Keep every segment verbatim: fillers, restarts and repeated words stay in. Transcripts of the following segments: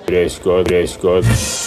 Grüß Gott, grüß Gott.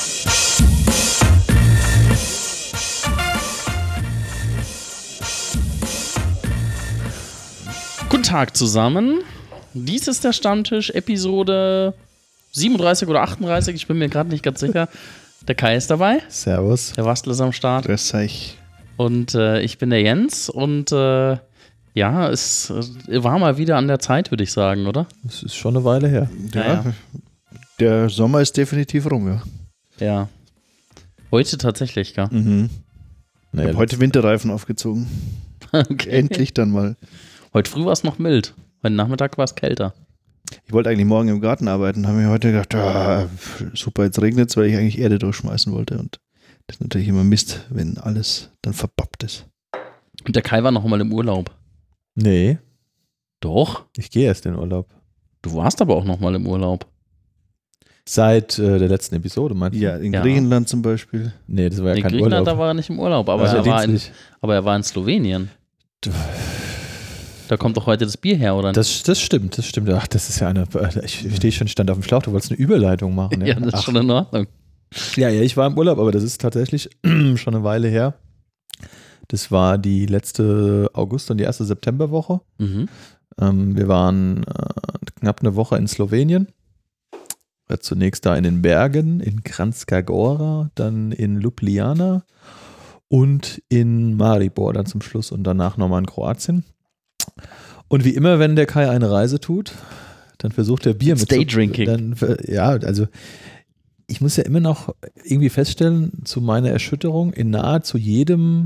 Guten Tag zusammen. Dies ist der Stammtisch, Episode siebenunddreißig oder achtunddreißig, ich bin mir gerade nicht ganz sicher. Der Kai ist dabei. Servus. Der Wastel ist am Start. Grüß euch. Und äh, ich bin der Jens und äh, ja, es äh, war mal wieder an der Zeit, würde ich sagen, oder? Es ist schon eine Weile her. Ja, Ja, ja. Der Sommer ist definitiv rum, ja. Ja. Heute tatsächlich, gell? Mhm. Ich Naja, habe heute Winterreifen aufgezogen. Okay. Endlich dann mal. Heute früh war es noch mild. Heute Nachmittag war es kälter. Ich wollte eigentlich morgen im Garten arbeiten, habe mir heute gedacht, ah, super, jetzt regnet es, weil ich eigentlich Erde durchschmeißen wollte. Und das ist natürlich immer Mist, wenn alles dann verbappt ist. Und der Kai war noch mal im Urlaub. nee, Doch. ich gehe erst in Urlaub. Du warst aber auch noch mal im Urlaub. Seit äh, der letzten Episode, meinst du? Ja, in Ja. Griechenland zum Beispiel. Nee, das war ja In kein Griechenland, Urlaub. da war er nicht im Urlaub, aber, Also er, war in, dienstlich. aber er war in Slowenien. Da kommt doch heute das Bier her, oder nicht? Das, das stimmt, das stimmt. Ach, das ist ja eine. Ich stehe schon, stand auf dem Schlauch, du wolltest eine Überleitung machen. Ja, das ist Ach, schon in Ordnung. ja, ja, ich war im Urlaub, aber das ist tatsächlich schon eine Weile her. Das war die letzte August- und die erste Septemberwoche. Mhm. Ähm, wir waren äh, knapp eine Woche in Slowenien. Äh, Zunächst da in den Bergen, in Kranjska Gora, dann in Ljubljana und in Maribor dann zum Schluss und danach nochmal in Kroatien. Und wie immer, wenn der Kai eine Reise tut, dann versucht er Bier mit. Daydrinking. Dann, ja, also ich muss ja immer noch irgendwie feststellen, zu meiner Erschütterung, in nahezu jedem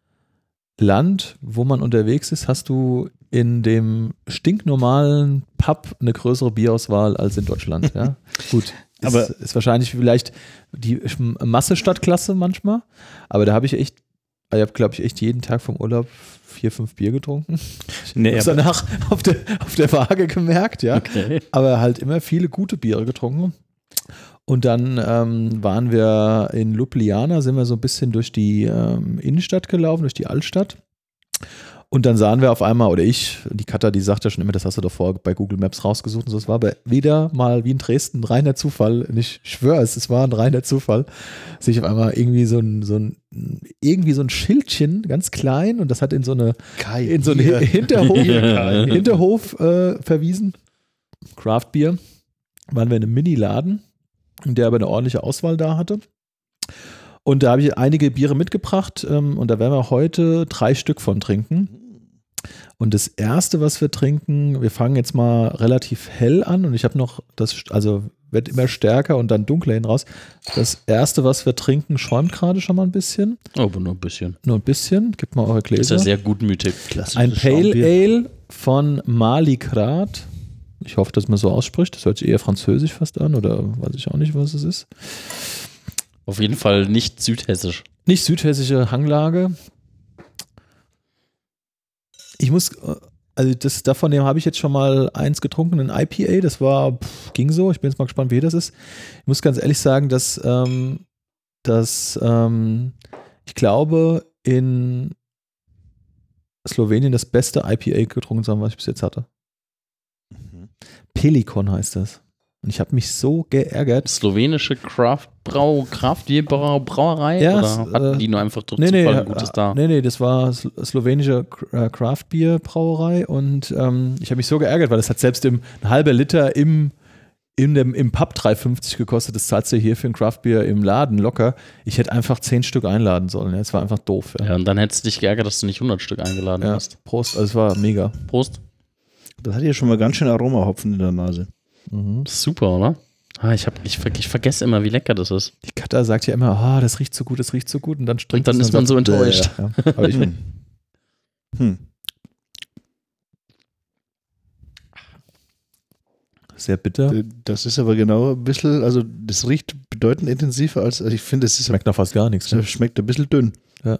Land, wo man unterwegs ist, hast du in dem stinknormalen Pub eine größere Bierauswahl als in Deutschland. Ja? Gut, ist, Aber- ist wahrscheinlich vielleicht die Masse statt Klasse manchmal, aber da habe ich echt, ich habe glaube ich echt jeden Tag vom Urlaub vier, fünf Bier getrunken. Nee, Ich habe danach auf der, auf der Waage gemerkt, ja. Okay. Aber halt immer viele gute Biere getrunken. Und dann ähm, waren wir in Ljubljana, sind wir so ein bisschen durch die ähm, Innenstadt gelaufen, durch die Altstadt. Und dann sahen wir auf einmal, oder ich, die Katha, die sagt ja schon immer, das hast du doch vor bei Google Maps rausgesucht und so. Es war aber wieder mal wie in Dresden ein reiner Zufall. Und ich schwöre es, es war ein reiner Zufall. Sehe ich auf einmal irgendwie so ein, so ein, irgendwie so ein Schildchen, ganz klein, und das hat in so eine, Kai, in so einen Bier. Hinterhof, Bier. Hinterhof äh, verwiesen. Craft Beer. Waren wir in einem Mini-Laden, der aber eine ordentliche Auswahl da hatte. Und da habe ich einige Biere mitgebracht ähm, und da werden wir heute drei Stück von trinken. Und das erste, was wir trinken, wir fangen jetzt mal relativ hell an und ich habe noch das, also wird immer stärker und dann dunkler hin raus. Das erste, was wir trinken, schäumt gerade schon mal ein bisschen. Oh, aber nur ein bisschen. Nur ein bisschen. Gebt mal eure Ist ja Gläser. sehr gutmütig. Klassisches Ein Pale Schaumbier. Ale von Malikrat. Ich hoffe, dass man so ausspricht. Das hört sich eher französisch fast an oder weiß ich auch nicht, was es ist. Auf jeden Fall nicht südhessisch. Nicht südhessische Hanglage. Ich muss, äh, also das, davon dem habe ich jetzt schon mal eins getrunken, ein I P A. Das war, pff, ging so. Ich bin jetzt mal gespannt, wie das ist. Ich muss ganz ehrlich sagen, dass, ähm, dass ähm, ich glaube, in Slowenien das beste I P A getrunken zu haben, was ich bis jetzt hatte. Pelikon heißt das. Und ich habe mich so geärgert. Slowenische Craft-Brau, Craft-Brau- Brauerei? Ja, oder es, hatten äh, die nur einfach durch Nee, nee, Zufall ein gutes äh, da? nee, nee, das war sl slowenische äh, Craft-Bier-Brauerei und ähm, ich habe mich so geärgert, weil das hat selbst im, ein halber Liter im, in dem, im Pub drei fünfzig gekostet. Das zahlst du hier für ein Craft-Bier im Laden locker. Ich hätte einfach zehn Stück einladen sollen. Ja. Das war einfach doof. Ja. Ja, und dann hättest du dich geärgert, dass du nicht hundert Stück eingeladen Ja, hast. Prost, also es war mega. Prost. Das hat ja schon mal ganz schön Aromahopfen in der Nase. Mhm. Super, oder? Ah, ich, hab, ich, ver ich vergesse immer, wie lecker das ist. Die Katha sagt ja immer, ah, das riecht so gut, das riecht so gut und dann trinkt Und dann es ist man so sagt, enttäuscht. Ja, ja. Aber ich, Hm. sehr bitter. Das ist aber genau ein bisschen, also das riecht bedeutend intensiver als, also ich finde, es ist, Schmeckt nach fast gar nichts. Ne? es schmeckt ein bisschen dünn.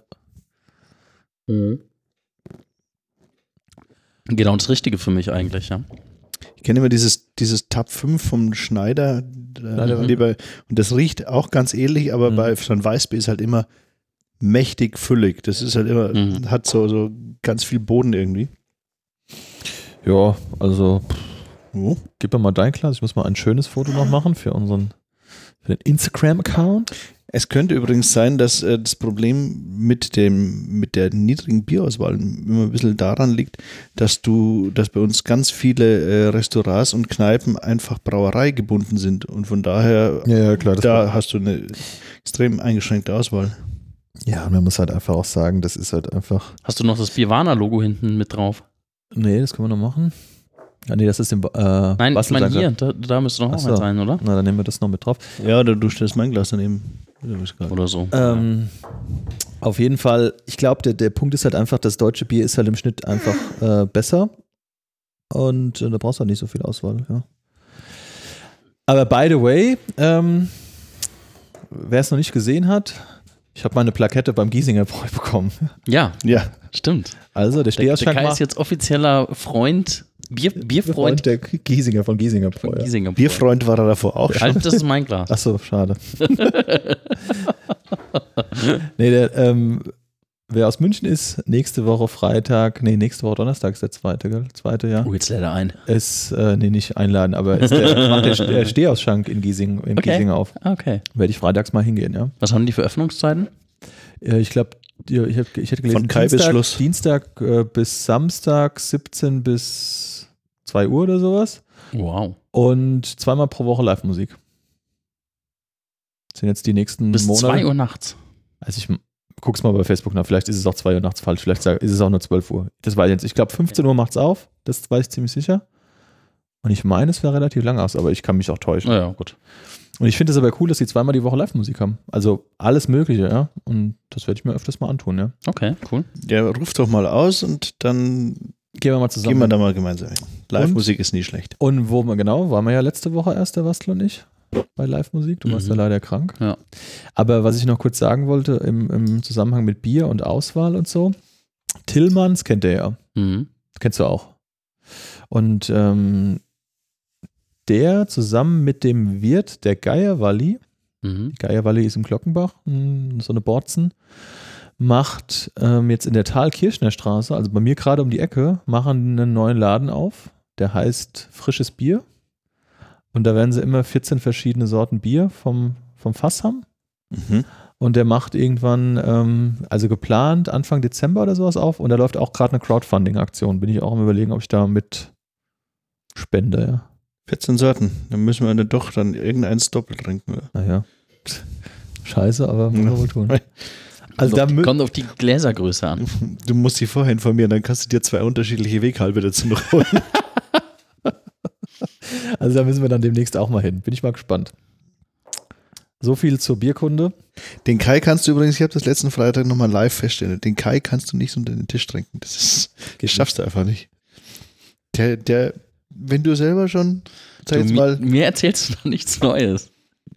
Mhm. Genau das Richtige für mich eigentlich, ja. Ich kenne immer dieses, dieses Tab fünf vom Schneider, Schneider, äh, die bei, und das riecht auch ganz ähnlich, aber Mhm. bei so einem Weißbier ist halt immer mächtig füllig. Das ist halt immer, Mhm. hat so, so ganz viel Boden irgendwie. Ja, also Oh. gib mir mal dein Glas. Ich muss mal ein schönes Foto noch machen für unseren für den Instagram-Account. Es könnte übrigens sein, dass äh, das Problem mit dem mit der niedrigen Bierauswahl immer ein bisschen daran liegt, dass du, dass bei uns ganz viele äh, Restaurants und Kneipen einfach Brauerei gebunden sind und von daher Ja, ja, klar. Das da hast du eine extrem eingeschränkte Auswahl. Ja, und man muss halt einfach auch sagen, das ist halt einfach. Hast du noch das Bierwana-Logo hinten mit drauf? Nee, das können wir noch machen. Ja, nee, das ist im äh, Nein, ich meine Basteldanke. hier, da, da müsste noch Ach auch so. eins sein, oder? Na, dann nehmen wir das noch mit drauf. Ja, oder du stellst mein Glas daneben. Oder so. Ähm, auf jeden Fall, ich glaube, der, der Punkt ist halt einfach, das deutsche Bier ist halt im Schnitt einfach äh, besser und äh, da brauchst du halt nicht so viel Auswahl. Ja. Aber by the way, ähm, wer es noch nicht gesehen hat, ich habe meine Plakette beim Giesinger Bräu bekommen. Ja, Ja, stimmt. Also der Der, der Steherschank Kai ist jetzt offizieller Freund, Bier, Bierfreund der Giesinger von Giesinger Bräu. von Ja. Giesinger. Bierfreund war er davor auch schon. Halt, das ist mein Glas. Achso, schade. nee, der, ähm, wer aus München ist, nächste Woche Freitag, nee, nächste Woche Donnerstag ist der zweite, gell? Zweite, ja. Oh, jetzt lädt er ein. Ist, äh, nee, nicht einladen, aber ist der, macht der, der Stehausschank in Giesing, in Okay. Giesing auf. Okay. Werde ich freitags mal hingehen, ja. Was haben die für Öffnungszeiten? Äh, ich glaube, ich, hab- ich hätte gelesen, Von Kai bis Dienstag, Schluss. Dienstag äh, bis Samstag siebzehn bis zwei Uhr oder sowas. Wow. Und zweimal pro Woche Live-Musik. Das sind jetzt die nächsten Bis Monate. zwei Uhr nachts. Also ich m- guck's mal bei Facebook nach, vielleicht ist es auch zwei Uhr nachts falsch, vielleicht sag- ist es auch nur zwölf Uhr. Das weiß ich jetzt. Ich glaube fünfzehn Uhr macht's auf, das weiß ich ziemlich sicher. Und ich meine, es wäre relativ lang aus, aber ich kann mich auch täuschen. Naja, gut. Und ich finde es aber cool, dass sie zweimal die Woche Live-Musik haben. Also alles Mögliche, ja. Und das werde ich mir öfters mal antun, ja. Okay, cool. Ja, ruf doch mal aus und dann Gehen wir mal zusammen. gehen wir da mal gemeinsam hin. Live-Musik ist nie schlecht. Und wo wir genau, waren wir ja letzte Woche erst, der Wastel und ich, bei Live-Musik. Du warst Mhm. ja leider krank. Ja. Aber was ich noch kurz sagen wollte, im, im Zusammenhang mit Bier und Auswahl und so, Tillmanns kennt ihr ja. Mhm. Kennst du auch. Und ähm, der zusammen mit dem Wirt der Geierwalli, Mhm. die Geierwalli ist im Glockenbach, mh, so eine Borzen, macht ähm, jetzt in der Thalkirchner Straße, also bei mir gerade um die Ecke, machen einen neuen Laden auf, der heißt Frisches Bier. Und da werden sie immer vierzehn verschiedene Sorten Bier vom, vom Fass haben. Mhm. Und der macht irgendwann, ähm, also geplant, Anfang Dezember oder sowas auf. Und da läuft auch gerade eine Crowdfunding-Aktion. Bin ich auch am Überlegen, ob ich da mit spende, ja. vierzehn Sorten. Dann müssen wir dann doch dann irgendeins doppelt trinken. Oder? Naja. Scheiße, aber muss man wohl tun. Also kommt, da auf, die- mü- kommt auf die Gläsergröße an. Du musst sie vorher informieren, dann kannst du dir zwei unterschiedliche Weghalbe dazu noch holen. Also da müssen wir dann demnächst auch mal hin. Bin ich mal gespannt. So viel zur Bierkunde. Den Kai kannst du übrigens, ich habe das letzten Freitag nochmal live feststellen, den Kai kannst du nicht unter den Tisch trinken. Das ist, das schaffst du einfach nicht. Der, der, wenn du selber schon, sag Du, jetzt mi- mal, mir erzählst du noch nichts Neues.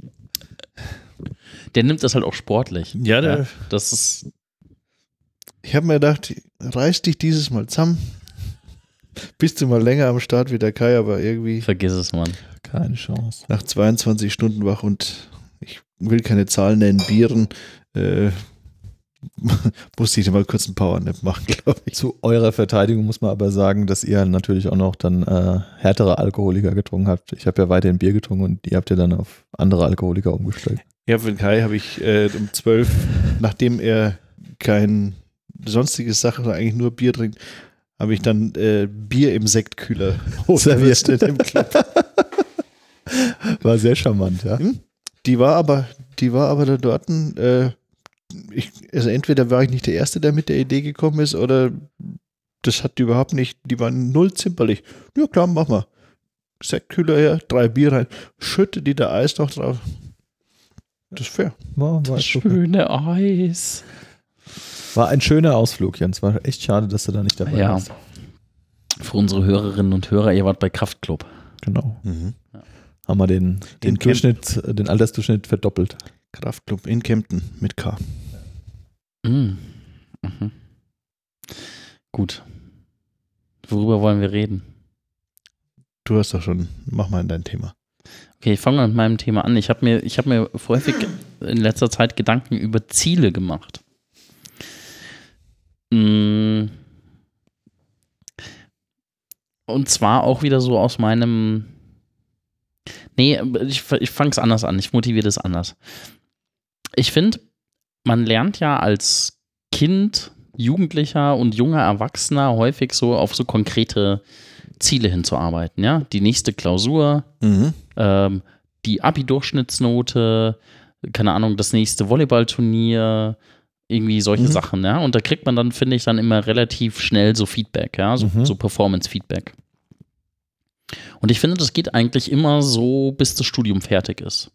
Der nimmt das halt auch sportlich. ja, der, Das ist. ich habe mir gedacht, reiß dich dieses Mal zusammen. Bist du mal länger am Start wie der Kai, aber irgendwie Vergiss es, Mann. Keine Chance. nach zweiundzwanzig Stunden wach und ich will keine Zahlen nennen, Bieren, äh, musste ich mal kurz einen Powernap machen, glaube ich. Zu eurer Verteidigung muss man aber sagen, dass ihr natürlich auch noch dann äh, härtere Alkoholiker getrunken habt. Ich habe ja weiterhin Bier getrunken und ihr habt ja dann auf andere Alkoholiker umgestellt. Ja, für den Kai habe ich äh, um zwölf, nachdem er kein sonstiges Sache, sondern eigentlich nur Bier trinkt, habe ich dann äh, Bier im Sektkühler serviert in dem Club. War sehr charmant, ja. Die war aber, die war aber da dort, äh, ich, also entweder war ich nicht der Erste, der mit der Idee gekommen ist, oder das hat die überhaupt nicht, die waren null zimperlich. Ja klar, mach mal. Sektkühler her, drei Bier rein, schütte die da Eis noch drauf. Das ist fair. War, war, Das schöne Eis. war ein schöner Ausflug, Jens. War echt schade, dass du da nicht dabei Ja. warst. Für unsere Hörerinnen und Hörer, ihr wart bei Kraftklub. Genau. Mhm. Haben wir den, den In Durchschnitt, den Altersdurchschnitt verdoppelt. Kraftclub in Kempten mit K. Mm. Mhm. Gut. Worüber wollen wir reden? Du hast doch schon, mach mal in dein Thema. Okay, ich fange mal mit meinem Thema an. Ich habe mir, ich hab mir häufig in letzter Zeit Gedanken über Ziele gemacht. Mm. Und zwar auch wieder so aus meinem, Nee, ich, ich fange es anders an. Ich motiviere das anders. Ich finde, man lernt ja als Kind, Jugendlicher und junger Erwachsener häufig so auf so konkrete Ziele hinzuarbeiten. Ja? Die nächste Klausur, Mhm. ähm, die Abi-Durchschnittsnote, keine Ahnung, das nächste Volleyballturnier, irgendwie solche Mhm. Sachen. Ja? Und da kriegt man dann, finde ich, dann immer relativ schnell so Feedback, ja? so, Mhm. so Performance-Feedback. Und ich finde, das geht eigentlich immer so, bis das Studium fertig ist.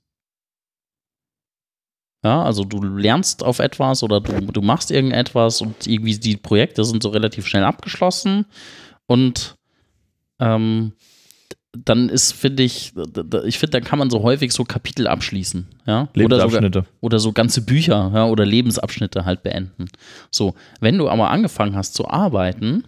Ja, also du lernst auf etwas oder du, du machst irgendetwas und irgendwie die Projekte sind so relativ schnell abgeschlossen und ähm, dann ist, finde ich, ich finde, dann kann man so häufig so Kapitel abschließen, ja, oder sogar, Lebensabschnitte. oder so ganze Bücher, ja, oder Lebensabschnitte halt beenden. So, wenn du aber angefangen hast zu arbeiten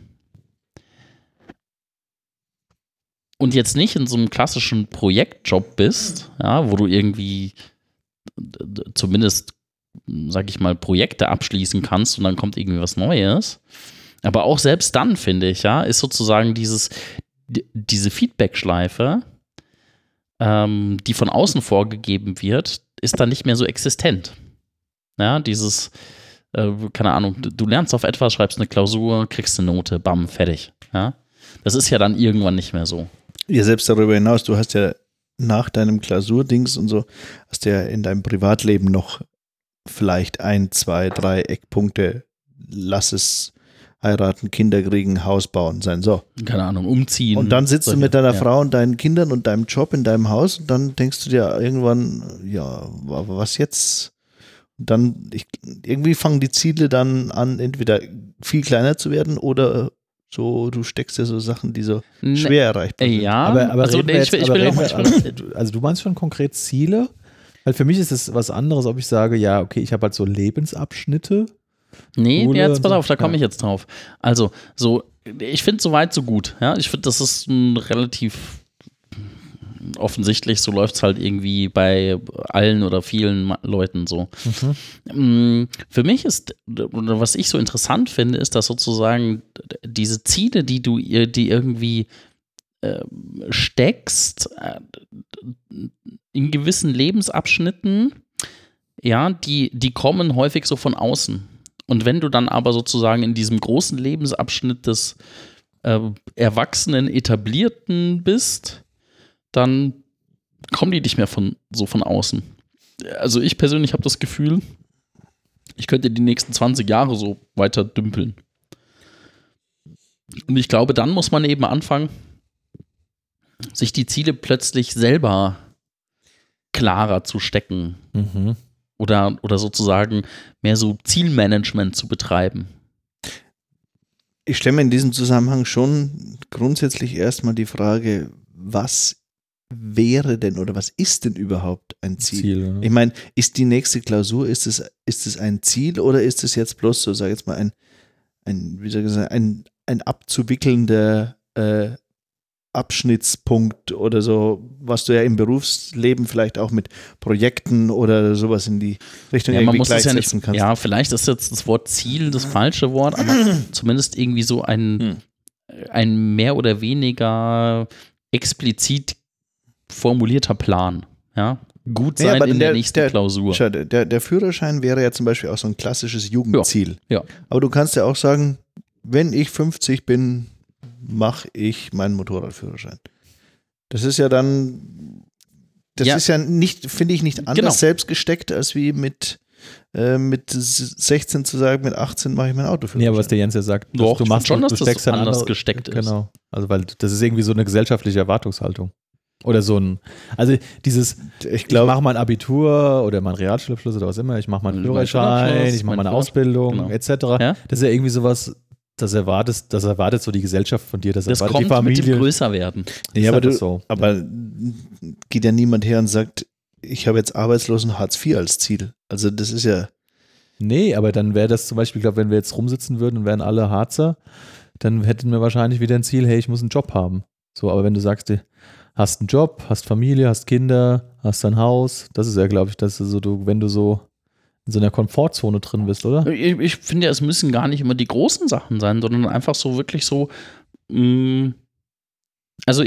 und jetzt nicht in so einem klassischen Projektjob bist, ja, wo du irgendwie zumindest, sag ich mal, Projekte abschließen kannst und dann kommt irgendwie was Neues. Aber auch selbst dann, finde ich, ja, ist sozusagen dieses, diese Feedback-Schleife, ähm, die von außen vorgegeben wird, ist dann nicht mehr so existent. Ja, dieses, äh, keine Ahnung, du, du lernst auf etwas, schreibst eine Klausur, kriegst eine Note, bam, fertig. Ja, das ist ja dann irgendwann nicht mehr so. Ja, selbst darüber hinaus, du hast ja nach deinem Klausurdings und so, hast du ja in deinem Privatleben noch vielleicht ein, zwei, drei Eckpunkte, lass es heiraten, Kinder kriegen, Haus bauen sein, so. Keine Ahnung, umziehen. Und dann sitzt solche, du mit deiner ja. Frau und deinen Kindern und deinem Job in deinem Haus und dann denkst du dir irgendwann, ja, was jetzt? Und dann, ich, irgendwie fangen die Ziele dann an, entweder viel kleiner zu werden oder so, du steckst ja so Sachen, die so Ne, schwer erreichbar sind. Ja, Aber, aber also reden wir nee, jetzt, ich, ich aber will noch reden mal, ich wir- will, also du meinst schon konkret Ziele? Weil für mich ist es was anderes, ob ich sage, ja, okay, ich habe halt so Lebensabschnitte. Nee, Schule jetzt und pass so. auf, da komme Ja. ich jetzt drauf. Also, so, ich finde soweit so gut. Ja, ich finde, das ist ein relativ offensichtlich, so läuft es halt irgendwie bei allen oder vielen Ma- Leuten so. Mm, Für mich ist, oder was ich so interessant finde, ist, dass sozusagen diese Ziele, die du ihr, die irgendwie äh, steckst, äh, in gewissen Lebensabschnitten, ja, die, die kommen häufig so von außen. Und wenn du dann aber sozusagen in diesem großen Lebensabschnitt des äh, erwachsenen Etablierten bist, dann kommen die nicht mehr von, so von außen. Also ich persönlich habe das Gefühl, ich könnte die nächsten zwanzig Jahre so weiter dümpeln. Und ich glaube, dann muss man eben anfangen, sich die Ziele plötzlich selber klarer zu stecken. Mhm. Oder, oder sozusagen mehr so Zielmanagement zu betreiben. Ich stelle mir in diesem Zusammenhang schon grundsätzlich erstmal die Frage, was wäre denn oder was ist denn überhaupt ein Ziel? Ziel, ja. Ich meine, ist die nächste Klausur, ist es, ist es ein Ziel oder ist es jetzt bloß so, sag jetzt mal, ein, ein, wie soll ich sagen, ein, ein abzuwickelnder äh, Abschnittspunkt oder so, was du ja im Berufsleben vielleicht auch mit Projekten oder sowas in die Richtung Ja, man irgendwie muss es ja nicht, gleichsetzen kannst. ja, vielleicht ist jetzt das Wort Ziel das falsche Wort, aber zumindest irgendwie so ein, ein mehr oder weniger explizit formulierter Plan. Ja, gut Ja, sein aber in der, der- nächsten der- Klausur. Schau, der, der Führerschein wäre ja zum Beispiel auch so ein klassisches Jugendziel. Ja. Aber du kannst ja auch sagen, wenn ich fünfzig bin, mache ich meinen Motorradführerschein. Das ist ja dann, das Ja. ist ja nicht, finde ich, nicht anders Genau. selbst gesteckt, als wie mit, äh, mit sechzehn zu sagen, mit achtzehn mache ich meinen Autoführerschein. Nee, aber was der Jens ja sagt, dass Doch, du ich machst find schon, du dass das steckst dann anders andere- gesteckt ist. Genau. Also, weil das ist irgendwie so eine gesellschaftliche Erwartungshaltung. Oder so ein, also dieses, ich ich glaube, mache mein Abitur oder mein Realschulabschluss oder was immer, ich mache meinen Mein Führerschein, Schulabschluss, ich mache mein meine Führerschein, Ausbildung, genau. et cetera. Ja? Das ist ja irgendwie sowas, das erwartest, das erwartet so die Gesellschaft von dir, das, Das erwartet die kommt mit dem Familie. Größerwerden. Ist ja, aber, einfach du, so. aber geht ja niemand her und sagt, ich habe jetzt Arbeitslosen Hartz vier als Ziel. Also das ist ja, Nee, aber dann wäre das zum Beispiel, ich glaube, wenn wir jetzt rumsitzen würden und wären alle Harzer, dann hätten wir wahrscheinlich wieder ein Ziel, hey, ich muss einen Job haben. So, aber wenn du sagst, du hast einen Job, hast Familie, hast Kinder, hast ein Haus, das ist ja, glaube ich, das ist so, du, wenn du so in so einer Komfortzone drin bist, oder? Ich, ich finde ja, es müssen gar nicht immer die großen Sachen sein, sondern einfach so wirklich so, mh, also ich,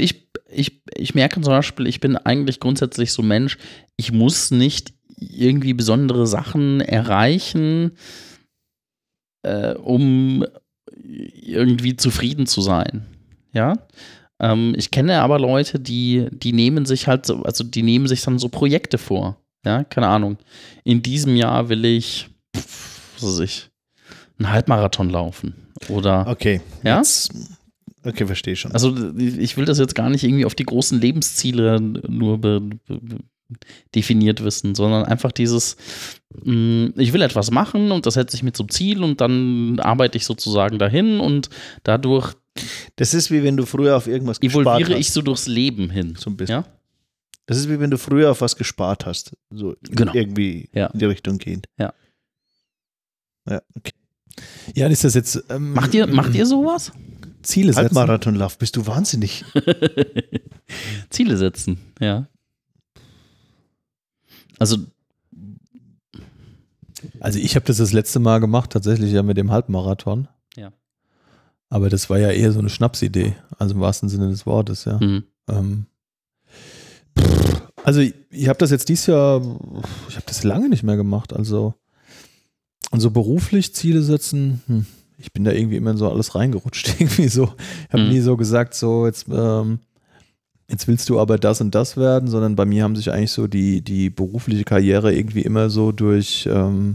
ich, ich merke zum Beispiel, ich bin eigentlich grundsätzlich so ein Mensch, ich muss nicht irgendwie besondere Sachen erreichen, äh, um irgendwie zufrieden zu sein. Ja. Ähm, ich kenne aber Leute, die, die nehmen sich halt so, also die nehmen sich dann so Projekte vor. Ja, keine Ahnung. In diesem Jahr will ich, pff, was weiß ich, einen Halbmarathon laufen. Oder. Okay. Ja. Jetzt, okay, verstehe schon. Also ich will das jetzt gar nicht irgendwie auf die großen Lebensziele nur be, be, definiert wissen, sondern einfach dieses, mh, ich will etwas machen und das setze ich mir zum Ziel und dann arbeite ich sozusagen dahin und dadurch Das ist wie wenn du früher auf irgendwas gespart hast. evolviere ich so durchs Leben hin. So ein bisschen. Ja? Das ist wie wenn du früher auf was gespart hast. So Genau. irgendwie Ja. in die Richtung gehend. Ja. Ja, okay. Ja, ist das jetzt. Ähm, Macht ihr, macht ihr sowas? Ziele setzen? Halbmarathonlauf, bist du wahnsinnig. Ziele setzen, ja. Also, Also, ich habe das das letzte Mal gemacht, tatsächlich ja mit dem Halbmarathon. Ja. Aber das war ja eher so eine Schnapsidee, also im wahrsten Sinne des Wortes, ja. mhm. Ähm, pff, also, ich, ich habe das jetzt dieses Jahr, ich habe das lange nicht mehr gemacht. Also, und so beruflich Ziele setzen, hm, ich bin da irgendwie immer in so alles reingerutscht. Irgendwie so. Ich habe Mhm. nie so gesagt, so, jetzt, ähm, jetzt willst du aber das und das werden, sondern bei mir haben sich eigentlich so die, die berufliche Karriere irgendwie immer so durch ähm,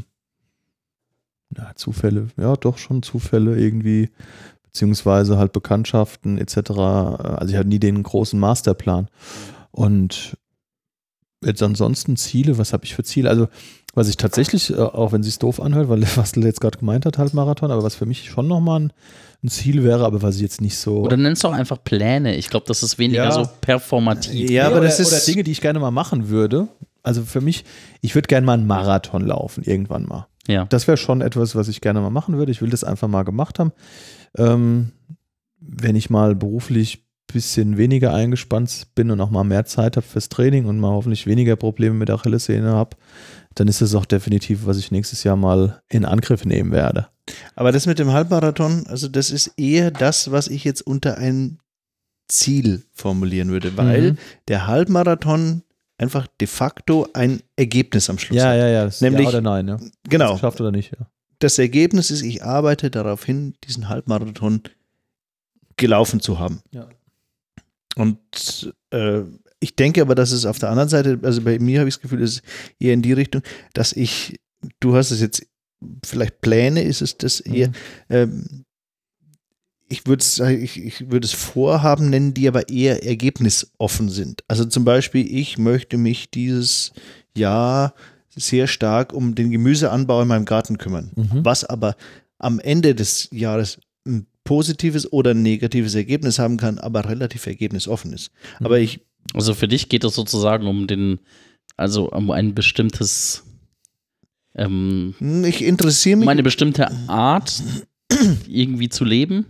na, Zufälle, ja doch schon Zufälle irgendwie, beziehungsweise halt Bekanntschaften et cetera. Also ich hatte nie den großen Masterplan. Und jetzt ansonsten Ziele, was habe ich für Ziele? Also was ich tatsächlich, äh, auch wenn es sich doof anhört, weil was du jetzt gerade gemeint hat, halt Marathon, aber was für mich schon nochmal ein, ein Ziel wäre, aber was ich jetzt nicht so... Oder nennst du auch einfach Pläne. Ich glaube, das ist weniger Ja. so performativ. Ja, aber oder, das ist- oder Dinge, die ich gerne mal machen würde. Also für mich, ich würde gerne mal einen Marathon laufen, irgendwann mal. Ja. Das wäre schon etwas, was ich gerne mal machen würde. Ich will das einfach mal gemacht haben. Ähm, wenn ich mal beruflich ein bisschen weniger eingespannt bin und auch mal mehr Zeit habe fürs Training und mal hoffentlich weniger Probleme mit der Achillessehne habe, dann ist das auch definitiv, was ich nächstes Jahr mal in Angriff nehmen werde. Aber das mit dem Halbmarathon, also das ist eher das, was ich jetzt unter ein Ziel formulieren würde, weil Mhm. der Halbmarathon einfach de facto ein Ergebnis am Schluss Ja, hat. ja, ja. Das Nämlich- ja oder nein, ja. Genau. Schafft oder nicht, ja. Das Ergebnis ist, ich arbeite darauf hin, diesen Halbmarathon gelaufen zu haben. Ja. Und äh, ich denke aber, dass es auf der anderen Seite, also bei mir habe ich das Gefühl, es ist eher in die Richtung, dass ich, du hast es jetzt, vielleicht Pläne ist es das eher, Mhm. ähm, ich würde es ich, ich würde es Vorhaben nennen, die aber eher ergebnisoffen sind. Also zum Beispiel, ich möchte mich dieses Jahr sehr stark um den Gemüseanbau in meinem Garten kümmern. Mhm. Was aber am Ende des Jahres ein positives oder ein negatives Ergebnis haben kann, aber relativ ergebnisoffen ist. Mhm. Aber ich, Also für dich geht es sozusagen um den, also um ein bestimmtes, ähm, ich interessiere mich. um eine bestimmte Art irgendwie zu leben.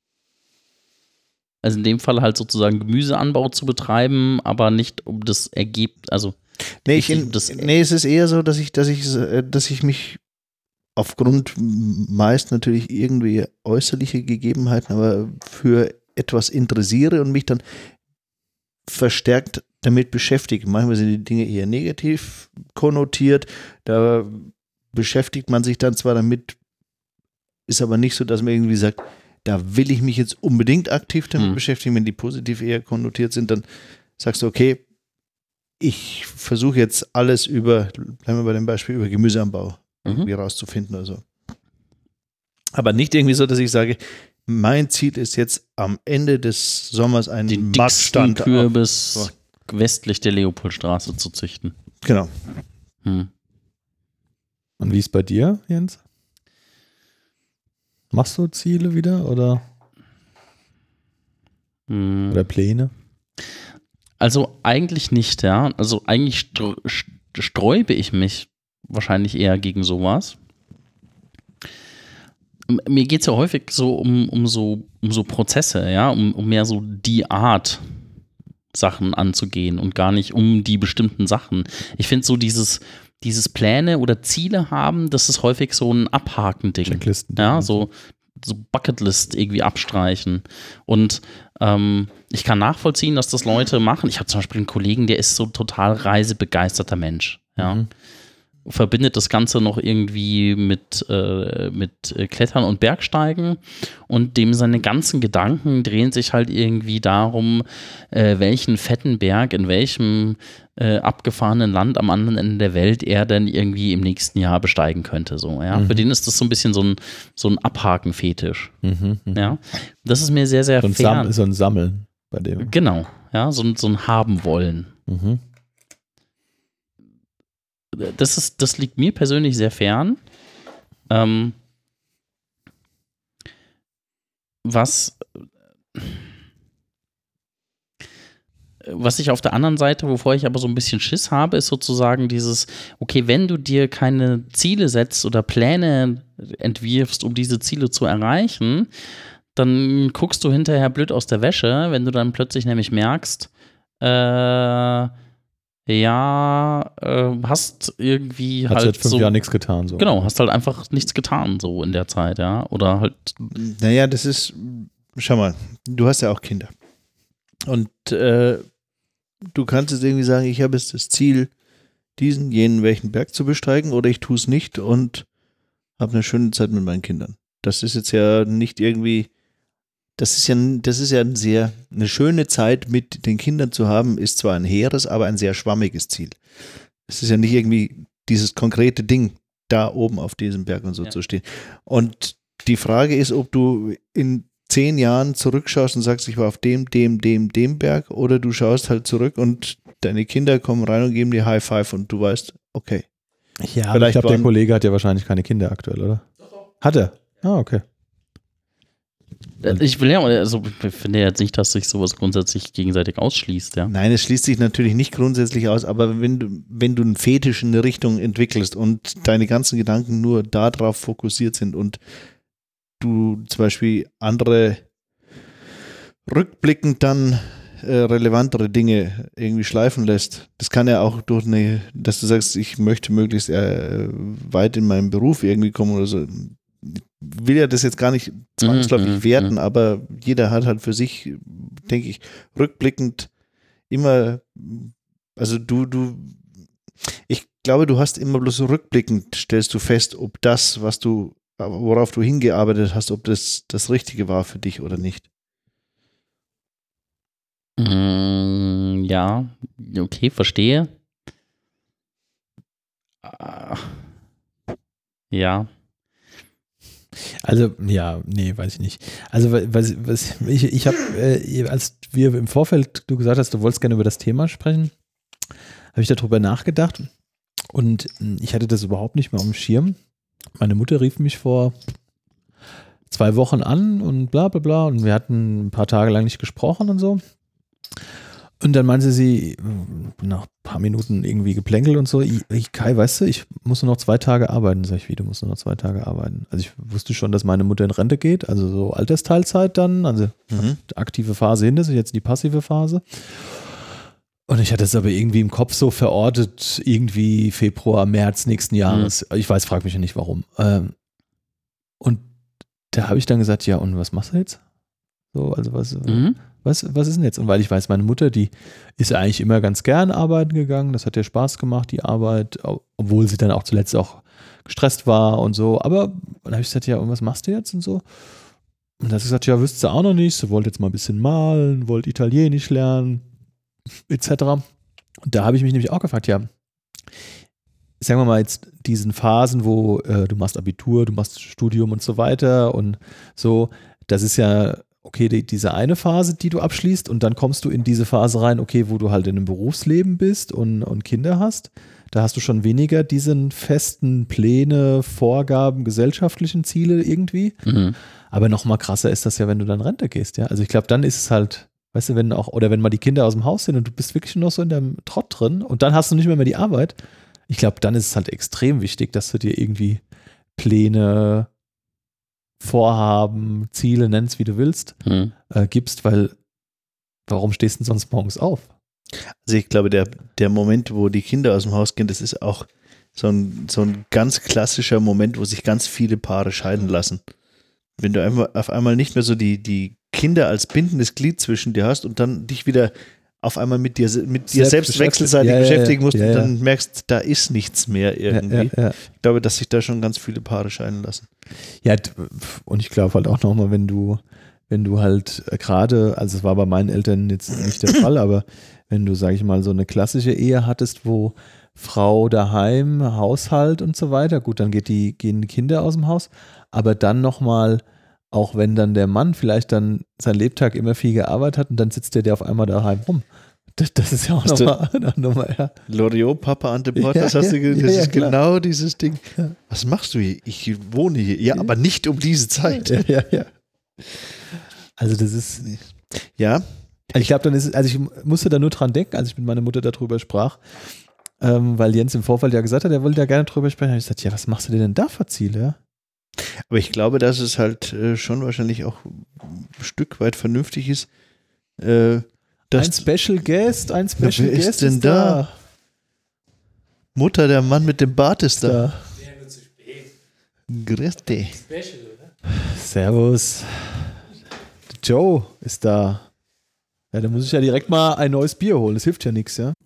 Also in dem Fall halt sozusagen Gemüseanbau zu betreiben, aber nicht um das Ergebnis, also Nee, ich, Nicht in, um das- nee, es ist eher so, dass ich, dass ich, äh, dass ich mich aufgrund meist natürlich irgendwie äußerliche Gegebenheiten, aber für etwas interessiere und mich dann verstärkt damit beschäftige. Manchmal sind die Dinge eher negativ konnotiert, da beschäftigt man sich dann zwar damit, ist aber nicht so, dass man irgendwie sagt, da will ich mich jetzt unbedingt aktiv damit Hm. beschäftigen. Wenn die positiv eher konnotiert sind, dann sagst du, okay, ich versuche jetzt alles über, bleiben wir bei dem Beispiel, über Gemüseanbau irgendwie mhm. rauszufinden oder so. Aber nicht irgendwie so, dass ich sage, mein Ziel ist jetzt am Ende des Sommers einen den dicksten Marktstand. Kürbis So. westlich der Leopoldstraße zu züchten. Genau. Hm. Und wie ist bei dir, Jens? Machst du Ziele wieder oder, Hm. oder Pläne? Also eigentlich nicht, ja. Also eigentlich str st- sträube ich mich wahrscheinlich eher gegen sowas. M- Mir geht es ja häufig so um, um so um so Prozesse, ja, um, um mehr so die Art Sachen anzugehen und gar nicht um die bestimmten Sachen. Ich finde so dieses, dieses Pläne oder Ziele haben, das ist häufig so ein Abhaken-Ding. Checklisten. Ja, so, so Bucketlist irgendwie abstreichen. Und Ähm, ich kann nachvollziehen, dass das Leute machen. Ich habe zum Beispiel einen Kollegen, der ist so total reisebegeisterter Mensch. Ja. Mhm. Verbindet das Ganze noch irgendwie mit, äh, mit Klettern und Bergsteigen und dem seine ganzen Gedanken drehen sich halt irgendwie darum, äh, welchen fetten Berg in welchem äh, abgefahrenen Land am anderen Ende der Welt er denn irgendwie im nächsten Jahr besteigen könnte. So, ja? Mhm. Für den ist das so ein bisschen so ein, so ein Abhaken-Fetisch. Mhm, ja? Das ist mir sehr, sehr so ein fern. Sam- so ein Sammeln bei dem. Genau, ja, so, so ein Haben-Wollen. Mhm. Das, ist, das liegt mir persönlich sehr fern. Ähm, was, was ich auf der anderen Seite, wovor ich aber so ein bisschen Schiss habe, ist sozusagen dieses, okay, wenn du dir keine Ziele setzt oder Pläne entwirfst, um diese Ziele zu erreichen, dann guckst du hinterher blöd aus der Wäsche, wenn du dann plötzlich nämlich merkst, äh, ja, äh, hast irgendwie Hat's halt seit fünf so, Jahren nichts getan. So. Genau, hast halt einfach nichts getan so in der Zeit, ja, oder halt. Naja, das ist, schau mal, du hast ja auch Kinder und äh, du kannst jetzt irgendwie sagen, ich habe jetzt das Ziel, diesen, jenen, welchen Berg zu besteigen oder ich tue es nicht und habe eine schöne Zeit mit meinen Kindern. Das ist jetzt ja nicht irgendwie, das ist ja, das ist ja ein sehr, eine schöne Zeit mit den Kindern zu haben, ist zwar ein hehres, aber ein sehr schwammiges Ziel. Es ist ja nicht irgendwie dieses konkrete Ding, da oben auf diesem Berg und so ja. zu stehen. Und die Frage ist, ob du in zehn Jahren zurückschaust und sagst, ich war auf dem, dem, dem, dem Berg, oder du schaust halt zurück und deine Kinder kommen rein und geben dir High Five und du weißt, okay. Ja, aber ich glaube, der Kollege hat ja wahrscheinlich keine Kinder aktuell, oder? Hat er? Ah, okay. Ich will ja, also ich finde jetzt nicht, dass sich sowas grundsätzlich gegenseitig ausschließt, ja. Nein, es schließt sich natürlich nicht grundsätzlich aus, aber wenn du, wenn du einen Fetisch in eine Richtung entwickelst und deine ganzen Gedanken nur darauf fokussiert sind und du zum Beispiel andere rückblickend dann äh, relevantere Dinge irgendwie schleifen lässt, das kann ja auch durch eine, dass du sagst, ich möchte möglichst äh, weit in meinem Beruf irgendwie kommen oder so. Will ja das jetzt gar nicht zwangsläufig mm, mm, werten, mm. aber jeder hat halt für sich, denke ich, rückblickend immer, also du, du, ich glaube, du hast immer bloß rückblickend, stellst du fest, ob das, was du, worauf du hingearbeitet hast, ob das das Richtige war für dich oder nicht. Mm, ja, okay, verstehe. Uh, ja. Also, ja, nee, weiß ich nicht. Also, was, was ich, ich habe, äh, als wir im Vorfeld, du gesagt hast, du wolltest gerne über das Thema sprechen, habe ich darüber nachgedacht und ich hatte das überhaupt nicht mehr auf dem Schirm. Meine Mutter rief mich vor zwei Wochen an und bla bla bla und wir hatten ein paar Tage lang nicht gesprochen und so. Und dann meinte sie, nach ein paar Minuten irgendwie geplänkelt und so, ich, Kai, weißt du, ich muss nur noch zwei Tage arbeiten. Sag ich, wie, du musst nur noch zwei Tage arbeiten. Also ich wusste schon, dass meine Mutter in Rente geht, also so Altersteilzeit dann, also mhm. die aktive Phase hinter sich, jetzt die passive Phase. Und ich hatte es aber irgendwie im Kopf so verortet, irgendwie Februar, März nächsten Jahres. Mhm. Ich weiß, frag mich ja nicht warum. Und da habe ich dann gesagt, ja, und was machst du jetzt? So, also was... Mhm. Was, was ist denn jetzt? Und weil ich weiß, meine Mutter, die ist eigentlich immer ganz gern arbeiten gegangen. Das hat ihr Spaß gemacht, die Arbeit, obwohl sie dann auch zuletzt auch gestresst war und so. Aber dann habe ich gesagt, ja, und was machst du jetzt und so? Und dann hat sie gesagt, ja, wüsste sie auch noch nicht. Sie wollte jetzt mal ein bisschen malen, wollte Italienisch lernen, et cetera. Und da habe ich mich nämlich auch gefragt, ja, sagen wir mal jetzt diesen Phasen, wo äh, du machst Abitur, du machst Studium und so weiter und so, das ist ja okay, die, diese eine Phase, die du abschließt und dann kommst du in diese Phase rein, okay, wo du halt in einem Berufsleben bist und, und Kinder hast. Da hast du schon weniger diesen festen Pläne, Vorgaben, gesellschaftlichen Ziele irgendwie. Mhm. Aber noch mal krasser ist das ja, wenn du dann Rente gehst, ja. Also ich glaube, dann ist es halt, weißt du, wenn auch, oder wenn mal die Kinder aus dem Haus sind und du bist wirklich noch so in deinem Trott drin und dann hast du nicht mehr, mehr die Arbeit. Ich glaube, dann ist es halt extrem wichtig, dass du dir irgendwie Pläne, Vorhaben, Ziele, nennst wie du willst, hm. äh, gibst, weil warum stehst du denn sonst morgens auf? Also ich glaube, der, der Moment, wo die Kinder aus dem Haus gehen, das ist auch so ein, so ein ganz klassischer Moment, wo sich ganz viele Paare scheiden lassen. Wenn du einmal, auf einmal nicht mehr so die, die Kinder als bindendes Glied zwischen dir hast und dann dich wieder auf einmal mit dir, mit dir Selbst selbst wechselseitig ja, ja, beschäftigen musst ja, ja. und dann merkst, da ist nichts mehr irgendwie. Ja, ja, ja. Ich glaube, dass sich da schon ganz viele Paare scheiden lassen. Ja, d- und ich glaube halt auch nochmal, wenn du, wenn du halt gerade, also es war bei meinen Eltern jetzt nicht der Fall, aber wenn du, sag ich mal, so eine klassische Ehe hattest, wo Frau daheim, Haushalt und so weiter, gut, dann geht die, gehen die Kinder aus dem Haus, aber dann nochmal, auch wenn dann der Mann vielleicht dann sein Lebtag immer viel gearbeitet hat und dann sitzt der, der auf einmal daheim rum. Das, das ist ja auch Hast du- nochmal, nochmal ja. Loriot, Papa an Bord, Ja, das hast du ja, ge- ja, das ja, ist klar. genau dieses Ding. Was machst du hier? Ich wohne hier. Ja, aber nicht um diese Zeit. Ja, ja, ja. Also das ist, Ja, also ich glaube, dann ist es, also ich musste da nur dran denken, als ich mit meiner Mutter darüber sprach, ähm, weil Jens im Vorfeld ja gesagt hat, er wollte da gerne drüber sprechen. Da habe ich gesagt, ja, was machst du dir denn da für Ziele? Ja? aber ich glaube, dass es halt äh, schon wahrscheinlich auch ein Stück weit vernünftig ist. Äh, Ein dass Special Guest, ein Special wer ist Guest denn ist da. Mutter, der Mann mit dem Bart ist da. da. Grüß dich. Servus. Joe ist da. Ja, da muss ich ja direkt mal ein neues Bier holen. Das hilft ja nichts, ja.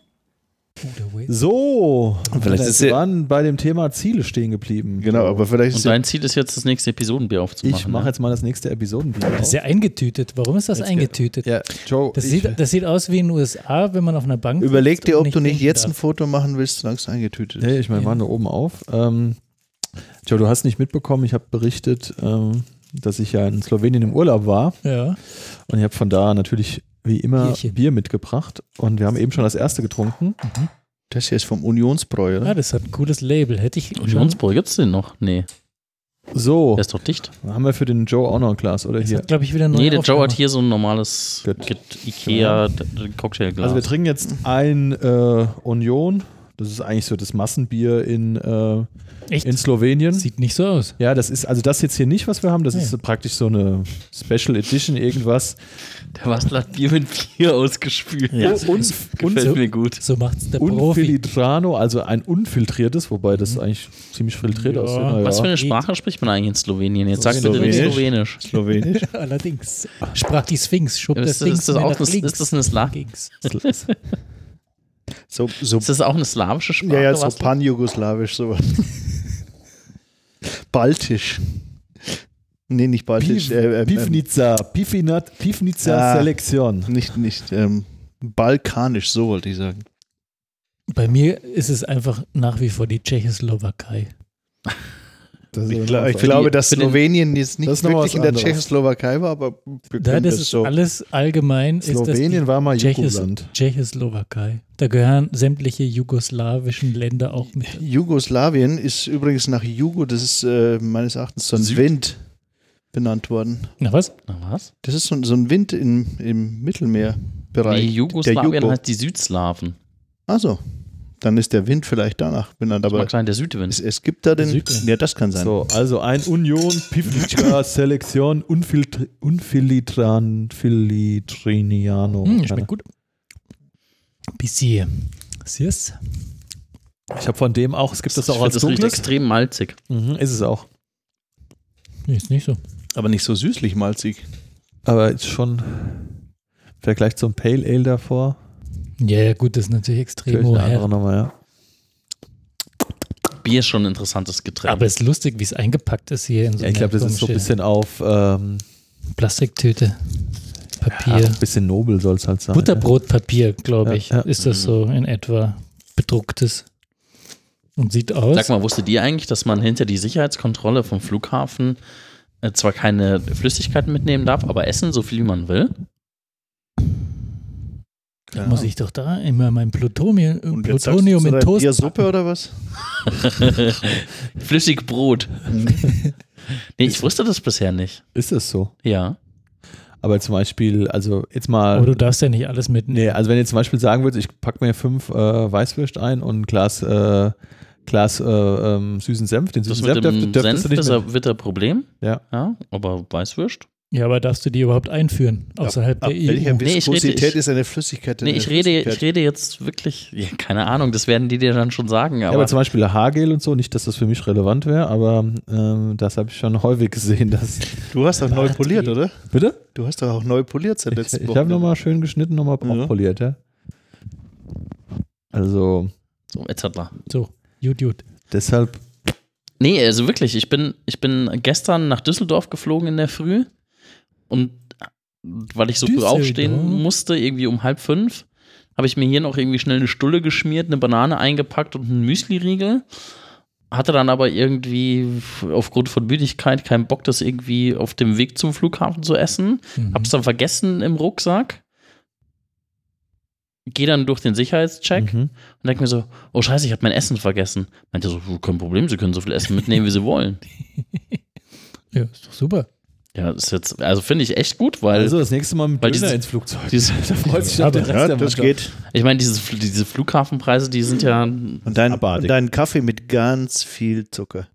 So, Vielleicht wir ist er- waren bei dem Thema Ziele stehen geblieben. Genau, aber vielleicht Und ist ja, dein Ziel ist jetzt, das nächste Episodenbier aufzumachen. Ich mache ne? jetzt mal das nächste Episodenbier Das ist auf. ja eingetütet. Warum ist das Jetzt eingetütet? Ja, Joe, Das, ich, sieht, das sieht aus wie in den U S A, wenn man auf einer Bank überleg sitzt dir, und ob du nicht trinken jetzt ein darf. Foto machen willst, solange es eingetütet ist. nee, ich meine, wir waren da oben auf. Ähm, Joe, du hast nicht mitbekommen, ich habe berichtet, ähm, dass ich ja in Slowenien im Urlaub war Ja. und ich habe von da natürlich wie immer Bierchen. Bier mitgebracht und wir haben eben schon das erste getrunken. Das hier ist vom Unionsbräu, oder? ja, das hat ein cooles Label. Hätte ich schon. Unionsbräu, gibt's den noch? Nee, So, der ist doch dicht. haben wir für den Joe auch noch ein Glas, oder Das hier? hat, glaube ich, wieder neu Nee, der Joe hat aufgemacht. hier so ein normales Gut. Get- Ikea d- d- Cocktailglas. Also wir trinken jetzt ein äh, Union, das ist eigentlich so das Massenbier in, äh, Echt? in Slowenien. Sieht nicht so aus. Ja, das ist, also das jetzt hier nicht, was wir haben, das Ja. ist so praktisch so eine Special Edition irgendwas. Der Bastler hat Bier mit Bier ausgespült. Ja. Das Und- gefällt und- mir gut. So macht's der Profi. Unfilitrano, also ein unfiltriertes, wobei das Mhm. eigentlich ziemlich filtriert Ja. aussieht. Na Was für ja. eine Sprache spricht man eigentlich in Slowenien? Jetzt sag bitte nicht Slowenisch. Slowenisch. Slowenisch. Allerdings. Sprach die Sphinx, schob Ja, der ist das- Sphinx ist das mir auch nach eine- links. ist das eine Sla- Links. So, so, Ist das auch eine slawische Sprache? ja, ja, so was? pan-jugoslawisch, sowas. Baltisch. Nee, nicht baltisch. Piv, Äh, ähm, Pivnica, Pivnat, Pivnica Ah. Selektion. ähm, nicht, nicht, ähm, balkanisch, so wollte ich sagen. Bei mir ist es einfach nach wie vor die Tschechoslowakei. Das ist Ich, aber gla- noch ich was. glaube, die- dass für den- Slowenien jetzt nicht Das ist noch wirklich was in der anderes. Tschechoslowakei war, aber wir Da, können das das ist so. alles allgemein. Slowenien ist das war mal die Tschechos Jugoland. Tschechoslowakei. Da gehören sämtliche jugoslawischen Länder auch mit. Jugoslawien ist übrigens nach Jugo, das ist äh, meines Erachtens so ein Süd- Wind benannt worden. Na was? Na was? Das ist so, so ein Wind im, im Mittelmeerbereich. Nee, Jugoslawien der Jugo. heißt die Südslawen. Also, dann ist der Wind vielleicht danach benannt, Das aber mag sein, der Südwind. es, es gibt da den. Südwind. Ja, das kann sein. So, also ein Union, Pivnica Selektion, Unfiltri, Unfilitran, Filitriniano. Hm, schmeckt gut. Bisschen. Siehst? Ich habe von dem auch, es gibt das auch Ich als find, das riecht dunkles. extrem malzig. Mhm, ist es auch. Nee, ist nicht so. Aber nicht so süßlich malzig. Aber ist schon im Vergleich zum Pale Ale davor. Ja, ja, gut, das ist natürlich extrem Natürlich eine hoher. andere Nummer, ja. Bier ist schon ein interessantes Getränk. Aber es ist lustig, wie es eingepackt ist hier in so Ja, ich eine glaube, das ist so ein komische bisschen auf ähm, Plastiktüte. ja, Papier. ein bisschen nobel soll es halt sein. Butterbrotpapier, glaube Ja, ich, ja. ist das so in etwa bedrucktes. Und sieht aus. Sag mal, wusstet ihr eigentlich, dass man hinter die Sicherheitskontrolle vom Flughafen äh, zwar keine Flüssigkeiten mitnehmen darf, aber essen so viel wie man will? Da muss ich doch da immer mein Plutonium, Und jetzt sagst du Plutonium zu in deiner Toast Biersuppe oder was? Flüssig Brot. nee, ich wusste das bisher nicht. Ist es so? Ja. Aber zum Beispiel, also jetzt mal. Aber du darfst ja nicht alles mitnehmen. Nee, also wenn ihr zum Beispiel sagen würdet, ich packe mir fünf äh, Weißwürst ein und ein Glas, äh, Glas äh, ähm, süßen Senf, den Das süßen mit Senf dem dürft, dürftest Senf du nicht ist mehr. ein- wird ein Problem. Ja. Ja, aber Weißwürst? Ja, aber darfst du die überhaupt einführen außerhalb Ab der welcher E U? Nee, ich Viskosität rede- ich- ist eine Flüssigkeit? Nee, eine ich rede, Flüssigkeit? ich rede jetzt wirklich, ja, keine Ahnung, das werden die dir dann schon sagen, Ja, aber, aber zum Beispiel Haargel und so, nicht, dass das für mich relevant wäre, aber ähm, das habe ich schon häufig gesehen. Dass Du hast doch neu poliert, oder? Bitte? Du hast doch auch neu poliert seit Ich, letzter ich Woche. habe nochmal schön geschnitten, nochmal Ja. poliert, ja. Also so et cetera. So, gut, gut. deshalb, Nee, also wirklich, ich bin, ich bin gestern nach Düsseldorf geflogen in der Früh und weil ich so früh Düsseldorf? aufstehen musste, irgendwie um halb fünf, habe ich mir hier noch irgendwie schnell eine Stulle geschmiert, eine Banane eingepackt und einen Müsli-Riegel. Hatte dann aber irgendwie aufgrund von Müdigkeit keinen Bock, das irgendwie auf dem Weg zum Flughafen zu essen. Mhm. Hab's dann vergessen im Rucksack. Geh dann durch den Sicherheitscheck mhm. und denke mir so, oh scheiße, ich habe mein Essen vergessen. Meinte so, kein Problem, Sie können so viel Essen mitnehmen, wie Sie wollen. Ja, ist doch super. Ja, ist jetzt, also finde ich echt gut, weil also das nächste Mal mit weil Döner dieses- ins Flugzeug. dieses- da freut sich Ja, doch der aber- Rest Ja, der das Mannschaft. geht. ich meine, diese, diese Flughafenpreise, die sind ja, Und dein, Abartig. und dein Kaffee mit ganz viel Zucker.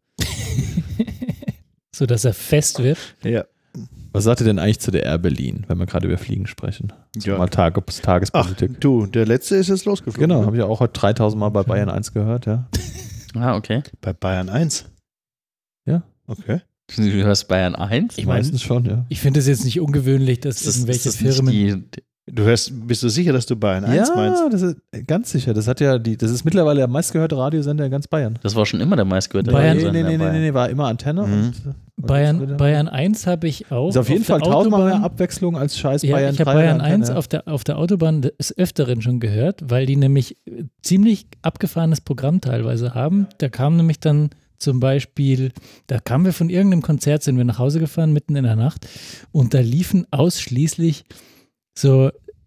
So, dass er fest wird. Ja. Was sagt ihr denn eigentlich zu der Air Berlin, wenn wir gerade über Fliegen sprechen? So Ja. mal Tages Ach, Tagespolitik. du, der letzte ist jetzt losgeflogen. Genau, ne? habe ich auch heute dreitausend Mal bei Bayern eins gehört, ja. ah, okay. Bei Bayern eins. Ja. Okay. Du hörst Bayern eins? Ich meine, Meistens schon, ja. ich finde es jetzt nicht ungewöhnlich, dass Ist das- irgendwelche ist das nicht Firmen. die, Du hörst, bist du sicher, dass du Bayern eins Ja, meinst? das ist ganz sicher. Das hat ja die, das ist mittlerweile der meistgehörte Radiosender in ganz Bayern. das war schon immer der meistgehörte Bayern- nee, Radiosender nee, nee, nee, Bayern. nee, war immer Antenne. Mhm. Und, und Bayern, jetzt wird er- Bayern eins habe ich auch. Ist auf jeden Fall der tausendmal mehr Autobahn- Abwechslung als scheiß Ja, Bayern ich habe drei Bayern Antenne. eins auf der, auf der Autobahn des Öfteren schon gehört, weil die nämlich äh, ziemlich abgefahrenes Programm teilweise haben. Da kam nämlich dann zum Beispiel, da kamen wir von irgendeinem Konzert, sind wir nach Hause gefahren, mitten in der Nacht, und da liefen ausschließlich so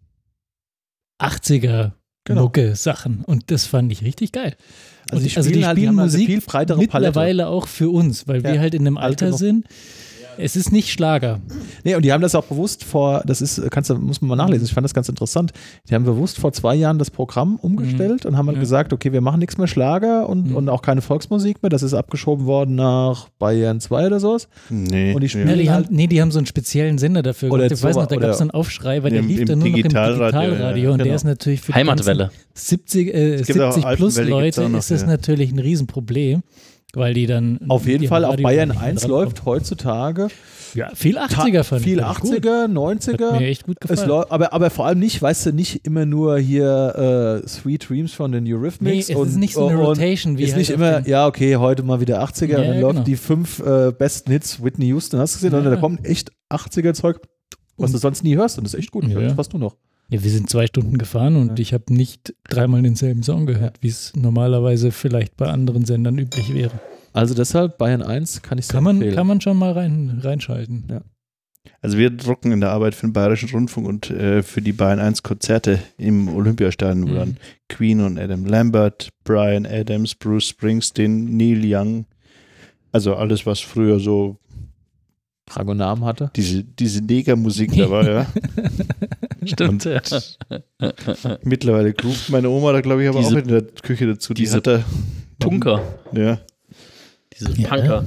achtziger Genau. Mucke-Sachen, und das fand ich richtig geil. Also die Und- also die spielen halt- die spielen haben halt eine Musik viel breitere Palette. mittlerweile auch für uns, weil Ja, wir halt in einem alte Alter noch. sind. Es ist nicht Schlager. Nee, und die haben das auch bewusst vor, das ist, kannst du, muss man mal nachlesen, ich fand das ganz interessant. Die haben bewusst vor zwei Jahren das Programm umgestellt und haben halt Ja. gesagt, okay, wir machen nichts mehr Schlager und, Mhm. und auch keine Volksmusik mehr. Das ist abgeschoben worden nach Bayern zwei oder sowas. Nee. Und die Ja, spielen die halt, haben, nee, die haben so einen speziellen Sender dafür Oder gemacht. Ich weiß so- noch, da oder gab es einen Aufschrei, weil der im- lief im dann nur noch im Digitalradio, Digitalradio ja, und der genau. ist natürlich für die Heimatwelle. ganzen siebzig, äh, gibt auch siebzig plus Alpenwelle gibt's Leute auch noch, ist das ja. natürlich ein Riesenproblem, weil die dann auf jeden die Fall am auf Radio Bayern nicht mehr eins drankommen. läuft heutzutage Ja, viel achtziger fand viel ich. fand ich gut. achtziger, neunziger. Hat mir echt gut Es gefallen. läu- aber, aber vor allem nicht, weißt du, nicht immer nur hier äh, Sweet Dreams von den Eurythmics. Nee, es und, ist nicht so eine und Rotation wie ist halt nicht auf immer, den- ja, okay, heute mal wieder achtziger und Ja, dann genau. läuft die fünf äh, besten Hits Whitney Houston, hast du gesehen? Und Ja. da kommt echt achtziger Zeug, was Und- du sonst nie hörst und das ist echt gut. Ja. Das warst du noch. Ja, wir sind zwei Stunden gefahren und Ja. ich habe nicht dreimal denselben Song gehört, wie es normalerweise vielleicht bei anderen Sendern üblich wäre. Also deshalb Bayern eins kann ich sehr Kann man, empfehlen. kann man schon mal rein, reinschalten. Ja. Also wir drucken in der Arbeit für den Bayerischen Rundfunk und äh, für die Bayern eins Konzerte im Olympiastadion, wo Mhm. dann Queen und Adam Lambert, Bryan Adams, Bruce Springsteen, Neil Young, also alles, was früher so Dragonamen hatte. diese, diese Negermusik da war, ja. Stimmt, ja. Mittlerweile groovt meine Oma da, glaube ich, aber Diese- auch in der Küche dazu. Die diese hat da, Punker. ja. Diese Ja. Punker.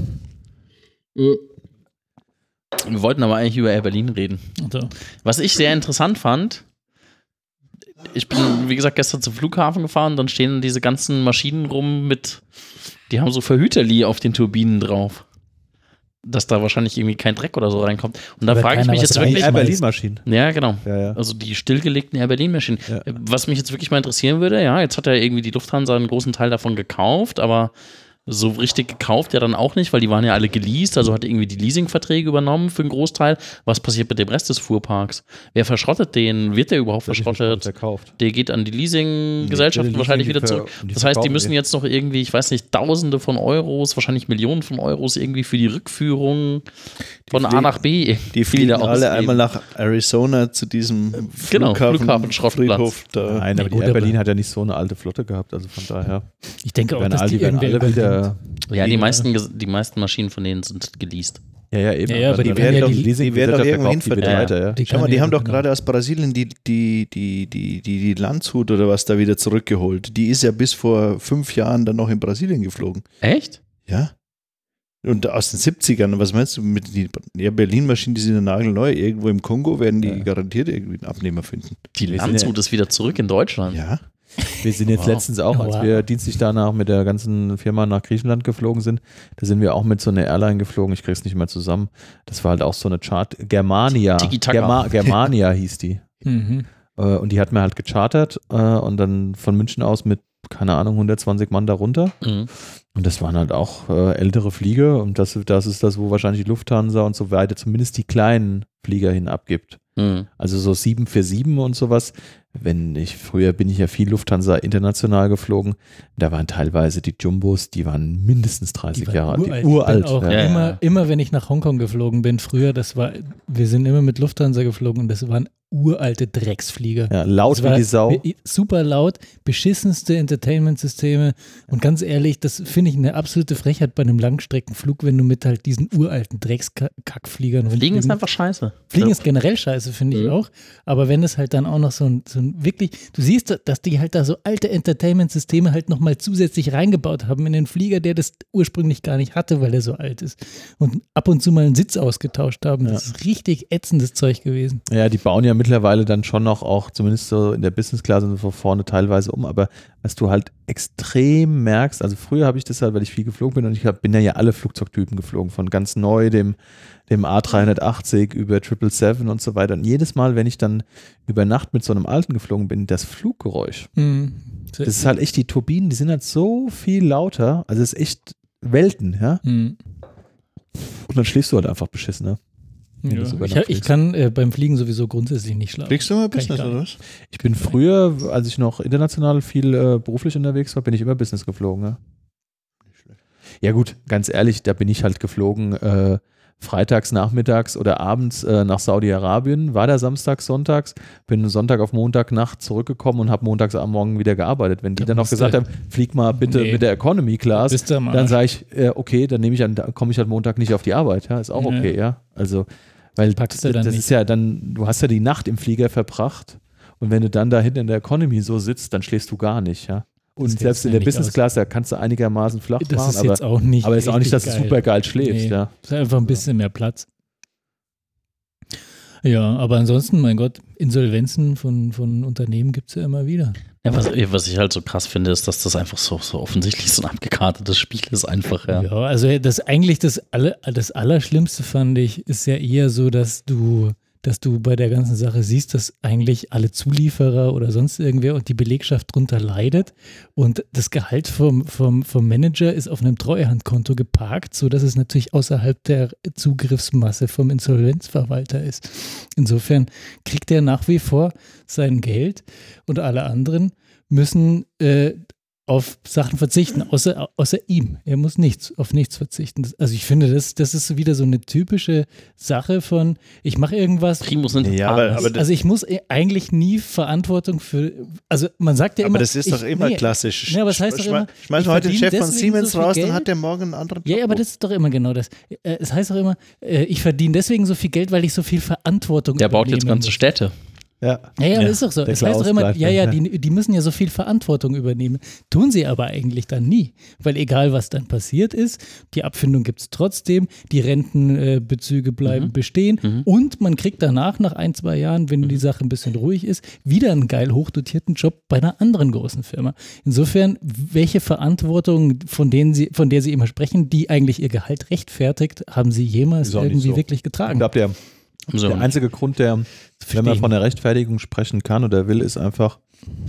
Wir wollten aber eigentlich über Air Berlin reden. Also, Was ich sehr interessant fand, ich bin, wie gesagt, gestern zum Flughafen gefahren, dann stehen diese ganzen Maschinen rum mit, die haben so Verhüterli auf den Turbinen drauf. Dass da wahrscheinlich irgendwie kein Dreck oder so reinkommt. Und da Weil frage ich keiner mich was jetzt rein- wirklich. Air mal- Berlin-Maschinen. Ja, genau. Ja, ja. Also die stillgelegten Air Berlin-Maschinen. Ja. Was mich jetzt wirklich mal interessieren würde, ja, jetzt hat ja irgendwie die Lufthansa einen großen Teil davon gekauft, aber so richtig gekauft ja dann auch nicht, weil die waren ja alle geleast, also hat irgendwie die Leasingverträge übernommen für einen Großteil. Was passiert mit dem Rest des Fuhrparks? Wer verschrottet den? Wird der überhaupt verschrottet? Verkauft. Der geht an die Leasinggesellschaften Die wahrscheinlich Leasing, wieder die ver- zurück. und die Das heißt, die verkaufen müssen die. jetzt noch irgendwie, ich weiß nicht, Tausende von Euros, wahrscheinlich Millionen von Euros irgendwie für die Rückführung von A fliegen- nach B. Die fliegen wieder alle ausgeben. einmal nach Arizona zu diesem Genau, Flughafen, Flughafenschrottplatz. Friedhof da. Nein, aber die gut, Air aber- Berlin hat ja nicht so eine alte Flotte gehabt, also von daher ich denke auch, werden dass all, die die werden irgendwer alle übernimmt. wieder. Ja, die Ja. meisten, ges- die meisten Maschinen von denen sind geleast. Ja, ja, eben. Ja, ja, aber die werden ja die- Leasing- die werden doch Gesellschaft irgendwo verkauft die wieder hinverteilt. weiter, ja. Die Schau mal, kann die ja- haben doch genau. gerade aus Brasilien die, die, die, die, die, die Landshut oder was da wieder zurückgeholt. Die ist ja bis vor fünf Jahren dann noch in Brasilien geflogen. Echt? Ja? Und aus den siebzigern, was meinst du mit den ja, Berlin-Maschinen, die sind ja nagelneu. Irgendwo im Kongo werden die ja. garantiert irgendwie einen Abnehmer finden. Die Landshut ist wieder zurück in Deutschland. Ja. Wir sind jetzt wow. letztens auch, als wow. wir dienstlich danach mit der ganzen Firma nach Griechenland geflogen sind, da sind wir auch mit so einer Airline geflogen, ich krieg's nicht mehr zusammen. Das war halt auch so eine Chart, Germania. Germa, Germania hieß die. Mhm. Und die hat mir halt gechartert und dann von München aus mit, keine Ahnung, hundertzwanzig Mann darunter. Mhm. Und das waren halt auch äh, ältere Flieger und das, das ist das, wo wahrscheinlich die Lufthansa und so weiter zumindest die kleinen Flieger hin abgibt. Mhm. Also so sieben vier sieben und sowas. Wenn ich, früher bin ich ja viel Lufthansa international geflogen, da waren teilweise die Jumbos, die waren mindestens dreißig die Jahre alt. Uralt. uralt. Auch ja. immer, immer, wenn ich nach Hongkong geflogen bin, früher, das war, wir sind immer mit Lufthansa geflogen und das waren uralte Drecksflieger. Ja, laut wie die Sau. Super laut, beschissenste Entertainment-Systeme und ganz ehrlich, das finde ich eine absolute Frechheit bei einem Langstreckenflug, wenn du mit halt diesen uralten Dreckskackfliegern Fliegen ist einfach scheiße. Fliegen ist generell scheiße, finde ich mhm. auch, aber wenn es halt dann auch noch so ein, so ein wirklich, du siehst, dass die halt da so alte Entertainment-Systeme halt nochmal zusätzlich reingebaut haben in den Flieger, der das ursprünglich gar nicht hatte, weil er so alt ist und ab und zu mal einen Sitz ausgetauscht haben, das ja. ist richtig ätzendes Zeug gewesen. Ja, die bauen ja mittlerweile dann schon noch auch, zumindest so in der Business-Class und so vorne teilweise um, aber was du halt extrem merkst, also früher habe ich das halt, weil ich viel geflogen bin und ich hab, bin ja ja alle Flugzeugtypen geflogen, von ganz neu, dem, dem A dreihundertachtzig über sieben sieben sieben und so weiter und jedes Mal, wenn ich dann über Nacht mit so einem alten geflogen bin, das Fluggeräusch, mhm. das ist halt echt, die Turbinen, die sind halt so viel lauter, also es ist echt Welten, ja, mhm. und dann schläfst du halt einfach beschissen, ne? Ja. Ich, ich kann äh, beim Fliegen sowieso grundsätzlich nicht schlafen. Fliegst du mal Business oder was? Ich bin früher, als ich noch international viel äh, beruflich unterwegs war, bin ich immer Business geflogen. Ja? Ja gut, ganz ehrlich, da bin ich halt geflogen äh, freitags, nachmittags oder abends äh, nach Saudi-Arabien, war da samstags, sonntags, bin Sonntag auf Montag Nacht zurückgekommen und habe montags am Morgen wieder gearbeitet. Wenn die da dann noch gesagt haben, flieg mal bitte nee. mit der Economy Class, dann sage ich, äh, okay, dann nehme ich an, dann komme ich halt Montag nicht auf die Arbeit. Ja, ist auch okay, ja. Also, weil das, das nicht. ist ja dann, du hast ja die Nacht im Flieger verbracht und wenn du dann da hinten in der Economy so sitzt, dann schläfst du gar nicht, ja. Und das selbst in der Business Class, da kannst du einigermaßen flach das machen, ist jetzt aber, auch nicht aber ist auch nicht, dass du geil. super geil schläfst. Nee, ja. ist einfach ein bisschen mehr Platz. Ja, aber ansonsten, mein Gott, Insolvenzen von, von Unternehmen gibt es ja immer wieder. Ja, was, was ich halt so krass finde, ist, dass das einfach so, so offensichtlich so ein abgekartetes Spiel ist einfach. Ja, ja also das eigentlich das, Aller, das Allerschlimmste fand ich, ist ja eher so, dass du dass du bei der ganzen Sache siehst, dass eigentlich alle Zulieferer oder sonst irgendwer und die Belegschaft drunter leidet und das Gehalt vom, vom, vom Manager ist auf einem Treuhandkonto geparkt, sodass es natürlich außerhalb der Zugriffsmasse vom Insolvenzverwalter ist. Insofern kriegt er nach wie vor sein Geld und alle anderen müssen äh, auf Sachen verzichten, außer, außer ihm. Er muss nichts, auf nichts verzichten. Das, also ich finde, das, das ist wieder so eine typische Sache von, ich mache irgendwas. Primus inter ja, aber, aber also ich muss eigentlich nie Verantwortung für, also man sagt ja immer. Aber das ist ich, doch immer nee, klassisch. Ja, aber das heißt doch immer, schmeiß mal heute den Chef von Siemens so raus, Geld. Dann hat der morgen einen anderen Job. Ja, aber das ist doch immer genau das. Es heißt doch immer, ich verdiene deswegen so viel Geld, weil ich so viel Verantwortung habe. Der baut jetzt ganze muss. Städte. Ja, ja, ja, das ist doch so. Das heißt doch immer, ja, ja, die, die müssen ja so viel Verantwortung übernehmen. Tun sie aber eigentlich dann nie. Weil egal, was dann passiert ist, die Abfindung gibt es trotzdem, die Rentenbezüge bleiben mhm. bestehen mhm. und man kriegt danach, nach ein, zwei Jahren, wenn die Sache ein bisschen ruhig ist, wieder einen geil hochdotierten Job bei einer anderen großen Firma. Insofern, welche Verantwortung, von, denen sie, von der sie immer sprechen, die eigentlich ihr Gehalt rechtfertigt, haben sie jemals irgendwie so. wirklich getragen? Ich glaube, der So. Der einzige Grund, der, wenn man von der Rechtfertigung sprechen kann oder will, ist einfach,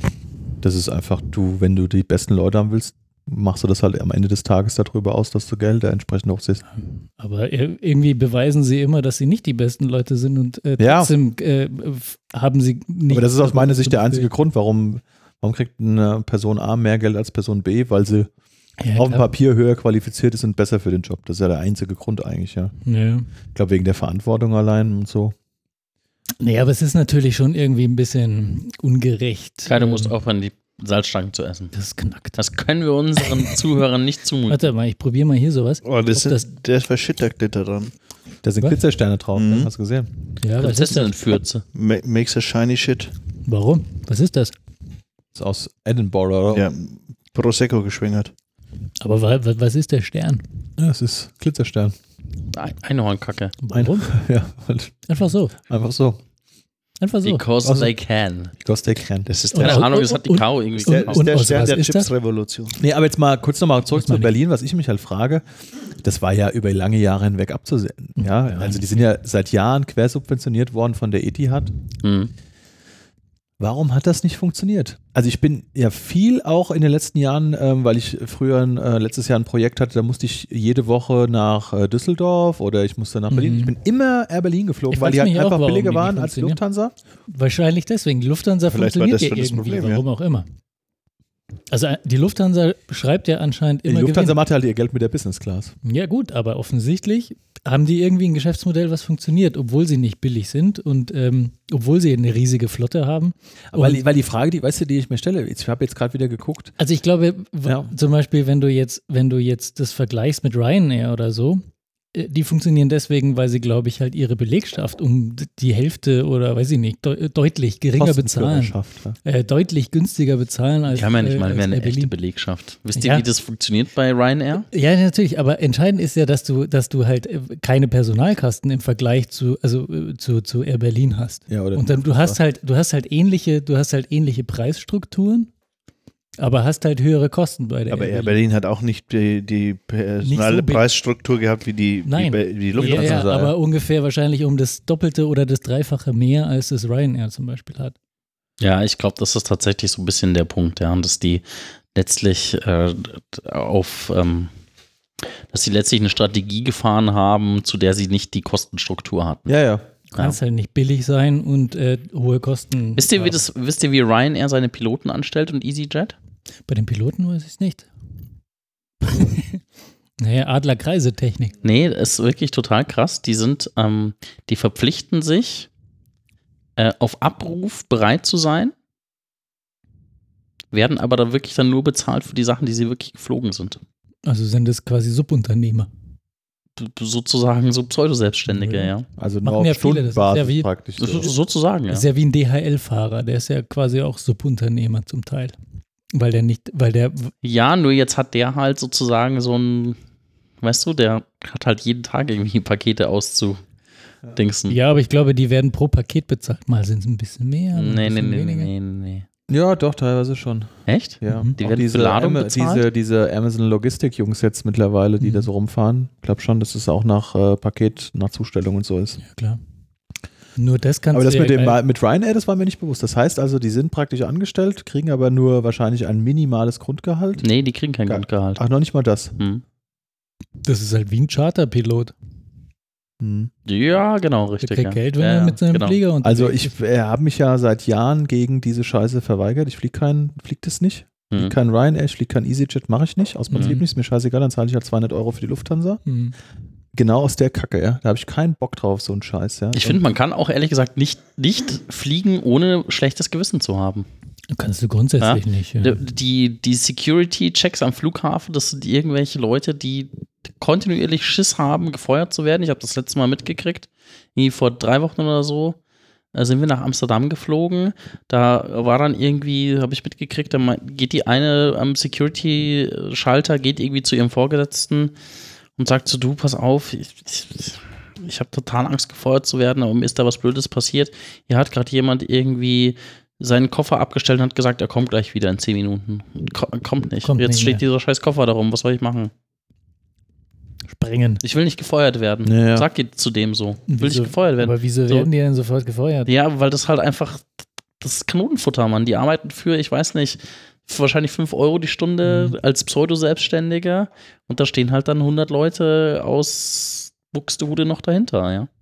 das ist einfach, du, wenn du die besten Leute haben willst, machst du das halt am Ende des Tages darüber aus, dass du Geld da entsprechend hochziehst. Aber irgendwie beweisen sie immer, dass sie nicht die besten Leute sind und äh, trotzdem ja. äh, haben sie nicht. Aber das ist aus meiner Sicht der einzige Grund, warum, warum kriegt eine Person A mehr Geld als Person B, weil sie ja, auf dem Papier höher qualifiziert ist und besser für den Job. Das ist ja der einzige Grund eigentlich, ja. ja. Ich glaube, wegen der Verantwortung allein und so. Nee, aber es ist natürlich schon irgendwie ein bisschen ungerecht. Keiner muss aufhören, die Salzstangen zu essen. Das knackt. Das können wir unseren Zuhörern nicht zumuten. Warte mal, ich probiere mal hier sowas. Oh, das sind, das der ist Verschitterglitter dran. Da sind Glitzersterne drauf, mhm. hast du gesehen? Ja, was, was ist das denn Fürze? Makes a shiny shit. Warum? Was ist das? Das ist aus Edinburgh, oder? Ja, Prosecco geschwängert. Aber wa- wa- was ist der Stern? Ja, es ist Glitzerstern. Ein- Einhornkacke. Warum? Ja, halt Einfach so. einfach so. Einfach so. Because Also- they can. Because they can. Das ist Und- der, Keine Ahnung, und- es hat die und- Kau irgendwie und- der, gekauft. ist der aus Stern was der ist das? Chipsrevolution. Nee, aber jetzt mal kurz nochmal zurück Weiß man zu Berlin, was ich mich halt frage. Das war ja über lange Jahre hinweg abzusehen. Ja, also die sind ja seit Jahren quersubventioniert worden von der Etihad. Mhm. Warum hat das nicht funktioniert? Also ich bin ja viel auch in den letzten Jahren, ähm, weil ich früher ein, äh, letztes Jahr ein Projekt hatte, da musste ich jede Woche nach äh, Düsseldorf oder ich musste nach Berlin. Mhm. Ich bin immer Air Berlin geflogen, Ich weil frag's die halt mich auch, einfach warum billiger die waren nicht als die funktionieren. Lufthansa. Wahrscheinlich deswegen. Die Lufthansa Vielleicht war funktioniert das ja schon das irgendwie, Problem, ja. warum auch immer. Also äh, die Lufthansa schreibt ja anscheinend Die immer Lufthansa Gewinn. macht halt ihr Geld mit der Business Class. Ja gut, aber offensichtlich haben die irgendwie ein Geschäftsmodell, was funktioniert, obwohl sie nicht billig sind und ähm, obwohl sie eine riesige Flotte haben. Weil, Und- die- weil die Frage, die, weißt du, die ich mir stelle, ich habe jetzt gerade wieder geguckt. Also ich glaube, w- Ja. zum Beispiel, wenn du jetzt, wenn du jetzt das vergleichst mit Ryanair oder so, äh, die funktionieren deswegen, weil sie, glaube ich, halt ihre Belegschaft um d- die Hälfte oder weiß ich nicht, de deutlich geringer bezahlen, Kostenführerschaft, ja. äh, deutlich günstiger bezahlen als Die haben ja nicht äh, mal als mehr eine Air echte Berlin. Belegschaft. Wisst Ja. ihr, wie das funktioniert bei Ryanair? Ja, natürlich, aber entscheidend ist ja, dass du, dass du halt äh, keine Personalkosten im Vergleich zu, also äh, zu, zu Air Berlin hast. Ja, oder Und dann du hast halt, du hast halt ähnliche, du hast halt ähnliche Preisstrukturen, aber hast halt höhere Kosten bei der Aber Air Air Berlin hat auch nicht die, die personale so big. Preisstruktur gehabt wie die, Nein. wie die Ja, Lufthansa. ja, ja. aber ungefähr wahrscheinlich um das Doppelte oder das Dreifache mehr, als das Ryanair zum Beispiel hat. Ja, ich glaube, das ist tatsächlich so ein bisschen der Punkt, ja, und dass die letztlich äh, auf, ähm, dass sie letztlich eine Strategie gefahren haben, zu der sie nicht die Kostenstruktur hatten. Ja, ja. Du kannst halt nicht billig sein und äh, hohe Kosten. Wisst ihr, wie haben. das, wisst ihr, wie Ryanair seine Piloten anstellt und EasyJet? Bei den Piloten weiß ich es nicht. Naja, Adlerkreisetechnik. Nee, das ist wirklich total krass. Die sind, ähm, die verpflichten sich, äh, auf Abruf bereit zu sein, werden aber dann wirklich dann nur bezahlt für die Sachen, die sie wirklich geflogen sind. Also sind das quasi Subunternehmer. Du- du Sozusagen so Pseudo-Selbstständige, Ja. ja. Also Machen nur ja auf viele, das ist Stundenbasis ja wie- praktisch. So, So. sozusagen, ja. Das ist ja wie ein D H L-Fahrer, der ist ja quasi auch Subunternehmer zum Teil. Weil der nicht, weil der, Ja, nur jetzt hat der halt sozusagen so ein, weißt du, der hat halt jeden Tag irgendwie Pakete auszudingsen. ja, aber ich glaube, die werden pro Paket bezahlt. Mal sind es ein bisschen mehr, mal ein Nee, nee, bisschen nee, weniger. nee, nee. Ja, doch, teilweise schon. Echt? Ja. Mhm. Die Auch werden diese, Beladung Ama- bezahlt? diese, diese Amazon Logistik-Jungs jetzt mittlerweile, die Mhm. da so rumfahren. Ich glaube schon, dass es auch nach äh, Paket, nach Zustellung und so ist. Ja, klar. Nur das kannst Aber das du mit, ja dem, bei- mit Ryanair, das war mir nicht bewusst. Das heißt also, die sind praktisch angestellt, kriegen aber nur wahrscheinlich ein minimales Grundgehalt. Nee, die kriegen kein Geil. Grundgehalt. Ach, noch nicht mal das. Hm. das ist halt wie ein Charterpilot. Hm. Ja, genau, Der richtig. kriegt ja. Geld, wenn ja, er ja, mit seinem genau. Flieger und Also ich äh, habe mich ja seit Jahren gegen diese Scheiße verweigert. Ich fliege kein, flieg das nicht. Ich Hm. fliege kein Ryanair, ich fliege kein EasyJet, mache ich nicht. Aus Prinzip Mhm. nicht, ist mir scheißegal, dann zahle ich halt zweihundert Euro für die Lufthansa. Hm. Genau aus der Kacke, ja. Da habe ich keinen Bock drauf, so ein Scheiß, ja. Ich finde, man kann auch ehrlich gesagt nicht, nicht fliegen, ohne schlechtes Gewissen zu haben. Kannst du grundsätzlich nicht. Ja. Die, die Security-Checks am Flughafen, das sind irgendwelche Leute, die kontinuierlich Schiss haben, gefeuert zu werden. Ich habe das letzte Mal mitgekriegt, wie vor drei Wochen oder so. Da sind wir nach Amsterdam geflogen. Da war dann irgendwie, habe ich mitgekriegt, da mei- geht die eine am Security-Schalter, geht irgendwie zu ihrem Vorgesetzten und sagt so, du, pass auf, ich, ich, ich habe total Angst, gefeuert zu werden, aber mir ist da was Blödes passiert. Hier hat gerade jemand irgendwie seinen Koffer abgestellt und hat gesagt, er kommt gleich wieder in zehn Minuten. Ko kommt nicht. Kommt Jetzt nicht steht mehr. dieser scheiß Koffer darum, was soll ich machen? Sprengen. Ich will nicht gefeuert werden. Ja, ja. Sag ihr zu dem so. Will Wieso- ich gefeuert werden. Aber wieso So. werden die denn sofort gefeuert? Ja, weil das halt einfach, das ist Kanonenfutter, Mann. Die arbeiten für, ich weiß nicht, für wahrscheinlich fünf Euro die Stunde Mhm. als Pseudo-Selbstständiger und da stehen halt dann hundert Leute aus Buxtehude noch dahinter, ja.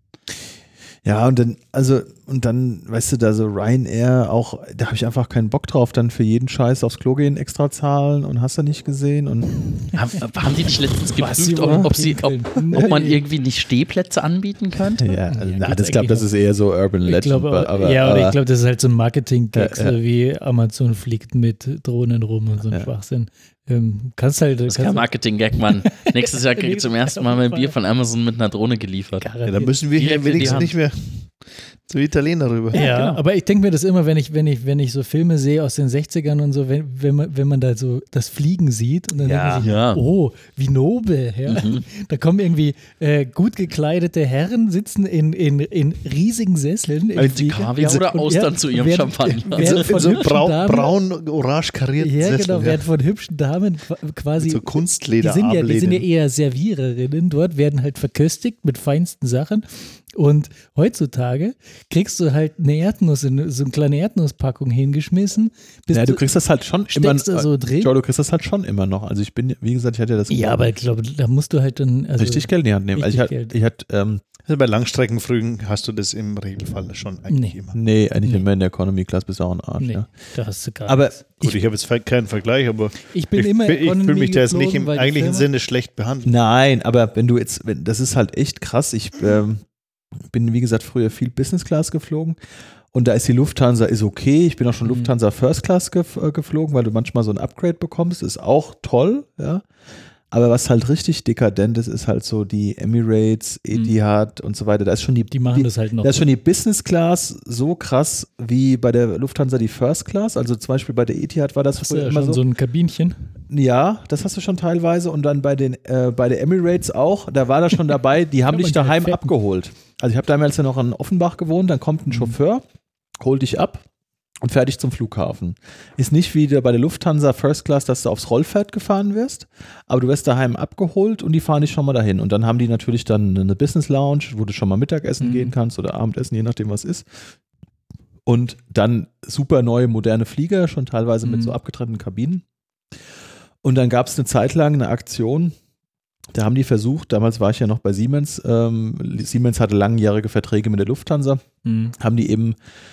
Ja, und dann, also, und dann, weißt du, da so Ryanair auch, da habe ich einfach keinen Bock drauf, dann für jeden Scheiß aufs Klo gehen, extra zahlen und hast du nicht gesehen und Haben, haben die nicht letztens Was, sie geprüft, ob, wollen ob, sie, ob, pinkeln? ob man irgendwie nicht Stehplätze anbieten könnte? ja, also, Ja, na, geht's das glaube, das eigentlich ist eher so Urban Ich Legend, glaube, aber, aber, ja, aber ich aber- glaube, das ist halt so ein Marketing-Gag, Ja, ja. so wie Amazon fliegt mit Drohnen rum und so ein Ja. Schwachsinn. Ähm, kannst halt. Das ist kein Marketing-Gag, Mann. Nächstes Jahr kriege ich zum ersten Mal mein Bier von Amazon mit einer Drohne geliefert. Ja, da müssen wir Direkt hier in die wenigstens Hand. nicht mehr, So Italiener rüber. Ja, Ja, genau. aber ich denke mir das immer, wenn ich, wenn ich, wenn ich so Filme sehe aus den sechzigern und so, wenn, wenn, man, wenn man da so das Fliegen sieht und dann Ja. denkt man sich, Ja. oh, wie nobel. Ja. Mhm. Da kommen irgendwie äh, gut gekleidete Herren, sitzen in, in, in riesigen Sesseln. Im Also die Flieger. Kaviar oder Und Austern ja, zu ihrem werden- Champagner. werden So, von so hübschen braun, Damen- braun, orange karierten Ja, Sessel, genau, werden von hübschen Damen qu- quasi. So Kunstleder die sind, ja, die sind ja ablehnen. eher Serviererinnen dort, werden halt verköstigt mit feinsten Sachen. Und heutzutage kriegst du halt eine Erdnuss, in, so eine kleine Erdnusspackung hingeschmissen. Bist Ja, du kriegst das halt schon immer. steckst da so drin. Joe, du kriegst das halt schon immer noch. Also ich bin, wie gesagt, ich hatte ja das Ja, aber ich glaube, da musst du halt dann. Also, richtig Geld in die Hand nehmen. Also ich richtig hatte, Geld. ich hatte ähm, Also bei Langstreckenflügen hast du das im Regelfall schon eigentlich Nee. immer. nee, eigentlich Nee. immer in der Economy Class bist du auch ein Arsch. Nee, Ja. da hast du gar Aber nichts. Gut, ich habe jetzt keinen Vergleich, aber Ich bin ich, immer ich fühle mich da jetzt nicht geflogen, im weil die eigentlichen Firma- Sinne schlecht behandelt. Nein, aber wenn du jetzt, wenn, das ist halt echt krass. Ich ähm, bin, wie gesagt, früher viel Business Class geflogen und da ist die Lufthansa ist okay. Ich bin auch schon Mhm. Lufthansa First Class gef äh, geflogen, weil du manchmal so ein Upgrade bekommst. Ist auch toll, ja. Aber was halt richtig dekadent ist, ist halt so die Emirates, Etihad und so weiter. Da ist schon die, Die machen die, das halt noch. da ist schon die Business Class so krass wie bei der Lufthansa die First Class. Also zum Beispiel bei der Etihad war das hast du früher ja immer schon so so. ein Kabinchen. Ja, das hast du schon teilweise. Und dann bei den äh, bei der Emirates auch. Da war das schon dabei. Die haben Kann dich man daheim direkt fetten. abgeholt. Also ich habe damals ja noch in Offenbach gewohnt. Dann kommt ein Mhm. Chauffeur, holt dich ab und fertig zum Flughafen. Ist nicht wie der bei der Lufthansa First Class, dass du aufs Rollfeld gefahren wirst, aber du wirst daheim abgeholt und die fahren dich schon mal dahin. Und dann haben die natürlich dann eine Business Lounge, wo du schon mal Mittagessen Mhm. gehen kannst oder Abendessen, je nachdem was ist. Und dann super neue, moderne Flieger, schon teilweise mit Mhm. so abgetrennten Kabinen. Und dann gab es eine Zeit lang eine Aktion, da haben die versucht, damals war ich ja noch bei Siemens, ähm, Siemens hatte langjährige Verträge mit der Lufthansa, Mhm. haben die eben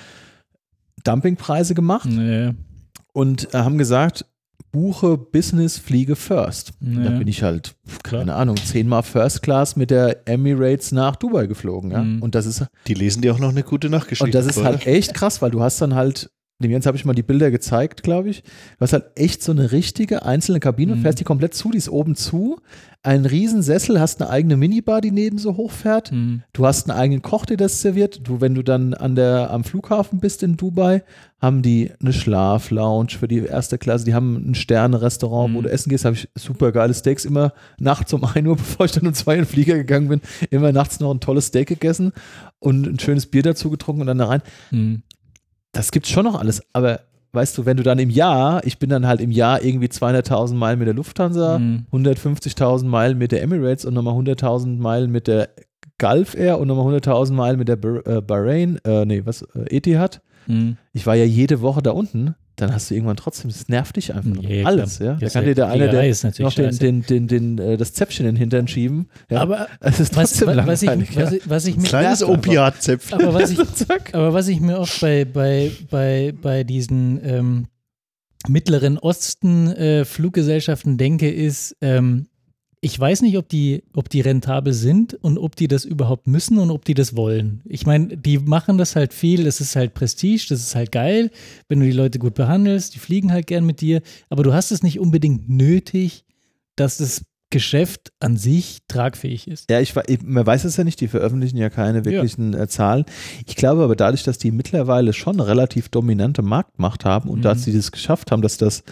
Dumpingpreise gemacht Nee. und äh, haben gesagt, buche Business, fliege First. Und Ja. da bin ich halt, Klar. keine Ahnung, zehnmal First Class mit der Emirates nach Dubai geflogen. Ja? Mhm. Und das ist Die lesen dir auch noch eine gute Nachtgeschichte. Und das ist vor. halt echt krass, weil du hast dann halt, dem Jens habe ich mal die Bilder gezeigt, glaube ich. Du hast halt echt so eine richtige einzelne Kabine, Mhm. fährst die komplett zu, die ist oben zu. Ein riesen Sessel, hast eine eigene Minibar, die neben so hochfährt. Mhm. Du hast einen eigenen Koch, der das serviert. Du, wenn du dann an der, am Flughafen bist in Dubai, haben die eine Schlaflounge für die erste Klasse. Die haben ein Sterne-Restaurant, Mhm. wo du essen gehst. Habe ich super geile Steaks. Immer nachts um ein Uhr, bevor ich dann um zwei in den Flieger gegangen bin, immer nachts noch ein tolles Steak gegessen und ein schönes Bier dazu getrunken und dann da rein. Mhm. Das gibt's schon noch alles. Aber weißt du, wenn du dann im Jahr, ich bin dann halt im Jahr irgendwie zweihunderttausend Meilen mit der Lufthansa, Mhm. hundertfünfzigtausend Meilen mit der Emirates und nochmal hunderttausend Meilen mit der Gulf Air und nochmal hunderttausend Meilen mit der Bah- äh, Bahrain, äh, nee, was, äh, Etihad. Mhm. Ich war ja jede Woche da unten, dann hast du irgendwann trotzdem, das nervt dich einfach. Ja, klar. alles, ja. Da Das kann ist dir der halt- eine der Fliegerei ist natürlich noch den, scheiße. den, den, den, äh, das Zäpfchen in den Hintern schieben. Ja. Aber es ist was, trotzdem was, was, langweilig. ich, was, ja. ich, was ich mir Kleines nervt einfach. Opiatzäpfchen. aber was ich, Zack. aber was ich mir oft bei, bei, bei, bei diesen ähm, Mittleren Osten äh, Fluggesellschaften denke, ist, ähm, ich weiß nicht, ob die, ob die rentabel sind und ob die das überhaupt müssen und ob die das wollen. Ich meine, die machen das halt viel, es ist halt Prestige, das ist halt geil, wenn du die Leute gut behandelst, die fliegen halt gern mit dir, aber du hast es nicht unbedingt nötig, dass das Geschäft an sich tragfähig ist. Ja, ich, wa- ich- man weiß es ja nicht, die veröffentlichen ja keine wirklichen äh, Zahlen. Ich glaube aber dadurch, dass die mittlerweile schon eine relativ dominante Marktmacht haben und Mhm. dass sie das geschafft haben, dass das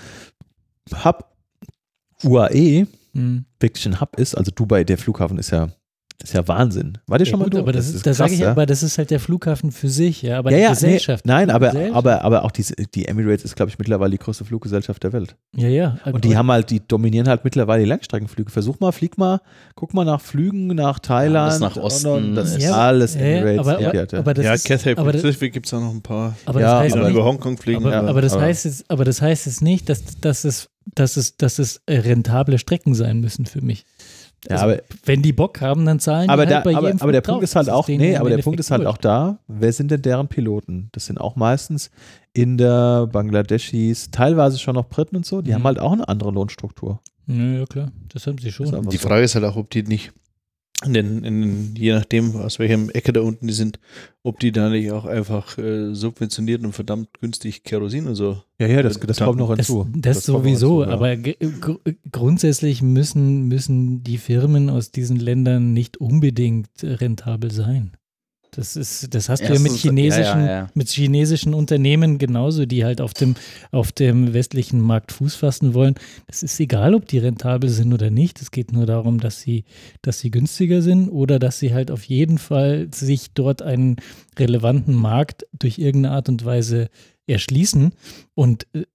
Hub U A E Mhm. wirklich ein Hub ist, also Dubai, der Flughafen ist ja, das ist ja Wahnsinn. War der Ja, schon mal gut, durch? aber das, ist, da sage ich, ja. aber das ist halt der Flughafen für sich, ja, aber ja, die ja, Gesellschaft. Nee, nein, die aber, Gesellschaft- aber, aber auch die, die Emirates ist, glaube ich, mittlerweile die größte Fluggesellschaft der Welt. ja, ja. Und die haben halt, die dominieren halt mittlerweile die Langstreckenflüge. Versuch mal, flieg mal, guck mal nach Flügen nach Thailand. Alles nach Osten Und das ist ist- alles ja, ja, Emirates. aber, aber, Etihad, ja. aber das Ja, ist, Cathay aber, das- Pacific gibt es auch noch ein paar, aber Ja, das die heißt dann aber- nicht, über Hongkong fliegen. aber, ja, aber, das aber- heißt jetzt, aber das heißt jetzt nicht, dass, dass, es, dass, es, dass es äh, rentable Strecken sein müssen für mich. Ja, Also, aber, wenn die Bock haben, dann zahlen aber, die da, halt bei aber, jedem aber der Flug drauf. Punkt ist halt Das auch, denen nee, im aber der Endeffekt Punkt ist halt wurscht. auch da, wer sind denn deren Piloten? Das sind auch meistens Inder, Bangladeschis, teilweise schon noch Briten und so, die Mhm. haben halt auch eine andere Lohnstruktur. Ja, ja, klar, das haben sie schon. Das ist einfach Die so. Frage ist halt auch, ob die nicht, in den, in den, je nachdem, aus welchem Ecke da unten die sind, ob die da nicht auch einfach äh, subventioniert und verdammt günstig Kerosin und so. Ja, ja, das, das kommt noch Das, hinzu. das, kommt noch sowieso, hinzu, ja. aber ge- gr grundsätzlich müssen, müssen die Firmen aus diesen Ländern nicht unbedingt äh, rentabel sein. Das ist, das hast du ja Erstens- mit chinesischen, ja, ja, ja. mit chinesischen Unternehmen genauso, die halt auf dem, auf dem westlichen Markt Fuß fassen wollen. Es ist egal, ob die rentabel sind oder nicht. Es geht nur darum, dass sie, dass sie günstiger sind oder dass sie halt auf jeden Fall sich dort einen relevanten Markt durch irgendeine Art und Weise erschließen. Und äh,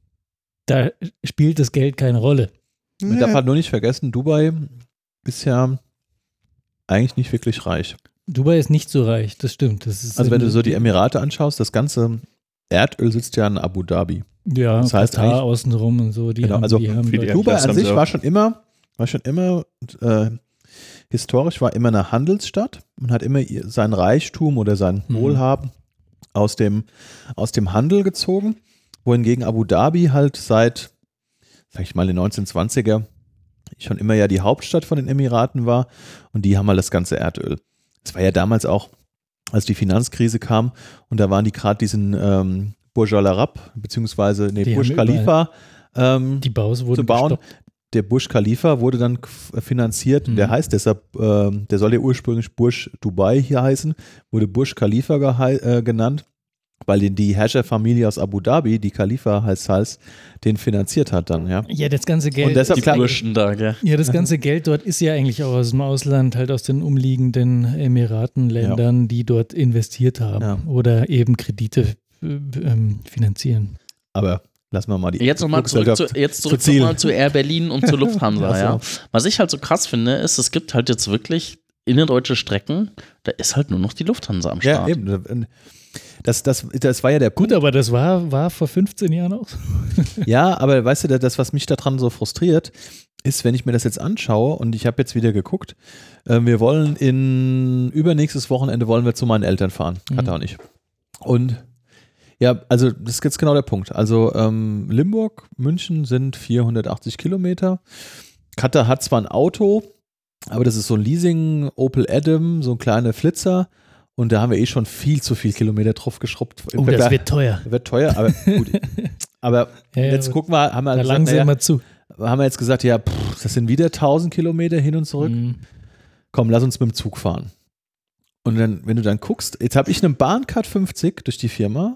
da spielt das Geld keine Rolle. Man darf halt nur nicht vergessen, Dubai ist ja eigentlich nicht wirklich reich. Dubai ist nicht so reich, das stimmt. Das ist Also wenn du so die Emirate anschaust, das ganze Erdöl sitzt ja in Abu Dhabi. ja, das heißt Katar eigentlich- außenrum und so, die Genau, haben, also die haben für die dort- Dubai das an haben sich sie auch. war schon immer, war schon immer äh, historisch war immer eine Handelsstadt und hat immer ihr- sein Reichtum oder sein Mhm. Wohlhaben aus dem, aus dem Handel gezogen, wohingegen Abu Dhabi halt seit, sag ich mal, den neunzehnhundertzwanziger schon immer ja die Hauptstadt von den Emiraten war und die haben halt das ganze Erdöl. Es war ja damals auch, als die Finanzkrise kam und da waren die gerade diesen ähm, Burj Al Arab, beziehungsweise nee, Die Burj haben Khalifa ähm, die Baus wurden zu bauen. gestoppt. Der Burj Khalifa wurde dann k- finanziert, Mhm. der heißt deshalb, ähm, der soll ja ursprünglich Burj Dubai hier heißen, wurde Burj Khalifa gehei- äh, genannt, weil den die Herrscherfamilie aus Abu Dhabi, die Khalifa heißt Hals, den finanziert hat dann, ja. Ja, das ganze Geld. Und deshalb- Die klar- Burschen da, gell? Ja, das ganze Geld dort ist ja eigentlich auch aus dem Ausland, halt aus den umliegenden Emiratenländern, die dort investiert haben Ja. oder eben Kredite äh, ähm, finanzieren. Aber lassen wir mal die Jetzt nochmal zurück, zu, Fluggesellschaft jetzt zurück zu Ziel. noch mal zu Air Berlin und zu Lufthansa. Ach so. ja. Was ich halt so krass finde, ist, es gibt halt jetzt wirklich innerdeutsche Strecken, da ist halt nur noch die Lufthansa am Ja, Start. eben. Das, das, das war ja der Punkt. Gut, aber das war, war vor fünfzehn Jahren auch so. Ja, aber weißt du, das, was mich daran so frustriert, ist, wenn ich mir das jetzt anschaue und ich habe jetzt wieder geguckt, äh, wir wollen in übernächstes Wochenende wollen wir zu meinen Eltern fahren. Hat er auch nicht. Und ja, also das ist jetzt genau der Punkt. Also ähm, Limburg, München sind vierhundertachtzig Kilometer. Katar hat zwar ein Auto, aber das ist so ein Leasing Opel Adam, so ein kleiner Flitzer. Und da haben wir eh schon viel zu viel Kilometer drauf geschrubbt. Oh, das wird teuer. Wird teuer, aber gut. Aber Ja, ja, jetzt gut. gucken wir, haben wir, Da gesagt, langen sie naja, immer zu. haben wir jetzt gesagt, ja, pff, das sind wieder tausend Kilometer hin und zurück. Mhm. Komm, lass uns mit dem Zug fahren. Und dann, wenn du dann guckst, jetzt habe ich einen Bahncard fünfzig durch die Firma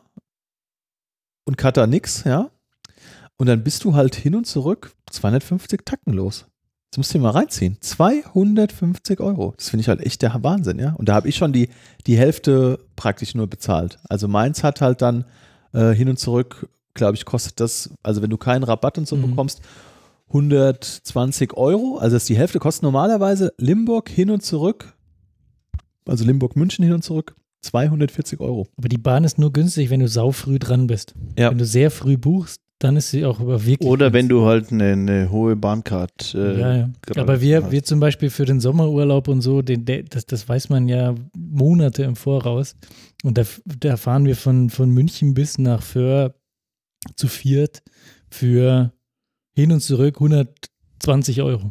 und Katar nix, ja. Und dann bist du halt hin und zurück zweihundertfünfzig Tacken los. Das musst du dir mal reinziehen. zweihundertfünfzig Euro. Das finde ich halt echt der Wahnsinn, ja. Und da habe ich schon die, die Hälfte praktisch nur bezahlt. Also meins hat halt dann äh, hin und zurück, glaube ich, kostet das, also wenn du keinen Rabatt und so Mhm. bekommst, hundertzwanzig Euro. Also das ist die Hälfte, kostet normalerweise Limburg hin und zurück, also Limburg-München hin und zurück, zweihundertvierzig Euro. Aber die Bahn ist nur günstig, wenn du sau früh dran bist. Ja. Wenn du sehr früh buchst, dann ist sie auch über wirklich. Oder wenn günstig. du halt eine, eine hohe Bahncard. Äh, Ja, ja. gerade Aber wir, hast. wir zum Beispiel für den Sommerurlaub und so, den, der, das, das weiß man ja Monate im Voraus. Und da, da fahren wir von, von München bis nach Föhr zu viert für hin und zurück hundertzwanzig Euro.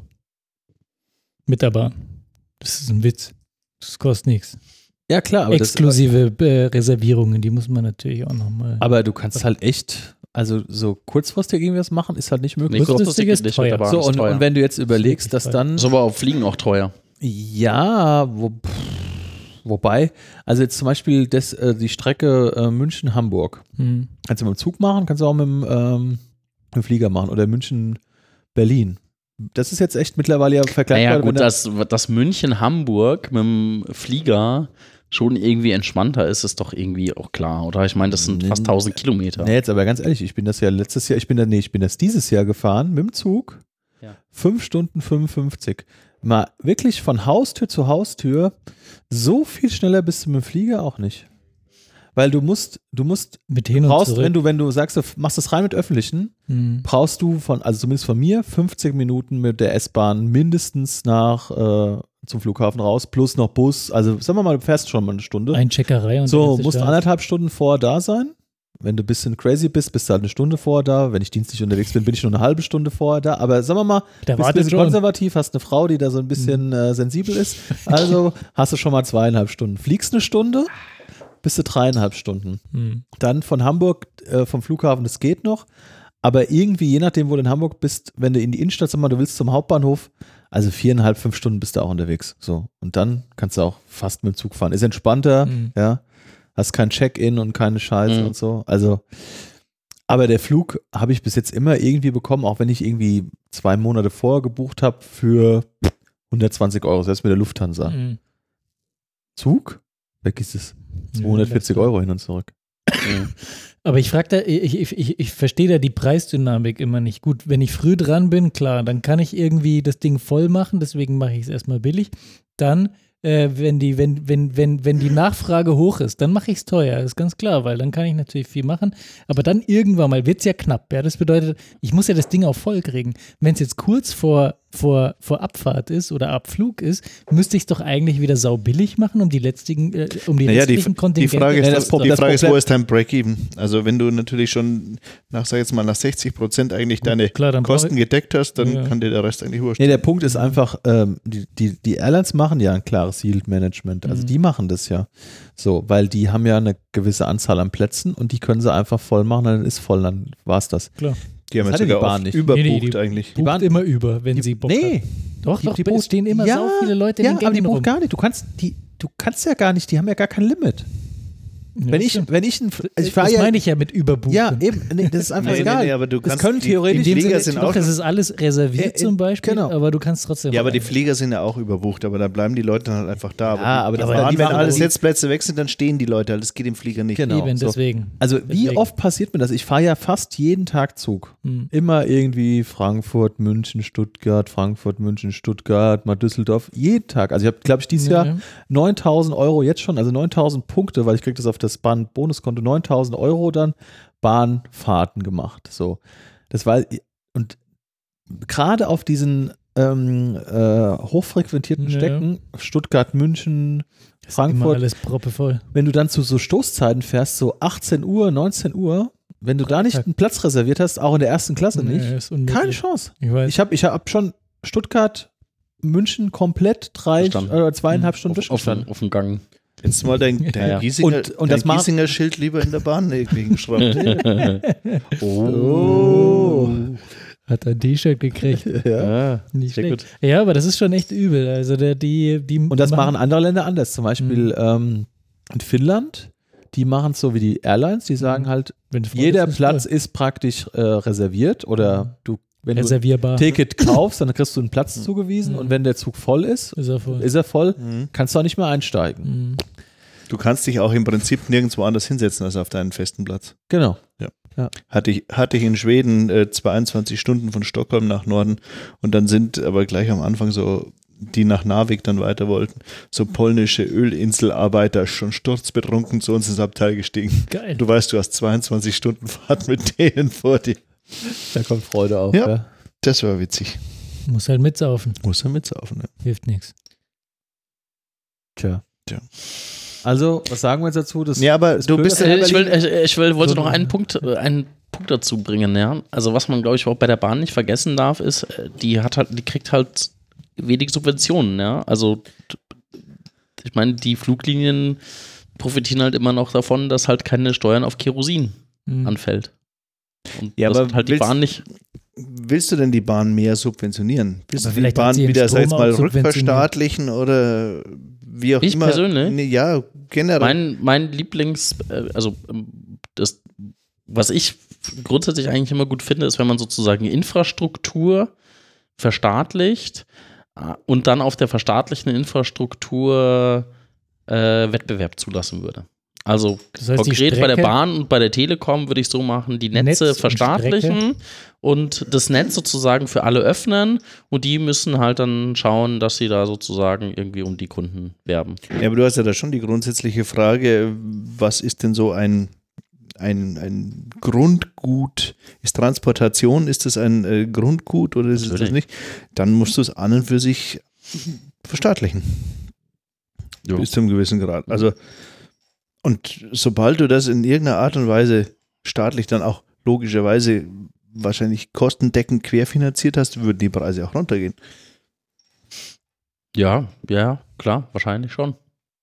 Mit der Bahn. Das ist ein Witz. Das kostet nichts. Ja, klar. Aber Exklusive äh, Reservierungen, die muss man natürlich auch nochmal. Das, aber du kannst halt echt, also so kurzfristig irgendwas machen, ist halt nicht möglich. Nee, kurzfristig kurzfristig ist nicht mit der teuer. Bahn, so, ist und, teuer. und wenn du jetzt überlegst, dass wirklich dann, Ist aber auf Fliegen auch teuer. ja, wo, pff, wobei, also jetzt zum Beispiel das, äh, die Strecke äh, München-Hamburg, Hm. kannst du mit dem Zug machen, kannst du auch mit dem, ähm, mit dem Flieger machen oder München-Berlin. Das ist jetzt echt mittlerweile ja vergleichbar. Naja, wenn gut, du- dass, dass München-Hamburg mit dem Flieger schon irgendwie entspannter ist, ist doch irgendwie auch klar, oder? Ich meine, das sind Nee, fast tausend Kilometer. Nee, jetzt aber ganz ehrlich, ich bin das ja letztes Jahr, ich bin da, nee, ich bin das dieses Jahr gefahren mit dem Zug. Ja. fünf Stunden fünfundfünfzig. Mal wirklich von Haustür zu Haustür, so viel schneller bist du mit dem Flieger auch nicht. Weil du musst, du musst, Mit hin und brauchst, zurück. wenn du, wenn du sagst, du machst das rein mit Öffentlichen, Hm. brauchst du von, also zumindest von mir, fünfzig Minuten mit der S-Bahn mindestens nach äh, zum Flughafen raus, plus noch Bus. Also sagen wir mal, du fährst schon mal eine Stunde. Eincheckerei und So, der musst Start. anderthalb Stunden vorher da sein. Wenn du ein bisschen crazy bist, bist du halt eine Stunde vorher da. Wenn ich dienstlich unterwegs bin, bin ich nur eine halbe Stunde vorher da. Aber sagen wir mal, Der bist ein wartet bisschen schon. Mhm. konservativ, hast eine Frau, die da so ein bisschen äh, sensibel ist. Also hast du schon mal zweieinhalb Stunden. Fliegst eine Stunde, bist du dreieinhalb Stunden. Hm. Dann von Hamburg, äh, vom Flughafen, das geht noch. Aber irgendwie, je nachdem, wo du in Hamburg bist, wenn du in die Innenstadt, sag mal, du willst zum Hauptbahnhof, Also viereinhalb, fünf Stunden bist du auch unterwegs. So. Und dann kannst du auch fast mit dem Zug fahren. Ist entspannter, Mhm. ja. Hast kein Check-in und keine Scheiße Mhm. und so. Also, aber der Flug habe ich bis jetzt immer irgendwie bekommen, auch wenn ich irgendwie zwei Monate vorher gebucht habe für hundertzwanzig Euro, selbst mit der Lufthansa. Mhm. Zug? Weg ist es. zweihundertvierzig Euro hin und zurück. Aber ich frage da, ich, ich, ich, ich verstehe da die Preisdynamik immer nicht. Gut, wenn ich früh dran bin, klar, dann kann ich irgendwie das Ding voll machen, deswegen mache ich es erstmal billig. Dann, äh, wenn, die, wenn, wenn, wenn, wenn die Nachfrage hoch ist, dann mache ich es teuer, ist ganz klar, weil dann kann ich natürlich viel machen. Aber dann irgendwann mal wird es ja knapp. Ja? Das bedeutet, ich muss ja das Ding auch voll kriegen. Wenn es jetzt kurz vor, vor, vor Abfahrt ist oder Abflug ist, müsste ich es doch eigentlich wieder saubillig machen, um die letztigen, äh, um die Naja, die, letztlichen die Kontingente. Frage ist, Ja, das, das die das Frage ist, Problem- wo ist dein Break-Even? Also wenn du natürlich schon nach, sag jetzt mal, nach sechzig Prozent eigentlich deine Klar, dann brauch Kosten gedeckt hast, dann Ja. kann dir der Rest eigentlich wurscht. Nee, der Punkt ist einfach, ähm, die, die, die Airlines machen ja ein klares Yield-Management. Also Mhm. die machen das ja so, weil die haben ja eine gewisse Anzahl an Plätzen und die können sie einfach voll machen, dann ist voll, dann war es das. Klar. Die haben Das jetzt hatte die sogar Bahn oft nicht. überbucht Nee, nee, die- eigentlich. Bucht Bahn- immer über, wenn sie Bock Nee, hat. Doch, die- doch, die es bucht- stehen immer ja, so viele Leute in ja, den aber die Gängen bucht rum. gar nicht. Du kannst, die, du kannst ja gar nicht, die haben ja gar kein Limit. Ja, wenn ich, stimmt. wenn ich, ein, also ich fahr das ja, meine ich ja mit Überbuchen. ja, eben, nee, das ist einfach Nee, nee, egal. nee, aber du das kannst können die- theoretisch in dem Flieger Sinne, sind doch, auch- das ist alles reserviert Äh, äh, zum Beispiel, genau. aber du kannst trotzdem Ja, aber die rein. Flieger sind ja auch überbucht, aber da bleiben die Leute dann halt einfach da. Ja, aber die das- Bahn, die wenn machen alle die- Sitzplätze weg sind, dann stehen die Leute halt. Das geht im Flieger nicht. Genau. Eben, so. deswegen. Also wie Deswegen. oft passiert mir das? Ich fahre ja fast jeden Tag Zug. Hm. Immer irgendwie Frankfurt, München, Stuttgart, Frankfurt, München, Stuttgart, mal Düsseldorf. Jeden Tag. Also ich habe, glaube ich, dieses Ja, Jahr ja. neuntausend Euro jetzt schon, also neuntausend Punkte, weil ich kriege das auf das Bahn-Bonuskonto, neuntausend Euro dann Bahnfahrten gemacht. So. Das war, und gerade auf diesen ähm, äh, hochfrequentierten Ja. Strecken, Stuttgart, München, Immer Frankfurt, alles proppevoll. wenn du dann zu so Stoßzeiten fährst, so achtzehn Uhr, neunzehn Uhr, wenn du da nicht einen Platz reserviert hast, auch in der ersten Klasse Nee, nicht, ist unmöglich. keine Chance. Ich weiß. Ich habe ich hab schon Stuttgart, München komplett drei Verstanden. oder zweieinhalb Stunden Auf, auf, durchgestanden. auf dem Gang. Jetzt mal dein, dein Ja. Giesinger, Und- und dein das macht- Giesinger Schild lieber in der Bahn irgendwie geschraubt. Oh. Hat ein T-Shirt gekriegt. Ja. Ja, Nicht sehr schlecht. Ja, aber das ist schon echt übel. Also der, die, die Und das machen andere Länder anders. Zum Beispiel ähm, in Finnland, die machen es so wie die Airlines, die sagen halt, wenn es voll jeder ist, ist Platz voll. ist praktisch äh, reserviert oder du, wenn du reservierbar. ein Ticket kaufst, dann kriegst du einen Platz zugewiesen Mhm. und wenn der Zug voll ist, Ist er voll. ist er voll, Mhm. kannst du auch nicht mehr einsteigen. Mhm. Du kannst dich auch im Prinzip nirgendwo anders hinsetzen als auf deinen festen Platz. Genau. Hatte ich, hatte ich in Schweden äh, zweiundzwanzig Stunden von Stockholm nach Norden und dann sind aber gleich am Anfang so, die nach Narvik dann weiter wollten, so polnische Ölinselarbeiter schon sturzbetrunken zu uns ins Abteil gestiegen. Geil. Du weißt, du hast zweiundzwanzig Stunden Fahrt mit denen vor dir. Da kommt Freude auf. Ja. Ja. Das war witzig. Muss halt mitsaufen. Muss er mitsaufen. Ne? Hilft nichts. Tja. Tja. Also, was sagen wir jetzt dazu? Das, Ja, aber das du Blöde bist ist ja Äh, ich, will, Berlin- ich, ich will, wollte So noch eine- einen Punkt, äh, einen Punkt dazu bringen, ja. Also was man, glaube ich, auch bei der Bahn nicht vergessen darf, ist, äh, die hat halt, die kriegt halt wenig Subventionen, ja. Also t- ich meine, die Fluglinien profitieren halt immer noch davon, dass halt keine Steuern auf Kerosin Mhm. anfällt. Und Ja, das aber hat halt die willst- Bahn nicht. Willst du denn die Bahn mehr subventionieren? Willst Aber du die vielleicht hat Bahn sie ihren wieder, sag jetzt Strom mal, auch subventioniert. rückverstaatlichen oder wie auch Ich immer? persönlich? Nee, ja, generell. Mein, mein Lieblings, äh, also ähm, das, was ich grundsätzlich eigentlich immer gut finde, ist, wenn man sozusagen Infrastruktur verstaatlicht äh, und dann auf der verstaatlichten Infrastruktur äh, Wettbewerb zulassen würde. Also Das heißt, die konkret bei der Strecke- Bahn und bei der Telekom würde ich so machen, die Netze Netz und verstaatlichen und das Netz sozusagen für alle öffnen und die müssen halt dann schauen, dass sie da sozusagen irgendwie um die Kunden werben. Ja, aber du hast ja da schon die grundsätzliche Frage, was ist denn so ein, ein, ein Grundgut? Ist Transportation, ist das ein äh, Grundgut oder ist es das Natürlich. nicht? Dann musst du es an und für sich verstaatlichen. Jo. Bis zu einem gewissen Grad. Also, und sobald du das in irgendeiner Art und Weise staatlich dann auch logischerweise wahrscheinlich kostendeckend querfinanziert hast, würden die Preise auch runtergehen. Ja, ja, klar, wahrscheinlich schon.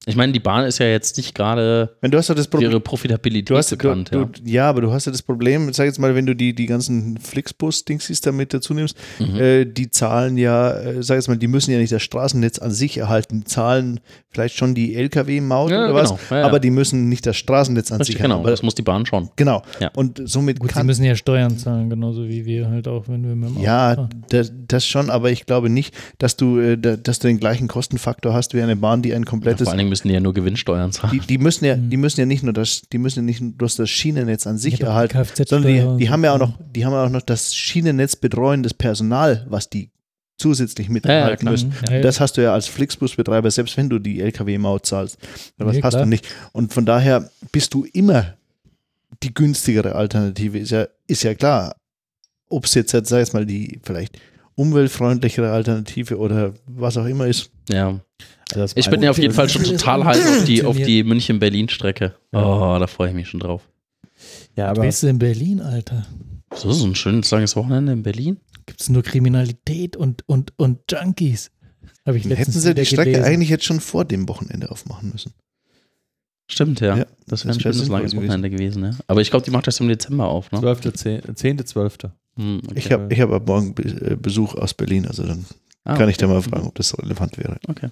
Ich meine, die Bahn ist ja jetzt nicht gerade Wenn du hast ja das für Problem, ihre Profitabilität du hast, bekannt. du, ja. du, ja, aber du hast ja das Problem, sag jetzt mal, wenn du die, die ganzen Flixbus-Dingsies da mit dazu nimmst, Mhm. äh, die zahlen ja, äh, sag jetzt mal, die müssen ja nicht das Straßennetz an sich erhalten, die zahlen vielleicht schon die L K W-Maut Ja, oder genau. was, Ja, ja. aber die müssen nicht das Straßennetz an Richtig, sich genau, erhalten. das muss die Bahn schon. Genau. Ja. Und somit Gut, sie kann, müssen ja Steuern zahlen, genauso wie wir halt auch, wenn wir mit dem Auto ja, fahren. das, das schon, aber ich glaube nicht, dass du, äh, da- dass du den gleichen Kostenfaktor hast wie eine Bahn, die ein Ja, komplettes vor allen Dingen müssen die ja nur Gewinnsteuern zahlen. Die, die müssen ja, Mhm. die müssen ja nicht nur das, die müssen ja nicht nur das Schienennetz an sich Ja, doch, die erhalten, Kfz-Steuer sondern die, und die so. haben ja auch noch, die haben ja auch noch das Schienennetz betreuendes Personal, was die zusätzlich mit Ja, ja, erhalten klar. müssen. Ja, ja. Das hast du ja als Flixbus-Betreiber, selbst wenn du die L K W-Maut zahlst. Aber Nee, das hast klar. du nicht. Und von daher bist du immer die günstigere Alternative, ist ja, ist ja klar. Ob es jetzt, sag ich jetzt mal, die vielleicht umweltfreundlichere Alternative oder was auch immer ist. Ja. Also das Ich bin meine- ja auf jeden Fall schon Alles total heiß auf die, auf funktioniert. die München-Berlin-Strecke. Oh, da freue ich mich schon drauf. Ja, aber Bist du in Berlin, Alter? So, so ein schönes langes Wochenende in Berlin. Gibt es nur Kriminalität und, und, und Junkies? Habe ich Dann letztens hätten sie die wieder Strecke gelesen. eigentlich jetzt schon vor dem Wochenende aufmachen müssen. Stimmt, ja. Ja, das wäre ein das wär schönes sinnvoll langes gewesen. Wochenende gewesen. Ja. Aber ich glaube, die macht das im Dezember auf, ne? zwölfte, zehnte, zwölfte Hm, okay. Ich habe ich hab ab morgen Be äh, Besuch aus Berlin, also dann Ah, kann ich da mal fragen, ob das relevant wäre. Okay.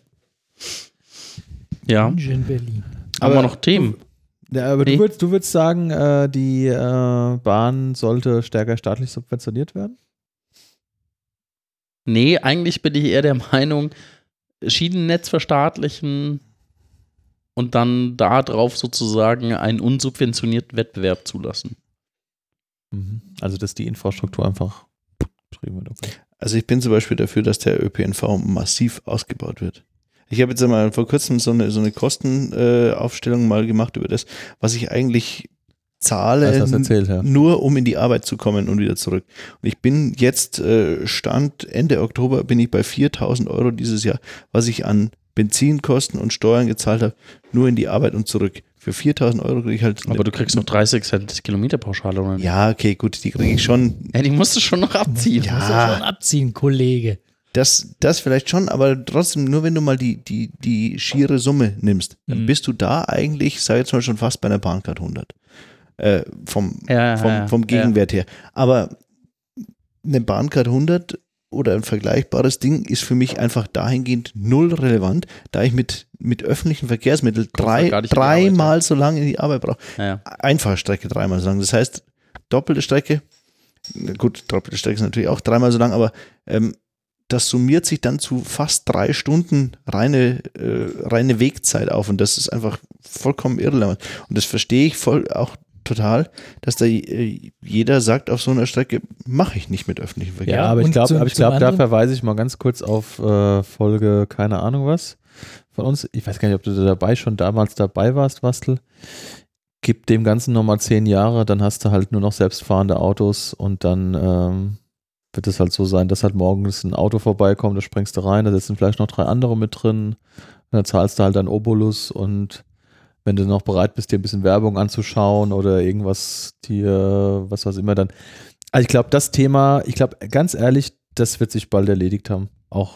Ja, München, in Berlin. haben wir Aber noch Themen? Ja, aber Nee. du würdest, du würdest sagen, äh, die äh, Bahn sollte stärker staatlich subventioniert werden? Nee, eigentlich bin ich eher der Meinung, Schienennetz verstaatlichen und dann darauf sozusagen einen unsubventionierten Wettbewerb zulassen. Mhm. Also, dass die Infrastruktur einfach betrieben wird. Okay. Also ich bin zum Beispiel dafür, dass der Ö P N V massiv ausgebaut wird. Ich habe jetzt einmal vor kurzem so eine, so eine Kostenaufstellung mal gemacht über das, was ich eigentlich zahle, Hast du das erzählt, ja. nur um in die Arbeit zu kommen und wieder zurück. Und ich bin jetzt, äh, Stand Ende Oktober, bin ich bei viertausend Euro dieses Jahr, was ich an Benzinkosten und Steuern gezahlt habe, nur in die Arbeit und zurück. Für viertausend Euro kriege ich halt... Aber du kriegst noch dreißig Cent Kilometerpauschale, oder nicht? Ja, okay, gut, die kriege ich schon. Ja, die musst du schon noch abziehen. Ja. Musst du schon abziehen, Kollege. Das, das vielleicht schon, aber trotzdem, nur wenn du mal die, die, die schiere Summe nimmst, dann Mhm. bist du da eigentlich, sag jetzt mal, schon fast bei einer Bahncard hundert. Äh, vom, Ja, vom, ja, vom ja. Gegenwert her. Aber eine Bahncard hundert oder ein vergleichbares Ding ist für mich einfach dahingehend null relevant, da ich mit, mit öffentlichen Verkehrsmitteln Kommst drei, du gar nicht in die Arbeit, dreimal so lange in die Arbeit brauche. Ja, ja. Einfachstrecke dreimal so lang. Das heißt, doppelte Strecke, na gut, doppelte Strecke ist natürlich auch dreimal so lang, aber ähm, das summiert sich dann zu fast drei Stunden reine, äh, reine Wegzeit auf und das ist einfach vollkommen irrelevant. Und das verstehe ich voll auch total, dass da äh, jeder sagt, auf so einer Strecke mache ich nicht mit öffentlichem Verkehr. Ja, Ja, aber ich und glaube, zum- aber ich zum glaube, da anderen- verweise ich mal ganz kurz auf äh, Folge, keine Ahnung was, von uns. Ich weiß gar nicht, ob du da dabei schon damals dabei warst, Wastel. Gib dem Ganzen nochmal zehn Jahre, dann hast du halt nur noch selbstfahrende Autos und dann ähm, wird es halt so sein, dass halt morgens ein Auto vorbeikommt, da springst du rein, da sitzen vielleicht noch drei andere mit drin, und dann zahlst du halt einen Obolus und wenn du noch bereit bist, dir ein bisschen Werbung anzuschauen oder irgendwas dir, was weiß immer dann. Also ich glaube, das Thema, ich glaube, ganz ehrlich, das wird sich bald erledigt haben. Auch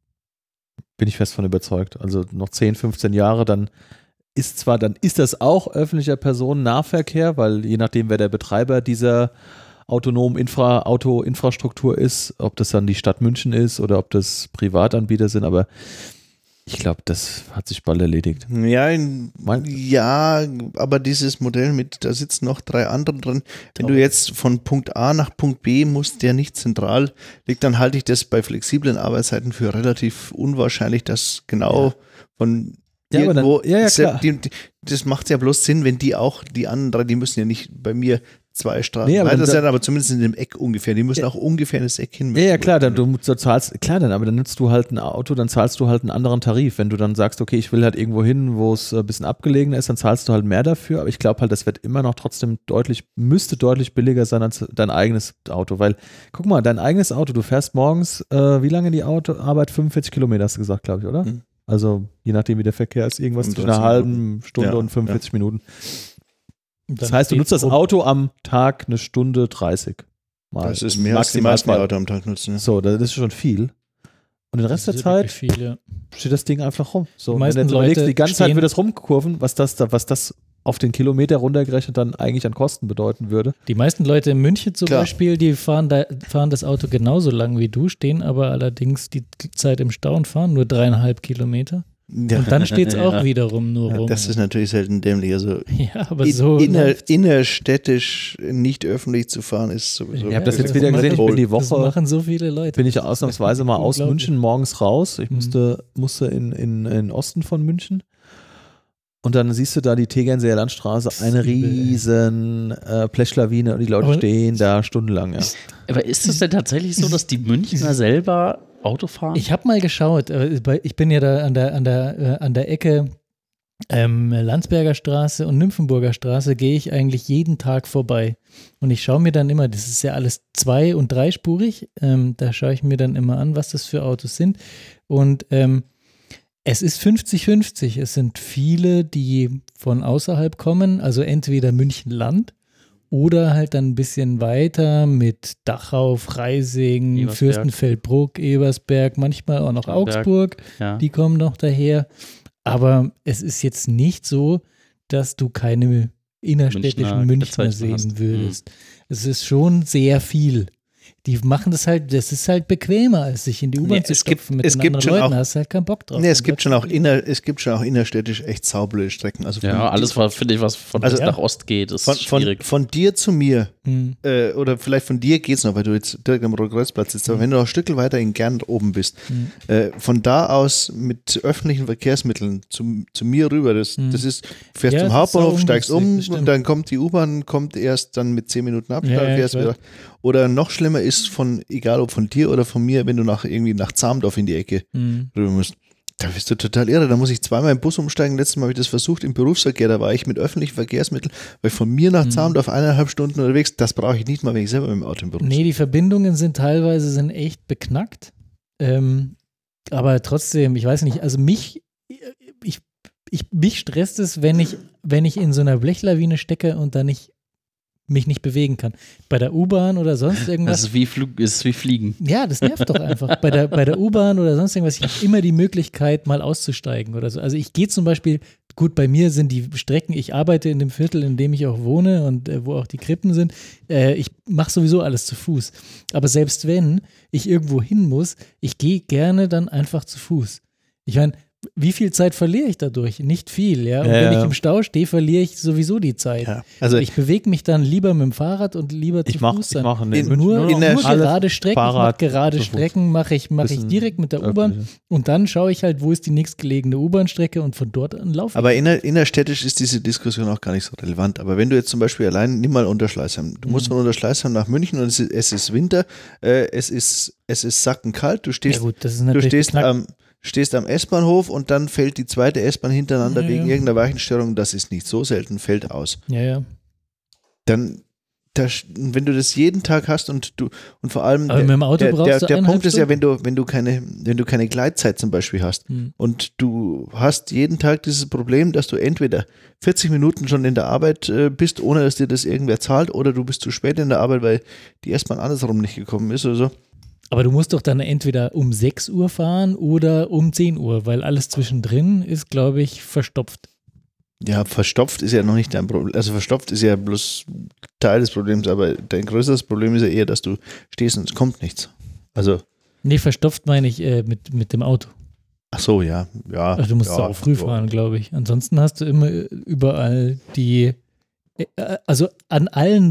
bin ich fest von überzeugt. Also noch zehn, fünfzehn Jahre, dann ist zwar, dann ist das auch öffentlicher Personennahverkehr, weil je nachdem, wer der Betreiber dieser autonomen Infra, Auto-Infrastruktur ist, ob das dann die Stadt München ist oder ob das Privatanbieter sind, aber ich glaube, das hat sich bald erledigt. Ja, in, Mein- ja, aber dieses Modell mit, da sitzen noch drei andere drin. Wenn du jetzt von Punkt A nach Punkt B musst, der nicht zentral liegt, dann halte ich das bei flexiblen Arbeitszeiten für relativ unwahrscheinlich, dass genau von Ja, aber dann- irgendwo, ja, ja, se- klar. die, die, das macht ja bloß Sinn, wenn die auch, die anderen drei, die müssen ja nicht bei mir zwei Straßen Nee, aber weiter dann- sein, aber zumindest in dem Eck ungefähr. Die müssen Ja. auch ungefähr in das Eck hin. Ja, ja, klar, dann du, du zahlst, klar, dann, aber dann nutzt du halt ein Auto, dann zahlst du halt einen anderen Tarif. Wenn du dann sagst, okay, ich will halt irgendwo hin, wo es ein bisschen abgelegener ist, dann zahlst du halt mehr dafür. Aber ich glaube halt, das wird immer noch trotzdem deutlich, müsste deutlich billiger sein als dein eigenes Auto. Weil, guck mal, dein eigenes Auto, du fährst morgens, äh, wie lange die Autoarbeit? fünfundvierzig Kilometer hast du gesagt, glaube ich, oder? Mhm. Also, je nachdem, wie der Verkehr ist, irgendwas zwischen einer fünfunddreißig halben Stunde Ja, und fünfundvierzig Minuten. Und Das dann heißt, du steht nutzt das grob- Auto am Tag eine Stunde dreißig. Mal. Das ist mehr als die meisten Maximal. Auto am Tag nutzen. Ja. So, das ist schon viel. Und den Rest Das der ist Zeit wirklich viel, ja. steht das Ding einfach rum. So, Die wenn meisten du jetzt überlegst, Leute die ganze Zeit stehen- wird das rumkurven, was das, da, was das auf den Kilometer runtergerechnet dann eigentlich an Kosten bedeuten würde. Die meisten Leute in München zum Klar. Beispiel, die fahren, da, fahren das Auto genauso lang wie du, stehen aber allerdings die Zeit im Stau und fahren nur dreieinhalb Kilometer. Ja. Und dann steht es auch Ja. wiederum nur Ja, rum. das ist natürlich selten dämlich. Also ja, aber in, so. inner, läuft's. innerstädtisch nicht öffentlich zu fahren, ist sowieso. Ich habe das Ja, jetzt das wieder machen- gesehen, ich bin die Das Woche, machen so viele Leute. bin ich ausnahmsweise mal aus Unglaublich. München morgens raus. Ich Mhm. musste, musste in, in, in den Osten von München. Und dann siehst du da die Tegernseer Landstraße, eine Das ist übel, ey. riesen äh, Blechlawine und die Leute Aber- stehen da stundenlang. Ja. Aber ist es denn tatsächlich so, dass die Münchner selber Auto fahren? Ich habe mal geschaut, äh, bei- ich bin ja da an der, an der, äh, an der Ecke ähm, Landsberger Straße und Nymphenburger Straße gehe ich eigentlich jeden Tag vorbei. Und ich schaue mir dann immer, das ist ja alles zwei- und dreispurig, ähm, da schaue ich mir dann immer an, was das für Autos sind. Und ähm, es ist fünfzig fünfzig. Es sind viele, die von außerhalb kommen, also entweder München-Land oder halt dann ein bisschen weiter mit Dachau, Freising, Ebersberg. Fürstenfeldbruck, Ebersberg, manchmal auch noch Starnberg. Augsburg. ja. Die kommen noch daher. Aber es ist jetzt nicht so, dass du keine innerstädtischen Münchner Münchner Kennzeichen sehen hast. würdest. Es ist schon sehr viel. Die machen das halt, das ist halt bequemer, als sich in die U-Bahn Nee, zu es gibt- stopfen mit es den gibt anderen schon Leuten. auch- Da hast du halt keinen Bock drauf. Nee, es gibt schon auch inner, es gibt schon auch innerstädtisch echt saublöde Strecken. Also von, ja, alles, was, finde ich, was von Also- West nach Ost geht, ist von, von, schwierig. von dir zu mir, Hm. äh, oder vielleicht von dir geht's noch, weil du jetzt direkt am Rotkreuzplatz sitzt, aber wenn du noch ein Stück weiter in Gern oben bist, Hm. äh, von da aus mit öffentlichen Verkehrsmitteln zu, zu mir rüber, das, Hm. das ist, fährst Ja, zum das ist Hauptbahnhof, auch steigst um ungünstig, das und stimmt. dann kommt die U-Bahn, kommt erst dann mit zehn Minuten Abstand, Ja, ja, fährst ich wieder. weiß. Oder noch schlimmer ist von, egal ob von dir oder von mir, wenn du nach irgendwie nach Zamdorf in die Ecke Hm. rüber musst. Da bist du total irre. Da muss ich zweimal im Bus umsteigen. Letztes Mal habe ich das versucht im Berufsverkehr. Da war ich mit öffentlichen Verkehrsmitteln, weil von mir nach Mhm. Zamdorf eineinhalb Stunden unterwegs. Das brauche ich nicht mal, wenn ich selber mit dem Auto im Beruf Nee, die Verbindungen sind teilweise sind echt beknackt. Ähm, aber trotzdem, ich weiß nicht, also mich, ich, ich, mich stresst es, wenn ich, wenn ich in so einer Blechlawine stecke und dann nicht, mich nicht bewegen kann. Bei der U-Bahn oder sonst Das irgendwas. ist wie, Flug, ist wie Fliegen. Ja, das nervt doch einfach. Bei der, bei der U-Bahn oder sonst irgendwas, ich habe immer die Möglichkeit, mal auszusteigen oder so. Also ich gehe zum Beispiel, gut, bei mir sind die Strecken, ich arbeite in dem Viertel, in dem ich auch wohne und äh, wo auch die Krippen sind. Äh, ich mache sowieso alles zu Fuß. Aber selbst wenn ich irgendwo hin muss, ich gehe gerne dann einfach zu Fuß. Ich meine, wie viel Zeit verliere ich dadurch? Nicht viel, ja. Und Ja, wenn ja. ich im Stau stehe, verliere ich sowieso die Zeit. Ja, also Ich bewege mich dann lieber mit dem Fahrrad und lieber zu Ich mache Fuß ich dann. mach nee, In- Nur, in der nur Alle gerade Strecken, Fahrrad ich mach gerade zu Fuß. Strecken mache ich, mach ich Bisschen direkt mit der U-Bahn öffentlich. und dann schaue ich halt, wo ist die nächstgelegene U-Bahn-Strecke und von dort an laufe ich. aber inner, innerstädtisch ist diese Diskussion auch gar nicht so relevant. Aber wenn du jetzt zum Beispiel allein, nimm mal Unterschleißheim. Du musst Mhm. von Unterschleißheim nach München und es ist, es ist Winter, äh, es ist, es ist sackenkalt, du Ja stehst, gut, das ist du natürlich stehst beknackt. am, stehst am S-Bahnhof und dann fällt die zweite S-Bahn hintereinander Ja, wegen ja. irgendeiner Weichenstörung, das ist nicht so selten, fällt aus. Ja, ja. Dann, da, wenn du das jeden Tag hast und du, und vor allem Aber mit dem Auto der, brauchst der, du der eineinhalb Punkt ist ja, Stunden. wenn du, wenn du keine, wenn du keine Gleitzeit zum Beispiel hast Hm. und du hast jeden Tag dieses Problem, dass du entweder vierzig Minuten schon in der Arbeit äh, bist, ohne dass dir das irgendwer zahlt, oder du bist zu spät in der Arbeit, weil die S-Bahn andersrum nicht gekommen ist oder so. Aber du musst doch dann entweder um sechs Uhr fahren oder um zehn Uhr, weil alles zwischendrin ist, glaube ich, verstopft. Ja, verstopft ist ja noch nicht dein Problem. Also verstopft ist ja bloß Teil des Problems, aber dein größeres Problem ist ja eher, dass du stehst und es kommt nichts. Also, Nee, verstopft meine ich äh, mit, mit dem Auto. ach so, ja. ja Also du musst ja, auch früh ja. fahren, glaube ich. Ansonsten hast du immer überall die, äh, also an allen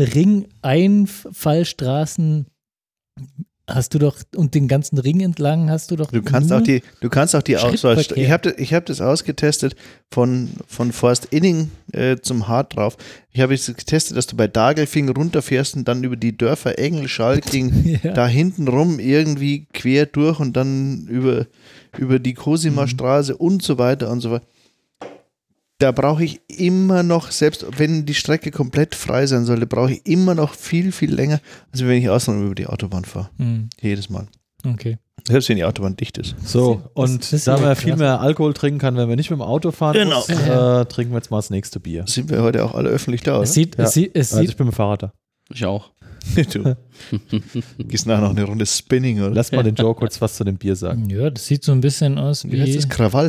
Ring-Einfallstraßen hast du doch, und den ganzen Ring entlang hast du doch Du kannst nur auch die, du kannst auch die Auswahl. Schrittverkehr. Ich habe ich hab das ausgetestet von, von Forst Inning äh, zum Hart drauf. Ich habe jetzt getestet, dass du bei Dagelfing runterfährst und dann über die Dörfer Engel, Schalking, ja. da hinten rum irgendwie quer durch und dann über, über die Cosima Straße und so weiter und so weiter. Da brauche ich immer noch, selbst wenn die Strecke komplett frei sein sollte, brauche ich immer noch viel, viel länger, als wenn ich außenrum über die Autobahn fahre. Hm, Jedes Mal. okay. Selbst wenn die Autobahn dicht ist. So, Das- und das ist da ja man krass. viel mehr Alkohol trinken kann, wenn wir nicht mit dem Auto fahren Genau. muss, äh, trinken wir jetzt mal das nächste Bier. Sind wir heute auch alle öffentlich da, oder? Es sieht, Ja. es sieht, es Also sieht, ich bin mit dem Fahrrad da. Ich auch. Du gehst nachher noch eine Runde Spinning, oder? Lass mal den Joe kurz was zu dem Bier sagen. Ja, das sieht so ein bisschen aus Wie heißt wie das? Krawall?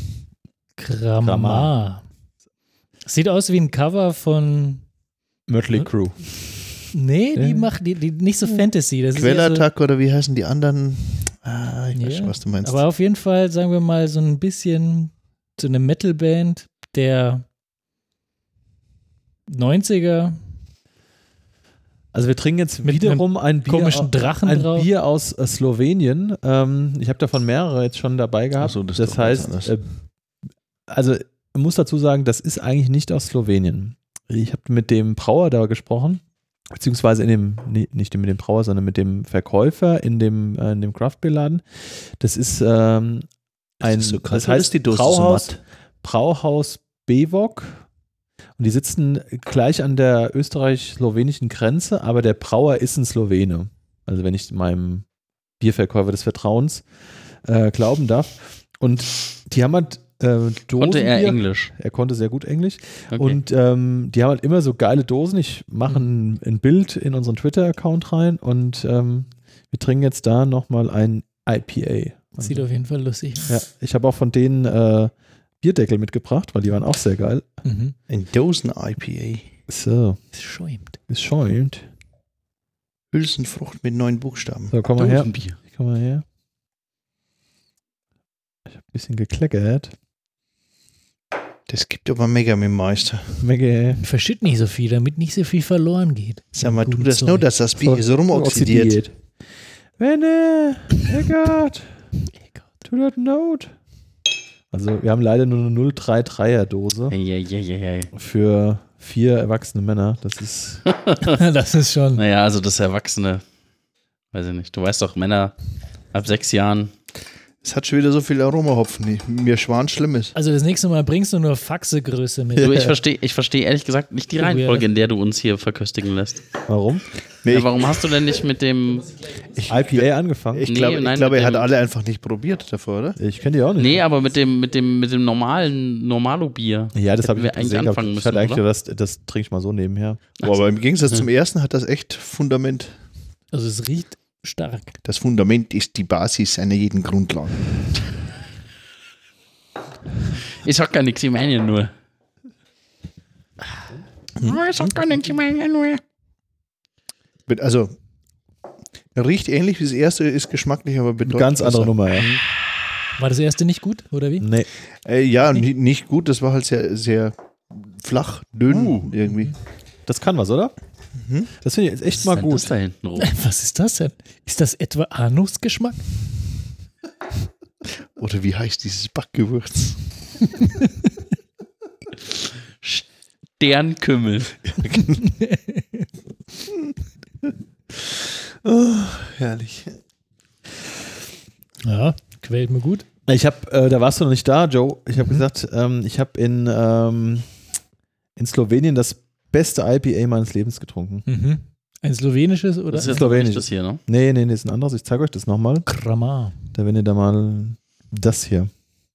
Kramar. Sieht aus wie ein Cover von. Mötley Hm? Crüe. Nee, die Äh. machen die, die nicht so Fantasy. Das ist eher Quellattack oder wie heißen die anderen? Ah, ich weiß Ja, schon, was du meinst. so, aber auf jeden Fall, sagen wir mal, so ein bisschen so eine Metalband der neunziger. Also wir trinken jetzt Mit wiederum ein Bier, komischen Drachen ein drauf. Bier aus äh, Slowenien. Ähm, ich habe davon mehrere jetzt schon dabei gehabt. Ach so, das ist das doch was heißt, anderes. äh, also ich muss dazu sagen, das ist eigentlich nicht aus Slowenien. Ich habe mit dem Brauer da gesprochen, beziehungsweise in dem, nee, nicht mit dem Brauer, sondern mit dem Verkäufer in dem, äh, in dem Craft-Bier-Laden. Das ist ähm, ein, ist so kalt, das oder heißt ist die Dose Brauhaus, so matt? Brauhaus Bewok. Und die sitzen gleich an der österreich-slowenischen Grenze, aber der Brauer ist ein Slowene. Also wenn ich meinem Bierverkäufer des Vertrauens äh, glauben darf. Und die haben halt äh, Dosen. Konnte er Englisch? Er konnte sehr gut Englisch. Okay. Und ähm, die haben halt immer so geile Dosen. Ich mache ein, ein Bild in unseren Twitter-Account rein und ähm, wir trinken jetzt da nochmal ein I P A. Sieht auf jeden Fall lustig aus. Ja, ich habe auch von denen äh, Bierdeckel mitgebracht, weil die waren auch sehr geil. Mhm. Ein Dosen-I P So, Es schäumt. es schäumt. A. Hülsenfrucht mit neun Buchstaben. So, komm mal her. Dosenbier. Komm mal her. Ich habe ein bisschen gekleckert. Das gibt aber mega mit dem Meister. Mega. Verschütt nicht so viel, damit nicht so viel verloren geht. Sag mal, du Guten das Zeug. nur, dass das Bier so rumoxidiert. Wenne, Eckart, to that note. Also wir haben leider nur eine null drei dreier Dose Hey, hey, hey, hey, hey. für vier erwachsene Männer. Das ist Das ist schon. Naja, also das Erwachsene, weiß ich nicht. Du weißt doch, Männer ab sechs Jahren. Es hat schon wieder so viel Aromahopfen, die mir schwan schlimm ist. Also das nächste Mal bringst du nur Faxegröße mit. Du, ich verstehe ich versteh ehrlich gesagt nicht die Oh, ja. Reihenfolge, in der du uns hier verköstigen lässt. warum? Nee, Ja, warum hast du denn nicht mit dem. I P A angefangen. ich Nee, glaube, nein, ich glaube, mit er hat dem- alle einfach nicht probiert davor, oder? Ich kenne die auch nicht. Nee, aber mit dem, mit dem, mit dem normalen Normalo-Bier. Ja, das habe ich wir eigentlich gesehen gehabt. anfangen Ich hatte müssen, eigentlich oder? gedacht, das, das trinke ich mal so nebenher. Boah, aber im Gegensatz zum ersten hat das echt Fundament. Also es riecht stark. Das Fundament ist die Basis einer jeden Grundlage. Ich sag gar nichts, ich meine ja nur. Ich sag gar nichts, ich meine ja nur. Mit- Also, er riecht ähnlich wie das erste, ist geschmacklich, aber bedeutend Ganz andere besser. Nummer, ja. War das erste nicht gut, oder wie? Nee. Äh, ja, ni- nicht gut, das war halt sehr, sehr flach, dünn Uh. irgendwie. Das kann was, oder? Mhm. Das finde ich jetzt echt Was mal ist denn gut. das da hinten rum? Was ist das denn? Ist das etwa Anusgeschmack? Oder wie heißt dieses Backgewürz? Sternkümmel. Oh, herrlich. Ja, quält mir gut. Ich habe, äh, da warst du noch nicht da, Joe. Ich Mhm. habe gesagt, ähm, ich habe in, ähm, in Slowenien das beste I P A meines Lebens getrunken. Mhm. Ein slowenisches oder? Das ist jetzt Slowenisch. nicht das hier, ne? Nee, nee, nee, ist ein anderes. Ich zeige euch das nochmal. Kramar. Da wenn ihr da mal das hier.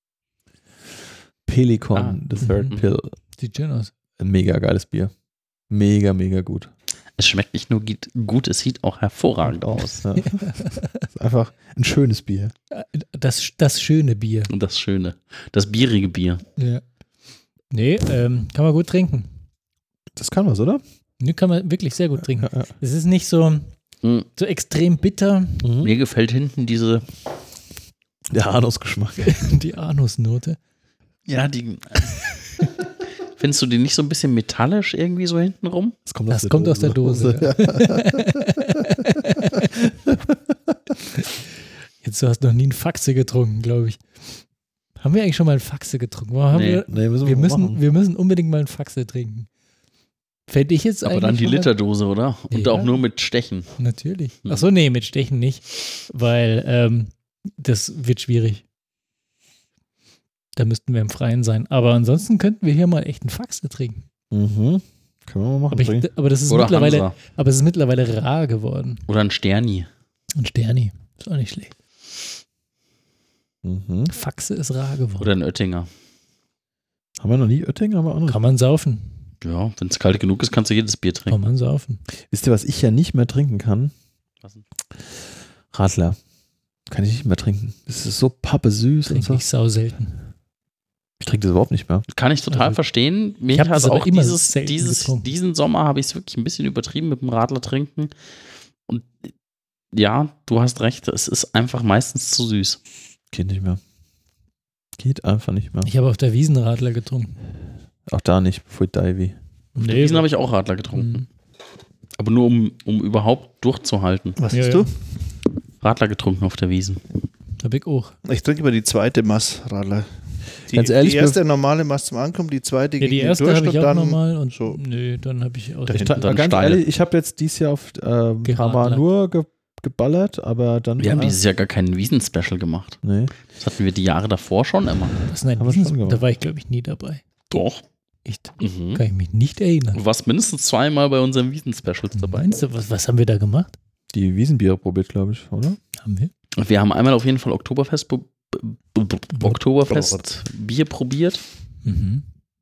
Pelikan, Ah. the Third Mhm. Pill. Sieht schön aus. Ein mega geiles Bier. Mega, mega gut. Es schmeckt nicht nur gut, gut, es sieht auch hervorragend aus. Ja. Ist einfach ein schönes Bier. Das, das schöne Bier. Und das Schöne. Das bierige Bier. Ja. Nee, ähm, kann man gut trinken. Das kann was, oder? Nee, kann man wirklich sehr gut trinken. Ja, ja. Es ist nicht so, Mhm. so extrem bitter, Mir gefällt hinten diese, Der Anusgeschmack. die Anusnote. ja, die. Findest du die nicht so ein bisschen metallisch irgendwie so hinten rum? Das kommt Das kommt aus der Dose. Jetzt, du hast noch nie einen Faxe getrunken, glaube ich. Haben wir eigentlich schon mal einen Faxe getrunken? Warum haben Nee. wir, Nee, müssen wir, mal müssen, machen. wir müssen unbedingt mal einen Faxe trinken. Fände ich jetzt Aber eigentlich. dann die schon mal- Literdose, oder? Und Ja. auch nur mit Stechen. Natürlich. Hm. Ach so, nee, mit Stechen nicht. Weil ähm, das wird schwierig. Da müssten wir im Freien sein. Aber ansonsten könnten wir hier mal echt einen Faxe trinken. Mhm. Können wir mal machen. Aber, ich, aber, das ist Oder mittlerweile, Hansa. aber es ist mittlerweile rar geworden. Oder ein Sterni. Und Sterni. Ist auch nicht schlecht. Mhm. Faxe ist rar geworden. Oder ein Oettinger. Haben wir noch nie Oettinger? Haben wir auch noch Kann man saufen. Ja, wenn es kalt genug ist, kannst du jedes Bier Kann trinken. man saufen. Wisst ihr, was ich ja nicht mehr trinken kann? Was denn? Radler. Kann ich nicht mehr trinken. Das ist so pappesüß und Trinke so. ich sau selten. Ich trinke das überhaupt nicht mehr. Kann ich total Also, verstehen. ich Mich hab hat das aber auch immer dieses, selten dieses, getrunken. diesen Sommer habe ich es wirklich ein bisschen übertrieben mit dem Radler trinken. Und ja, du hast recht, es ist einfach meistens zu süß. Geht nicht mehr. Geht einfach nicht mehr. Ich habe auf der Wiesn Radler getrunken. Auch da nicht, Pfui Divey. Nee, diesen habe ich auch Radler getrunken. Mhm. Aber nur um, um überhaupt durchzuhalten. Was Ja, hast ja. du? Radler getrunken auf der Wiesn. Hab ich auch. Ich trinke immer die zweite Mass Radler. Die, Ganz ehrlich, die erste normale Mass zum Ankommen, die zweite Ja, die gegen den erste Durst habe ich und auch dann nochmal und so. nö, dann habe ich auch. Da Ich, hinten dann ganz steil. ehrlich, ich habe jetzt dieses Jahr auf äh, ein paar Mal Geradlert. nur ge geballert, aber dann. Wir haben war- dieses Jahr gar keinen Wiesn-Special gemacht. Nee. Das hatten wir die Jahre davor schon immer. Was, nein, Haben wir Wiesn, schon gemacht. da war ich glaube ich nie dabei. Doch. Echt? Mhm. Kann ich mich nicht erinnern. Du warst mindestens zweimal bei unseren Wiesn-Specials dabei. Meinst du, was, was haben wir da gemacht? Die Wiesenbiere probiert, glaube ich, oder? Haben wir? Und wir haben einmal auf jeden Fall Oktoberfest, b- b- b- Oktoberfest Bier probiert. Mhm.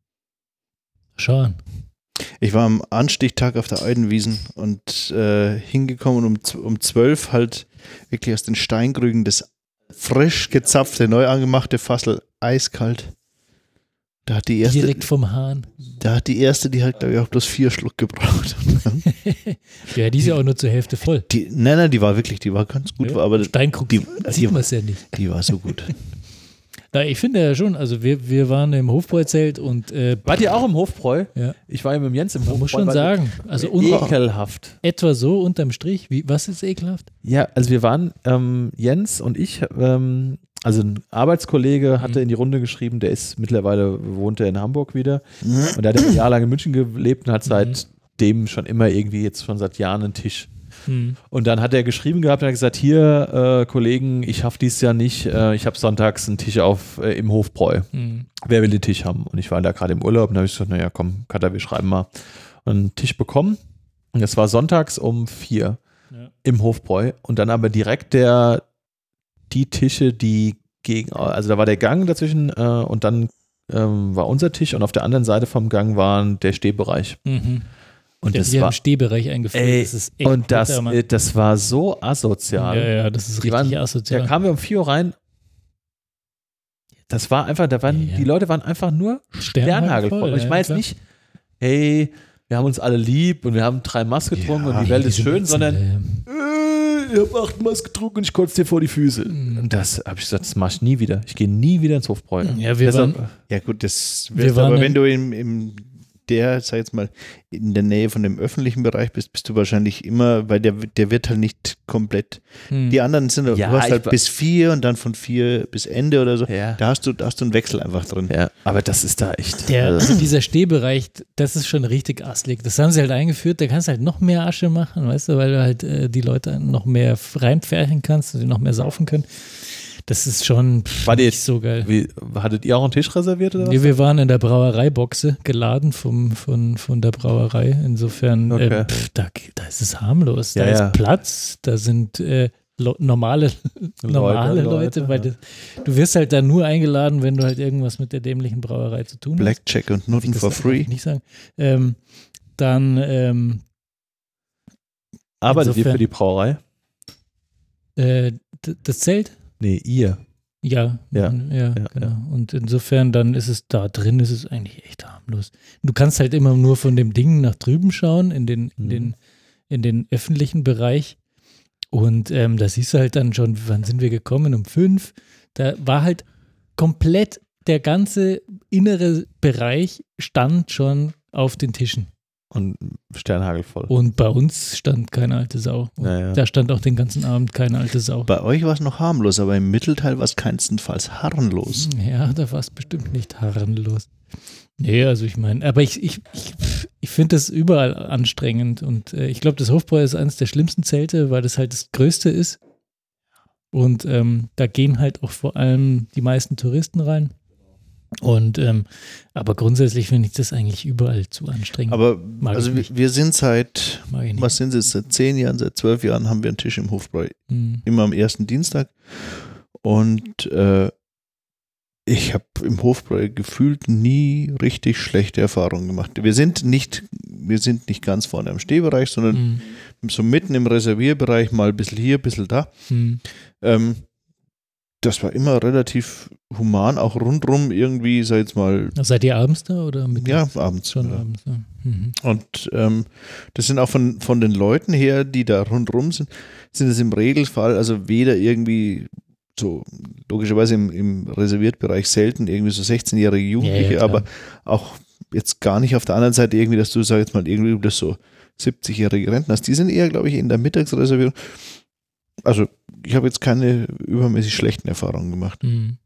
Schau an. Ich war am Anstichtag auf der Eidenwiesen und äh, hingekommen um, z- um zwölf halt wirklich aus den Steinkrügen das frisch gezapfte, neu angemachte Fassel eiskalt. Da hat die erste, Direkt vom Hahn. da hat die erste, die hat glaube ich auch bloß vier Schluck gebraucht. Ja, die ist ja auch nur zur Hälfte voll. Die, nein, nein, die war wirklich, die war ganz gut, Ja. aber Steinkrug, die, sieht die, man es ja nicht. die war so gut. Na, ich finde ja schon, also wir, wir waren im Hofbräuzelt und äh, Wart ihr auch im Hofbräu? ja, Ich war ja mit dem Jens im man Hofbräu. muss schon war sagen, also un ekelhaft. etwa so unterm Strich, wie, was ist ekelhaft? Ja, also wir waren, ähm, Jens und ich, ähm, also ein Arbeitskollege hatte Mhm. in die Runde geschrieben, der ist mittlerweile, wohnt er in Hamburg wieder und der hat ein Jahr lang in München gelebt und hat seitdem schon immer irgendwie jetzt schon seit Jahren einen Tisch. Hm. Und dann hat er geschrieben gehabt und hat gesagt, hier äh, Kollegen, ich schaffe dieses Jahr nicht, äh, ich habe sonntags einen Tisch auf äh, im Hofbräu. Hm. Wer will den Tisch haben? Und ich war da gerade im Urlaub und da habe ich gesagt, naja komm, Katha, wir schreiben mal. Und einen Tisch bekommen und das war sonntags um vier Ja. im Hofbräu und dann aber direkt der, die Tische, die gegen, also da war der Gang dazwischen äh, und dann ähm, war unser Tisch und auf der anderen Seite vom Gang war der Stehbereich. Mhm. Und Der das ist ja war, im Stehbereich eingeführt. ey, das ist echt und das, bitter, Mann. äh, das war so asozial. Ja, ja, das ist Die richtig waren- asozial. Da kamen wir um vier Uhr rein. Das war einfach, da waren, Ja, ja. die Leute waren einfach nur Sternhagelvoll. Und ich ja, meine jetzt klar. nicht, hey, wir haben uns alle lieb und wir haben drei Maß getrunken Ja, und die Welt ist Diese schön, Mützen, sondern ähm, äh, ihr habt acht Maß getrunken und ich kotze dir vor die Füße. Mhm. Und das habe ich gesagt, das mach ich nie wieder. Ich gehe nie wieder ins Hofbräu. Ja, wir Deshalb- waren, Ja gut, das Wir wirst waren aber in- wenn du im, im der, sag jetzt mal, in der Nähe von dem öffentlichen Bereich bist, bist du wahrscheinlich immer, weil der, der wird halt nicht komplett. hm. Die anderen sind, Ja, du hast ich halt wa- bis vier und dann von vier bis Ende oder so. Ja. Da hast du, da hast du einen Wechsel einfach drin. Ja, aber das ist da echt. Der, also, also dieser Stehbereich, das ist schon richtig asslig. Das haben sie halt eingeführt, da kannst du halt noch mehr Asche machen, weißt du, weil du halt äh, die Leute noch mehr reinpferchen kannst und die noch mehr saufen können. Das ist schon pff, War die- nicht so geil. wie, hattet ihr auch einen Tisch reserviert oder was? Wir, wir waren in der Brauereiboxe geladen vom, von, von der Brauerei. Insofern, Okay. äh, pff, da, da ist es harmlos. Da Ja, ist ja. Platz, da sind äh, lo- normale, normale Leute, Leute, weil ja. das, du wirst halt da nur eingeladen, wenn du halt irgendwas mit der dämlichen Brauerei zu tun hast. Blackjack und Nutten Das for darf free. ich nicht sagen. Ähm, dann ähm, Arbeitet ihr insofern- für die Brauerei? äh, d- das Zelt? Nee, ihr. Ja, Ja, ja, ja, ja, genau. ja. Und insofern dann ist es da drin, ist es eigentlich echt harmlos. Du kannst halt immer nur von dem Ding nach drüben schauen, in den, in Mhm. den, in den öffentlichen Bereich. Und ähm, da siehst du halt dann schon, wann sind wir gekommen? Um fünf. Da war halt komplett der ganze innere Bereich stand schon auf den Tischen. Und Sternhagel voll. Und bei uns stand keine alte Sau. Und Ja, ja. da stand auch den ganzen Abend keine alte Sau. Bei euch war es noch harmlos, aber im Mittelteil war es keinstenfalls harmlos. Ja, da war es bestimmt nicht harmlos. Nee, also ich meine, aber ich, ich, ich, ich finde das überall anstrengend und äh, ich glaube, das Hofbräu ist eines der schlimmsten Zelte, weil das halt das Größte ist und ähm, da gehen halt auch vor allem die meisten Touristen rein und ähm, aber grundsätzlich finde ich das eigentlich überall zu anstrengend. Aber Mag ich also wir, nicht. wir sind seit, Mag ich nicht. was sind es, seit zehn Jahren, seit zwölf Jahren haben wir einen Tisch im Hofbräu. Hm. Immer am ersten Dienstag. Und äh, ich habe im Hofbräu gefühlt nie richtig schlechte Erfahrungen gemacht. Wir sind nicht, wir sind nicht ganz vorne am Stehbereich, sondern Mhm. so mitten im Reservierbereich, mal ein bisschen hier, ein bisschen da. Mhm. Ähm, das war immer relativ human, auch rundrum irgendwie, sag ich jetzt mal, Seid ihr abends da oder ja, mittags? abends. Schon ja. abends, ja. Mhm. Und ähm, das sind auch von, von den Leuten her, die da rundrum sind, sind es im Regelfall, also weder irgendwie so, logischerweise im, im Reserviertbereich selten irgendwie so sechzehnjährige Jugendliche, Ja, ja, klar. aber auch jetzt gar nicht auf der anderen Seite irgendwie, dass du, sag jetzt mal, irgendwie das so siebzigjährige Rentner hast. Die sind eher, glaube ich, in der Mittagsreservierung. Also ich habe jetzt keine übermäßig schlechten Erfahrungen gemacht. Mhm.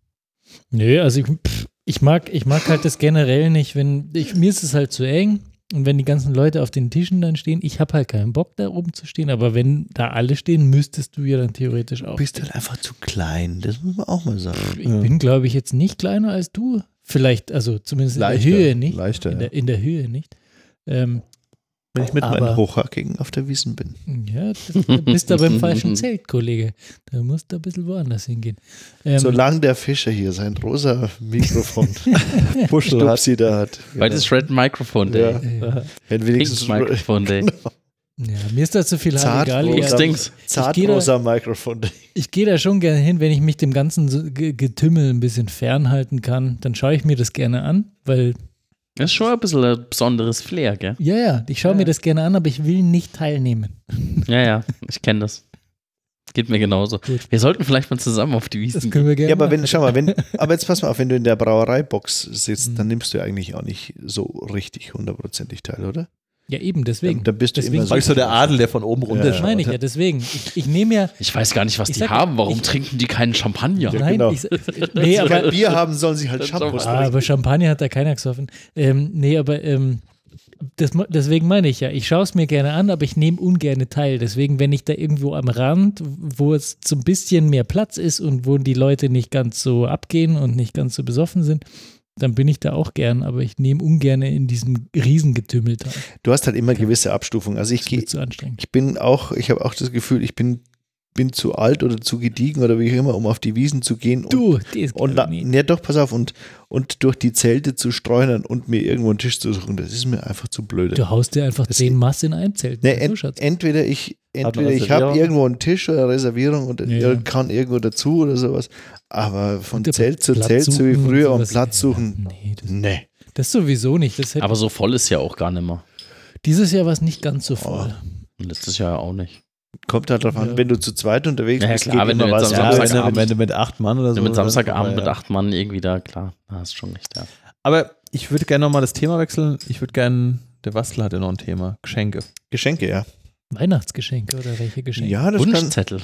Nö, also ich, pff, ich mag, ich mag halt das generell nicht, wenn, ich, mir ist es halt zu eng und wenn die ganzen Leute auf den Tischen dann stehen, ich habe halt keinen Bock da oben zu stehen, aber wenn da alle stehen, müsstest du ja dann theoretisch Du auch. bist halt einfach zu klein, das muss man auch mal sagen. Ich bin, glaube ich, jetzt nicht kleiner als du. Vielleicht, also zumindest in Leichter, der Höhe nicht. leichter, in, ja. der, in der Höhe nicht. Ähm, Wenn ich mit Aber- meinen Hochhackigen auf der Wiesn bin. ja, das, du bist aber im falschen Zelt, Kollege. Da musst du ein bisschen woanders hingehen. Ähm, Solange der Fischer hier sein rosa Mikrofon Puschel hat. Stupsi da hat. Heute ist Red Microphone Day. Ja. äh, Wenn Pink wenigstens Microphone Day. ja, mir ist da zu viel Zart- Halligalli. Rosa- aber Dings. zartrosa Mikrofon. Ich gehe da schon gerne hin, wenn ich mich dem ganzen so Ge- Getümmel ein bisschen fernhalten kann, dann schaue ich mir das gerne an, weil, Das ist schon ein bisschen ein besonderes Flair, gell? ja, ja, ich schaue mir das gerne an, aber ich will nicht teilnehmen. Ja, ja, ich kenne das. Geht mir genauso. Gut. Wir sollten vielleicht mal zusammen auf die Das Wiesn können wir gerne Ja, aber machen. wenn, schau mal, wenn, aber jetzt pass mal auf, wenn du in der Brauereibox sitzt, Mhm. dann nimmst du ja eigentlich auch nicht so richtig hundertprozentig teil, oder? Ja, eben, deswegen. Da bist du Deswegen immer sag Sag ich so der Adel, der von oben runter Ja. Das meine ich ja, deswegen. Ich, ich nehme ja, Ich weiß gar nicht, was Ich die sag- haben. Warum ich- trinken die keinen Champagner? Ja, nein, genau. ich, nee, Wenn sie aber, kein Bier haben, sollen sie halt Das Shampoos ist ah, aber Champagner hat da keiner gesoffen. Ähm, nee, aber ähm, das, deswegen meine ich ja, ich schaue es mir gerne an, aber ich nehme ungerne teil. Deswegen, wenn ich da irgendwo am Rand, wo es so ein bisschen mehr Platz ist und wo die Leute nicht ganz so abgehen und nicht ganz so besoffen sind, dann bin ich da auch gern, aber ich nehme ungern in diesem Riesengetümmel teil. Du hast halt immer gewisse Abstufungen. Also ich Das gehe, wird zu anstrengend. ich bin auch, ich habe auch das Gefühl, ich bin, bin zu alt oder zu gediegen oder wie auch immer, um auf die Wiesen zu gehen und, Du, das und glaub na, ich nicht. ja doch, pass auf, und, und durch die Zelte zu streunern und mir irgendwo einen Tisch zu suchen, das ist mir einfach zu blöd. Du haust dir einfach Das- zehn Mass in einem Zelt. Ne, So, ent, Schatz. entweder ich, Hat man entweder ich habe Reservierung? irgendwo einen Tisch oder eine Reservierung und Ja. kann irgendwo dazu oder sowas, aber von Und der Zelt zu Platz Zelt, so wie suchen und früher, und sowas. Platz suchen, Nee, das, ne. das sowieso nicht. Das hätte, Aber so voll ist ja auch gar nicht mehr. dieses Jahr war es nicht ganz so voll. Und letztes Jahr auch nicht. Kommt halt drauf an, Ja. wenn du zu zweit unterwegs Ja, bist, klar, wenn immer du jetzt was. am Ja, anderes. wenn, du- Samstagabend- wenn du mit acht Mann oder so. Ja, mit dann- Samstagabend ja. mit acht Mann irgendwie da, klar, da hast du schon recht, ja. Aber ich würde gerne nochmal das Thema wechseln. Ich würde gerne, der Bastel hatte noch ein Thema, Geschenke. Geschenke, ja. Weihnachtsgeschenke oder welche Geschenke? Ja, das kann, Wunschzettel.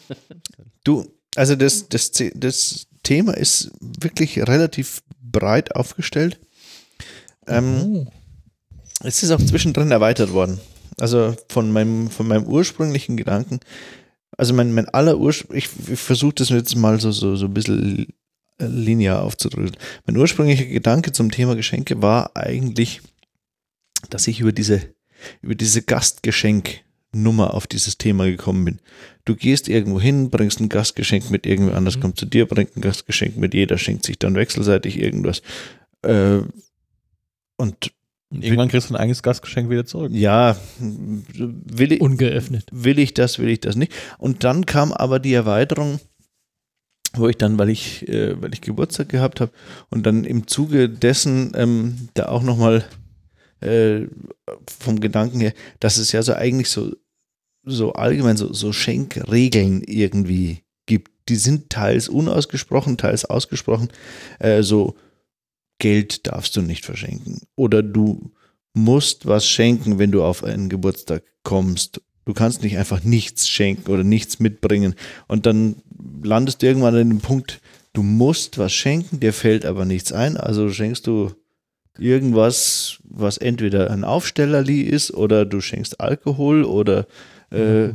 du, also das, das, das Thema ist wirklich relativ breit aufgestellt. Ähm, Oh. Es ist auch zwischendrin erweitert worden. Also von meinem, von meinem ursprünglichen Gedanken, also mein, mein aller Ursprung, ich, ich versuche das jetzt mal so, so, so ein bisschen linear aufzudröseln. Mein ursprünglicher Gedanke zum Thema Geschenke war eigentlich, dass ich über diese, über diese Gastgeschenknummer auf dieses Thema gekommen bin. Du gehst irgendwo hin, bringst ein Gastgeschenk mit, irgendwer anders Mhm. kommt zu dir, bringt ein Gastgeschenk mit, jeder schenkt sich dann wechselseitig irgendwas. Äh, und Und irgendwann kriegst du ein eigenes Gastgeschenk wieder zurück. ja, will ich, Ungeöffnet. will ich das, will ich das nicht. Und dann kam aber die Erweiterung, wo ich dann, weil ich, äh, weil ich Geburtstag gehabt habe und dann im Zuge dessen ähm, da auch nochmal äh, vom Gedanken her, dass es ja so eigentlich so, so allgemein so, so Schenkregeln irgendwie gibt. Die sind teils unausgesprochen, teils ausgesprochen. Äh, so Geld darfst du nicht verschenken. Oder du musst was schenken, wenn du auf einen Geburtstag kommst. Du kannst nicht einfach nichts schenken oder nichts mitbringen. Und dann landest du irgendwann an dem Punkt, du musst was schenken, dir fällt aber nichts ein. Also schenkst du irgendwas, was entweder ein Aufstellerli ist oder du schenkst Alkohol oder äh,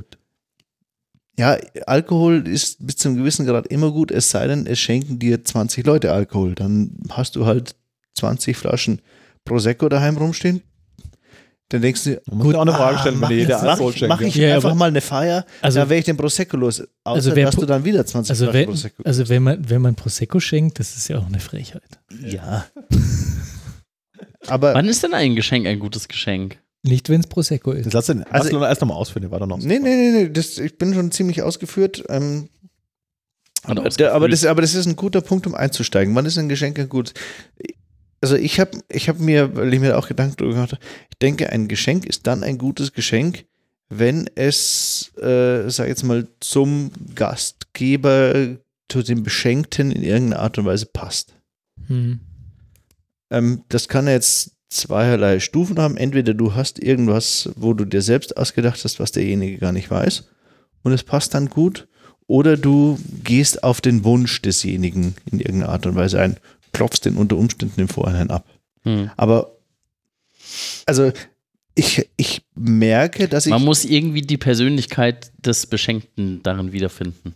ja, Alkohol ist bis zu einem gewissen Grad immer gut, es sei denn, es schenken dir zwanzig Leute Alkohol. Dann hast du halt zwanzig Flaschen Prosecco daheim rumstehen. Dann denkst du, Man muss ja auch eine Frage stellen, wenn dir jeder mach Alkohol ich, schenkt. mach ich Ja, ja, einfach aber- mal eine Feier, Also- da wäre ich den Prosecco los. Außer, Also wer dass Pro- du dann wieder zwanzig Also, Flaschen wenn, Prosecco. also wenn, man, wenn man Prosecco schenkt, das ist ja auch eine Frechheit. Ja. Aber Wann ist denn ein Geschenk ein gutes Geschenk? Nicht, wenn es Prosecco ist. Das lass den Also- also, erst nochmal ausführen, der war doch noch. nee, nee, nee, nee das, ich bin schon ziemlich ausgeführt. Ähm, Hat aber, der, aber, das, aber das ist ein guter Punkt, um einzusteigen. Wann ist ein Geschenk ein gutes? Also ich habe ich hab mir, weil ich mir auch Gedanken darüber gemacht habe, ich denke, ein Geschenk ist dann ein gutes Geschenk, wenn es, äh, sag jetzt mal, zum Gastgeber, zu dem Beschenkten in irgendeiner Art und Weise passt. Hm. Ähm, das kann jetzt zweierlei Stufen haben. Entweder du hast irgendwas, wo du dir selbst ausgedacht hast, was derjenige gar nicht weiß und es passt dann gut, oder du gehst auf den Wunsch desjenigen in irgendeiner Art und Weise ein, klopfst den unter Umständen im Vorhinein ab. Hm. Aber also ich, ich merke, dass ich Man muss irgendwie die Persönlichkeit des Beschenkten darin wiederfinden.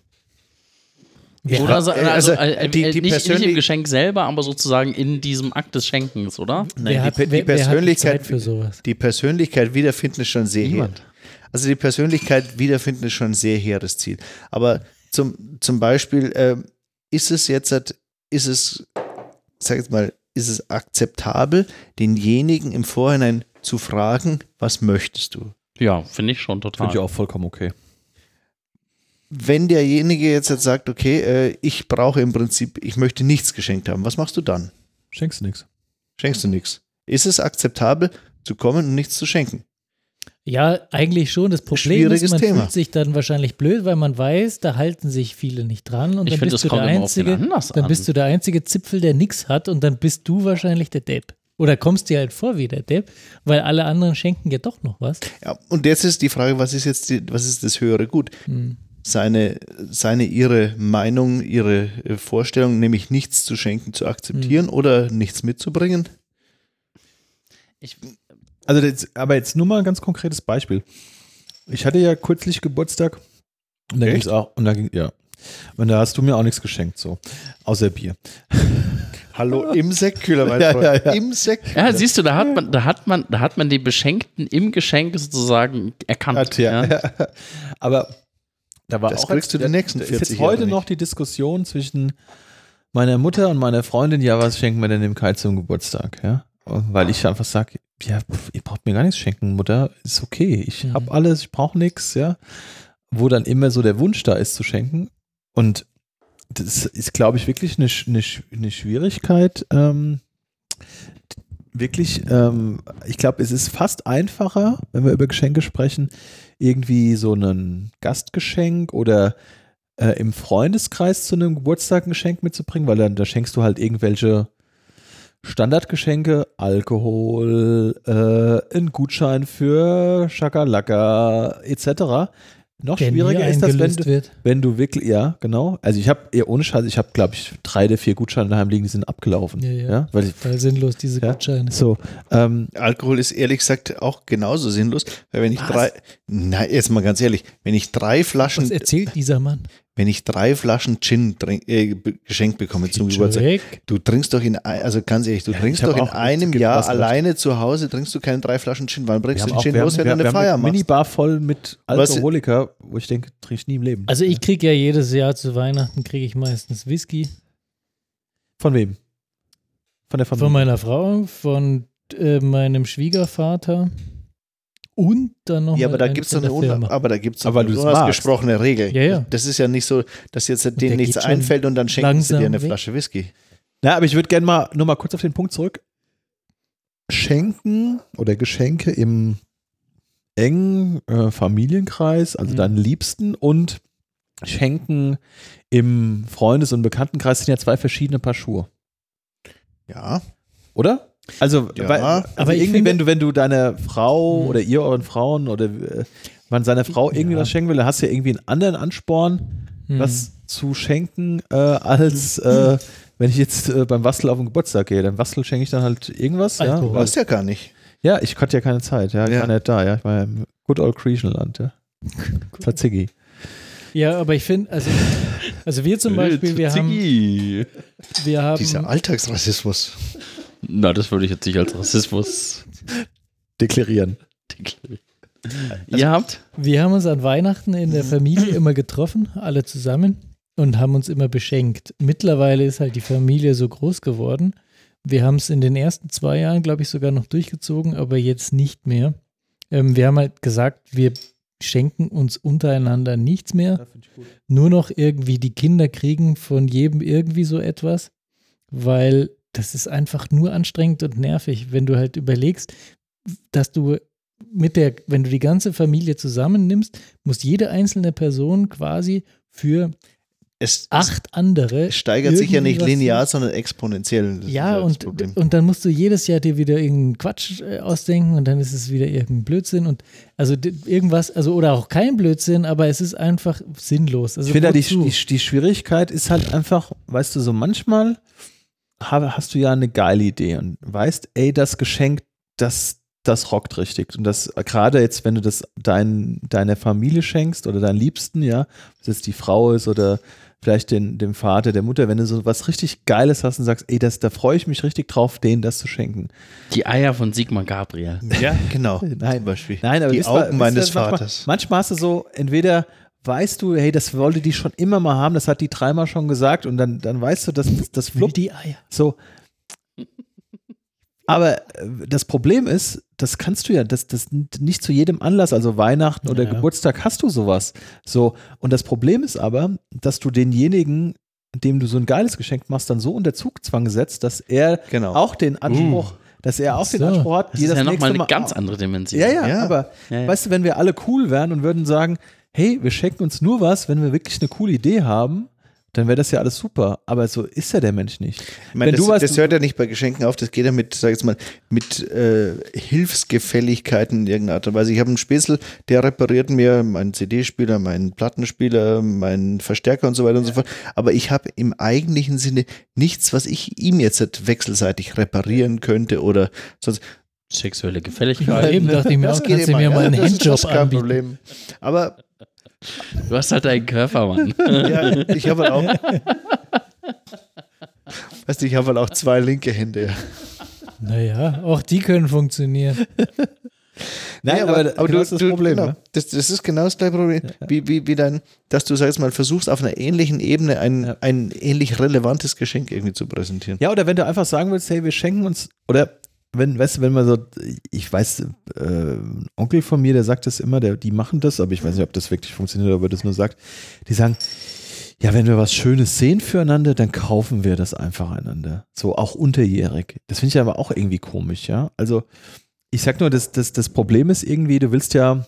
Ja, Oder so, also, also, äh, die- äh, die nicht, nicht im persönlich- Geschenk selber, aber sozusagen in diesem Akt des Schenkens, oder? Nein, wer, hat, die, Pe- die wer, wer hat die Persönlichkeit, Zeit für sowas? die Persönlichkeit wiederfinden ist schon sehr Niemand. her. Also die Persönlichkeit wiederfinden ist schon ein sehr hehres Ziel. Aber zum, zum Beispiel äh, ist es jetzt, ist es, sag jetzt mal, ist es akzeptabel, denjenigen im Vorhinein zu fragen, was möchtest du? Ja, finde ich schon total. Finde ich auch vollkommen okay. Wenn derjenige jetzt, jetzt sagt, okay, äh, ich brauche im Prinzip, ich möchte nichts geschenkt haben, was machst du dann? Schenkst du nichts. Schenkst du nichts? Ist es akzeptabel, zu kommen und nichts zu schenken? Ja, eigentlich schon. Das Problem Schwieriges ist, man Thema. fühlt sich dann wahrscheinlich blöd, weil man weiß, da halten sich viele nicht dran und Ich dann finde, bist das du der kommt immer auf den einzige, Anlass dann an. bist du der einzige Zipfel, der nichts hat und dann bist du wahrscheinlich der Depp. Oder kommst dir halt vor wie der Depp, weil alle anderen schenken dir doch noch was. Ja, und jetzt ist die Frage, was ist jetzt die, was ist das höhere Gut? Hm. Seine, seine, ihre Meinung, ihre äh, Vorstellung, nämlich nichts zu schenken, zu akzeptieren oder nichts mitzubringen? Ich, Also jetzt, aber jetzt nur mal ein ganz konkretes Beispiel. Ich hatte ja kürzlich Geburtstag und da Echt? ging's auch, und da ging, ja. Und da hast du mir auch nichts geschenkt, so. Außer Bier. Hallo, im Sektkühler, mein Ja, Freund. ja, ja. Im Sektkühler. ja, siehst du, da hat man, da hat man, da hat man den Beschenkten im Geschenk sozusagen erkannt. Hat, ja. ja. Aber da war Das auch kriegst du die nächsten da ist jetzt vierzig Jahre heute nicht. noch die Diskussion zwischen meiner Mutter und meiner Freundin, ja, was schenken wir denn dem Kai zum Geburtstag, ja? Weil ich einfach sage, ja, pf, ihr braucht mir gar nichts schenken, Mutter, ist okay, ich Mhm. habe alles, ich brauche nichts, ja. Wo dann immer so der Wunsch da ist zu schenken und das ist, glaube ich, wirklich eine, eine, eine Schwierigkeit, ähm, wirklich, ähm, ich glaube, es ist fast einfacher, wenn wir über Geschenke sprechen, irgendwie so ein Gastgeschenk oder äh, im Freundeskreis zu einem Geburtstag ein Geschenk mitzubringen, weil dann da schenkst du halt irgendwelche Standardgeschenke, Alkohol, äh, einen Gutschein für Schakalaka et cetera. Noch Der nie schwieriger ist das, wenn eingelöst du, wird. wenn du wirklich, ja, genau. Also ich habe, eher ohne Scheiß, ich habe, glaube ich, drei der vier Gutscheine daheim liegen, die sind abgelaufen. Ja, ja. Weil ich, Total sinnlos, diese Ja. Gutscheine. so, ähm, Alkohol ist ehrlich gesagt auch genauso sinnlos, weil wenn ich Was? drei, nein, jetzt mal ganz ehrlich, wenn ich drei Flaschen, Was erzählt dieser Mann? wenn ich drei Flaschen Gin trink, äh, be- geschenkt bekomme zum Geburtstag, Weg. du trinkst doch in, ein- also ganz ehrlich, du trinkst ich hab doch in auch- einem gibt Jahr was recht. alleine zu Hause, trinkst du keine drei Flaschen Gin, wann bringst wir du haben den auch, Gin wir los, haben, wenn wir, du eine wir haben Feier eine machst? Minibar voll mit Was- Alkoholiker, wo ich denke, trinke ich nie im Leben. Also ich kriege ja jedes Jahr zu Weihnachten kriege ich meistens Whisky Von wem? Von der Familie? von meiner Frau, von äh, meinem Schwiegervater und dann noch Ja, mal aber da einen gibt es von doch eine, der Un Firma. aber da gibt's doch Aber eine du das magst. unausgesprochene Regel. Ja, ja. Das ist ja nicht so, dass jetzt der denen nichts geht schon einfällt und dann schenken sie dir eine langsam weg. Flasche Whisky. Na, aber ich würde gerne mal nur mal kurz auf den Punkt zurück. Schenken oder Geschenke im engen äh, Familienkreis, also Mhm. deinen Liebsten, und Schenken im Freundes- und Bekanntenkreis sind ja zwei verschiedene Paar Schuhe, Ja, oder? Also, Ja, weil, also aber ich irgendwie, finde- wenn du, wenn du deiner Frau Mhm. oder ihr euren Frauen oder äh, man seiner Frau irgendwie Ja. was schenken will, dann hast du ja irgendwie einen anderen Ansporn, Hm. was zu schenken, äh, als äh, wenn ich jetzt äh, beim Wastel auf den Geburtstag gehe. Dann Wastel schenke ich dann halt irgendwas. Ja, Alkohol. weil, weißt ja gar nicht. ja, ich hatte ja keine Zeit. Ja, ich Ja. war nicht da. Ja, ich war ja im Good Old Griechenland. Ja. Das war Ziggy. Ja, aber ich finde, also, also wir zum Beispiel, wir haben, Ziggy. wir haben Dieser Alltagsrassismus. Na, das würde ich jetzt nicht als Rassismus. deklarieren. deklarieren. Also, ihr habt? Wir haben uns an Weihnachten in der Familie immer getroffen, alle zusammen, und haben uns immer beschenkt. Mittlerweile ist halt die Familie so groß geworden. Wir haben es in den ersten zwei Jahren, glaube ich, sogar noch durchgezogen, aber jetzt nicht mehr. Ähm, wir haben halt gesagt, wir schenken uns untereinander nichts mehr. Nur noch irgendwie die Kinder kriegen von jedem irgendwie so etwas, weil das ist einfach nur anstrengend und nervig, wenn du halt überlegst, dass du mit der, wenn du die ganze Familie zusammennimmst, muss jede einzelne Person quasi für Es, acht andere. es steigert sich ja nicht irgendwie was- linear, sondern exponentiell. Das Ja, ist das und, Problem. und dann musst du jedes Jahr dir wieder irgendeinen Quatsch äh, ausdenken und dann ist es wieder irgendein Blödsinn und also d- irgendwas, also oder auch kein Blödsinn, aber es ist einfach sinnlos. Also Ich finde, ja, die, wozu? die, die Schwierigkeit ist halt einfach, weißt du, so manchmal ha- hast du ja eine geile Idee und weißt, ey, das Geschenk, das, das rockt richtig. Und das, gerade jetzt, wenn du das dein, deiner Familie schenkst oder deinen Liebsten, ja, ob es jetzt die Frau ist oder vielleicht den, dem Vater, der Mutter, wenn du so was richtig Geiles hast und sagst, ey, das, da freue ich mich richtig drauf, denen das zu schenken. Die Eier von Sigmar Gabriel. Ja, genau. Nein. Zum Beispiel. Nein, aber die wisst ihr- wisst Augen ihr, meines manchmal, Vaters. Manchmal hast du so, entweder weißt du, hey, das wollte die schon immer mal haben, das hat die dreimal schon gesagt und dann, dann weißt du, dass das, das Wie fluppt die Eier. so. Aber äh, das Problem ist, das kannst du ja, das, das nicht zu jedem Anlass, also Weihnachten oder Ja. Geburtstag hast du sowas. So. Und das Problem ist aber, dass du denjenigen, dem du so ein geiles Geschenk machst, dann so unter Zugzwang setzt, dass er Genau. auch den Anspruch, dass er auch Ach den so. Anspruch hat, Das dir ist das ja nächste nochmal eine Mal ganz andere Dimension. ja, ja, Ja. aber Ja, ja. weißt du, wenn wir alle cool wären und würden sagen, hey, wir schenken uns nur was, wenn wir wirklich eine coole Idee haben, dann wäre das ja alles super. Aber so ist ja der Mensch nicht. Ich meine, wenn das, du was- das hört ja nicht bei Geschenken auf, das geht ja mit, sag ich jetzt mal, mit äh, Hilfsgefälligkeiten in irgendeiner Art und Weise. Ich habe einen Späßel, der repariert mir meinen C D-Spieler, meinen Plattenspieler, meinen Verstärker und so weiter und so fort. Aber ich habe im eigentlichen Sinne nichts, was ich ihm jetzt wechselseitig reparieren könnte oder sonst. Sexuelle Ja, Gefälligkeit. eben dachte ich mir auch, kannst du mir mal einen das ist, das Handjob ist kein anbieten. Problem. Aber Du hast halt deinen Körper, Mann. ja, ich habe halt auch, weißt du, ich habe halt auch zwei linke Hände. Ja. Naja, auch die können funktionieren. Nein, Nee, aber, aber du hast das Problem. Genau, Ne? das, das ist genau das gleiche Problem, wie, wie, wie dein, dass du, sag ich mal, versuchst, auf einer ähnlichen Ebene ein, Ja. ein ähnlich relevantes Geschenk irgendwie zu präsentieren. Ja, oder wenn du einfach sagen willst, hey, wir schenken uns, oder wenn, weißt du, wenn man so, ich weiß, äh, ein Onkel von mir, der sagt das immer, der, die machen das, aber ich weiß nicht, ob das wirklich funktioniert oder ob er das nur sagt, die sagen, ja, wenn wir was Schönes sehen füreinander, dann kaufen wir das einfach einander. So, auch unterjährig. Das finde ich aber auch irgendwie komisch, ja. Also, ich sag nur, das, das, das Problem ist irgendwie, du willst ja,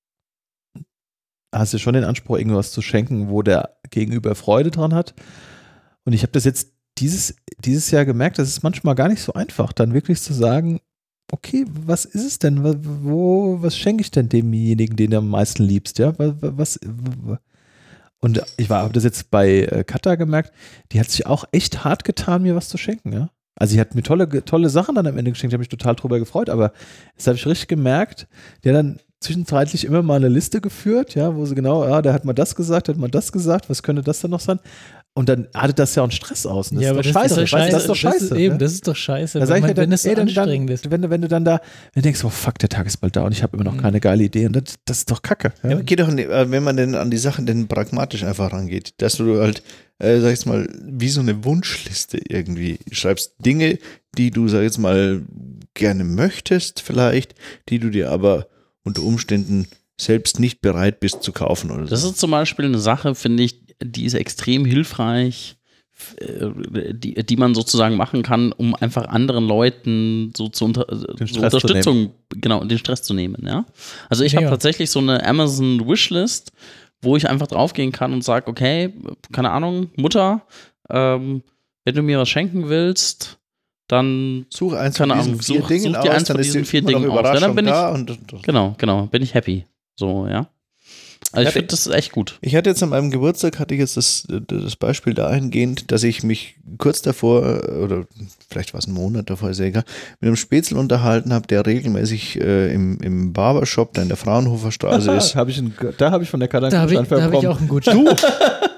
hast du schon den Anspruch, irgendwas zu schenken, wo der Gegenüber Freude dran hat. Und ich habe das jetzt dieses, dieses Jahr gemerkt, das ist manchmal gar nicht so einfach, dann wirklich zu sagen, okay, was ist es denn? Was, wo, was schenke ich denn demjenigen, den du am meisten liebst? Ja, was, was und ich habe das jetzt bei äh, Katha gemerkt, die hat sich auch echt hart getan, mir was zu schenken, ja. Also sie hat mir tolle, tolle Sachen dann am Ende geschenkt, habe mich total drüber gefreut, aber das habe ich richtig gemerkt, die hat dann zwischenzeitlich immer mal eine Liste geführt, ja, wo sie genau, ja, der hat mal das gesagt, hat mal das gesagt, was könnte das denn noch sein? Und dann hatte das ja auch einen Stress aus. Und das ja, ist aber doch das scheiße. ist doch Weißt du, scheiße. das ist doch scheiße. Das ist, eben, ne? das ist doch scheiße, Da wenn, sag ich man, mir dann, wenn es so ey, dann, anstrengend dann, ist. wenn, du- wenn du dann da, wenn du denkst, oh fuck, der Tag ist bald da und ich habe immer noch keine geile Idee und das, das ist doch Kacke. Ja? Ja, aber geht doch, nicht, äh, wenn man denn an die Sachen denn pragmatisch einfach rangeht, dass du halt, äh, sag ich jetzt mal, wie so eine Wunschliste irgendwie schreibst. Dinge, die du, sag ich jetzt mal, gerne möchtest vielleicht, die du dir aber unter Umständen selbst nicht bereit bist zu kaufen oder Das so. ist zum Beispiel eine Sache, finde ich, die ist extrem hilfreich, äh, die, die man sozusagen machen kann, um einfach anderen Leuten so zu unter, so Stress zu Unterstützung, genau, den Stress zu nehmen, ja. Also ich Ja. habe tatsächlich so eine Amazon Wishlist, wo ich einfach draufgehen kann und sage, okay, keine Ahnung, Mutter, ähm, wenn du mir was schenken willst, dann Such eins keine von diesen Ahnung, vier such- Dingen such dir aus, eins dann von ist diesen die vier immer noch Dingen aus. Ja, Überraschung dann bin ich- da und, und, und. genau, genau, bin ich happy. So, ja. Also ich hatte- finde, das ist echt gut. Ich hatte jetzt an meinem Geburtstag, hatte ich jetzt das, das Beispiel dahingehend, dass ich mich kurz davor, oder vielleicht war es ein Monat davor, ist ja egal, mit einem Spätzl unterhalten habe, der regelmäßig äh, im, im Barbershop, der in der Fraunhofer Straße ist. hab ich einen, da habe ich von der Katha Da habe ich, einen da hab ich bekommen. auch einen Gutschein.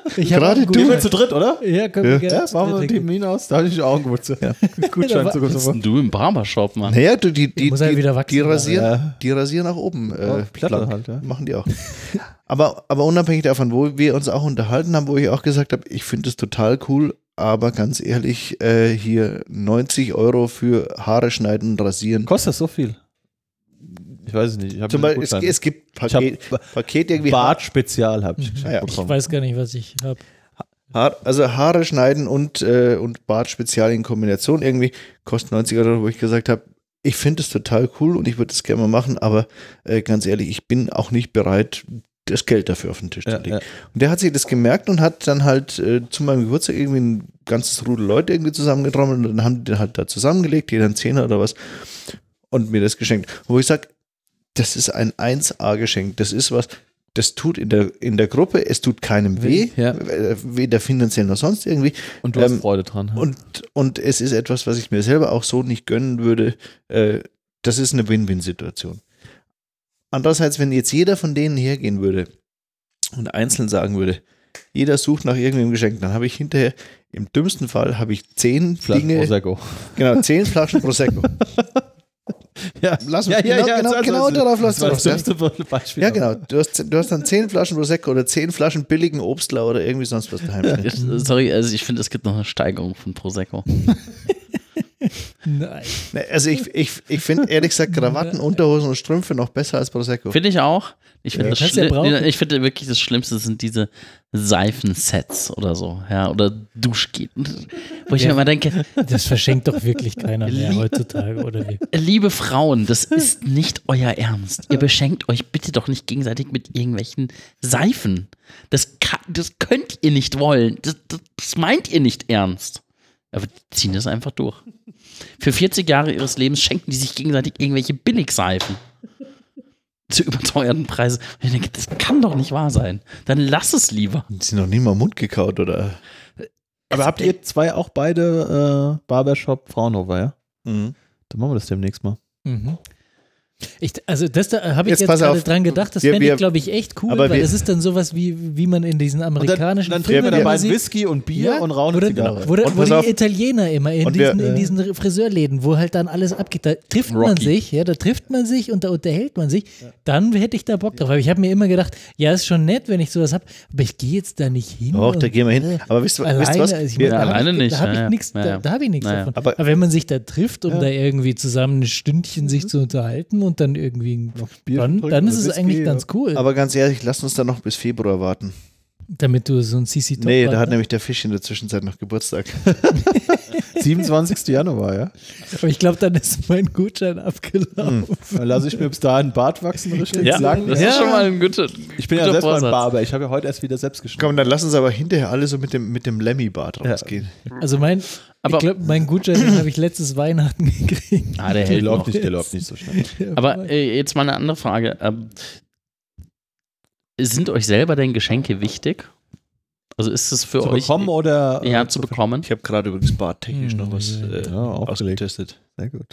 Ich hab Gerade auch einen du. Gutschein. Zu dritt, oder? Ja, komm, Ja. gerne. Ja, machen wir einen Termin aus. Da hatte ich auch einen Gutschein. Ja. Gutschein Ja, zu Was bist denn du im Barbershop, Mann? Naja, du, die, die, muss halt die, wieder wachsen, die, rasieren, ja. die rasieren nach oben. Äh, Ja, Platte lang. halt, ja. Machen die auch. aber, aber unabhängig davon, wo wir uns auch unterhalten haben, wo ich auch gesagt habe, ich finde es total cool, aber ganz ehrlich, äh, hier neunzig Euro für Haare schneiden und rasieren. Kostet das so viel? Ich weiß es nicht. Ich hab Zum einen Beispiel, es, Gutschein. es gibt Ich hab Paket, Paket irgendwie. Bart Spezial habe ich Ah, ja. Ich bekommen. weiß gar nicht, was ich habe. Haar, also Haare schneiden und, äh, und Bart spezial in Kombination irgendwie kostet neunzig Euro, wo ich gesagt habe, ich finde es total cool und ich würde es gerne mal machen, aber äh, ganz ehrlich, ich bin auch nicht bereit, das Geld dafür auf den Tisch Ja, zu legen. ja. Und der hat sich das gemerkt und hat dann halt äh, zu meinem Geburtstag irgendwie ein ganzes Rudel Leute irgendwie zusammengetrommelt und dann haben die den halt da zusammengelegt, jeder einen Zehner oder was und mir das geschenkt. Wo ich sage, das ist ein eins A-Geschenk, das ist was, das tut in der, in der Gruppe, es tut keinem weh, Ja. äh, weder finanziell noch sonst irgendwie. Und du hast Ähm, Freude dran. Ja. Und, und es ist etwas, was ich mir selber auch so nicht gönnen würde. Äh, das ist eine Win-Win-Situation. Andererseits, wenn jetzt jeder von denen hergehen würde und einzeln sagen würde, jeder sucht nach irgendeinem Geschenk, dann habe ich hinterher, im dümmsten Fall, habe ich zehn Flaschen Dinge, Prosecco. genau, zehn Flaschen Prosecco. Ja, Lass uns- genau- genau- genau darauf lass das du das dümmste Beispiel. Ja, genau. Du hast, du hast dann zehn Flaschen Prosecco oder zehn Flaschen billigen Obstler oder irgendwie sonst was daheim stehen. Ich- Sorry, also ich finde, es gibt noch eine Steigerung von Prosecco. Nein. Ne, Also ich, ich, ich finde ehrlich gesagt Krawatten, Unterhosen und Strümpfe noch besser als Prosecco. Finde ich auch. Ich finde Ja, das kannst ja Schli- brauchen. ich finde wirklich das Schlimmste sind diese Seifensets oder so, ja, oder Duschgel. Wo ich Ja. mir immer denke, Das verschenkt doch wirklich keiner mehr heutzutage, oder wie? liebe Frauen, das ist nicht euer Ernst. Ihr beschenkt euch bitte doch nicht gegenseitig mit irgendwelchen Seifen. Das, kann, das könnt ihr nicht wollen. Das, das, das meint ihr nicht ernst. Aber die ziehen das einfach durch. Für vierzig Jahre ihres Lebens schenken die sich gegenseitig irgendwelche Billigseifen. Zu überteuerten Preisen. Und ich denke, das kann doch nicht wahr sein. Dann lass es lieber. Die sind noch nie mal Mund gekaut, oder? Aber habt ihr zwei auch beide äh, Barbershop Fraunhofer, ja? Mhm. Dann machen wir das demnächst mal. Mhm. Ich, also das da habe ich Jetzt jetzt, pass gerade auf. dran gedacht, das Wir- fände ich, wir- glaube ich, echt cool, aber weil wir- das ist dann sowas, wie, wie man in diesen amerikanischen dann trinken wir Filmen dabei immer sieht. Whisky und Bier Ja, und rauchen Wo, eine dann- Zigarre. wo, dann- Und wo pass die auf. Italiener immer in Und wir- diesen, in äh, diesen Friseurläden, wo halt dann alles abgeht, da trifft man Rocky. sich, ja, da trifft man sich und da unterhält man sich, dann hätte ich da Bock drauf. Aber ich habe mir immer gedacht, ja, ist schon nett, wenn ich sowas habe, aber ich gehe jetzt da nicht hin. Doch, da und, gehen wir hin. äh, Aber wisst ihr alleine, wisst ihr was? also ich Wir- meine, da hab alleine ich, nicht, Da habe ja, ich ja. nichts Ja, ja. da, da hab ich nichts Naja. davon. Aber- Aber, wenn man sich da trifft, um Ja. da irgendwie zusammen ein Stündchen sich zu unterhalten und dann irgendwie, Bier dann, trinken dann oder ist es Whisky, eigentlich ja. ganz cool, Aber ganz ehrlich, lasst uns da noch bis Februar warten. damit du so ein C C Top Nee, hast, da hat ne? nämlich der Fisch in der Zwischenzeit noch Geburtstag. siebenundzwanzigsten Januar, ja? Aber ich glaube, dann ist mein Gutschein abgelaufen. Dann lasse ich mir bis dahin Bart wachsen, richtig Ja, lang. das Ja. ist schon mal ein guter. Ich bin ja guter selbst mal ein Vorsatz. Barber. Ich habe ja heute erst wieder selbst geschnitten. Komm, dann lass uns aber hinterher alle so mit dem, mit dem Lemmy-Bart rausgehen. Also mein, Aber- ich glaube, mein Gutschein den habe ich letztes Weihnachten gekriegt. Ah, der Der hält läuft noch. nicht, der läuft nicht so schnell. Aber äh, jetzt mal eine andere Frage. Ähm, sind euch selber denn Geschenke wichtig? Also ist es für Zu euch bekommen oder? ja, äh, zu bekommen? Ich habe gerade übrigens barttechnisch noch was Hm, äh, ja, aufgelegt. ausgetestet. Sehr gut.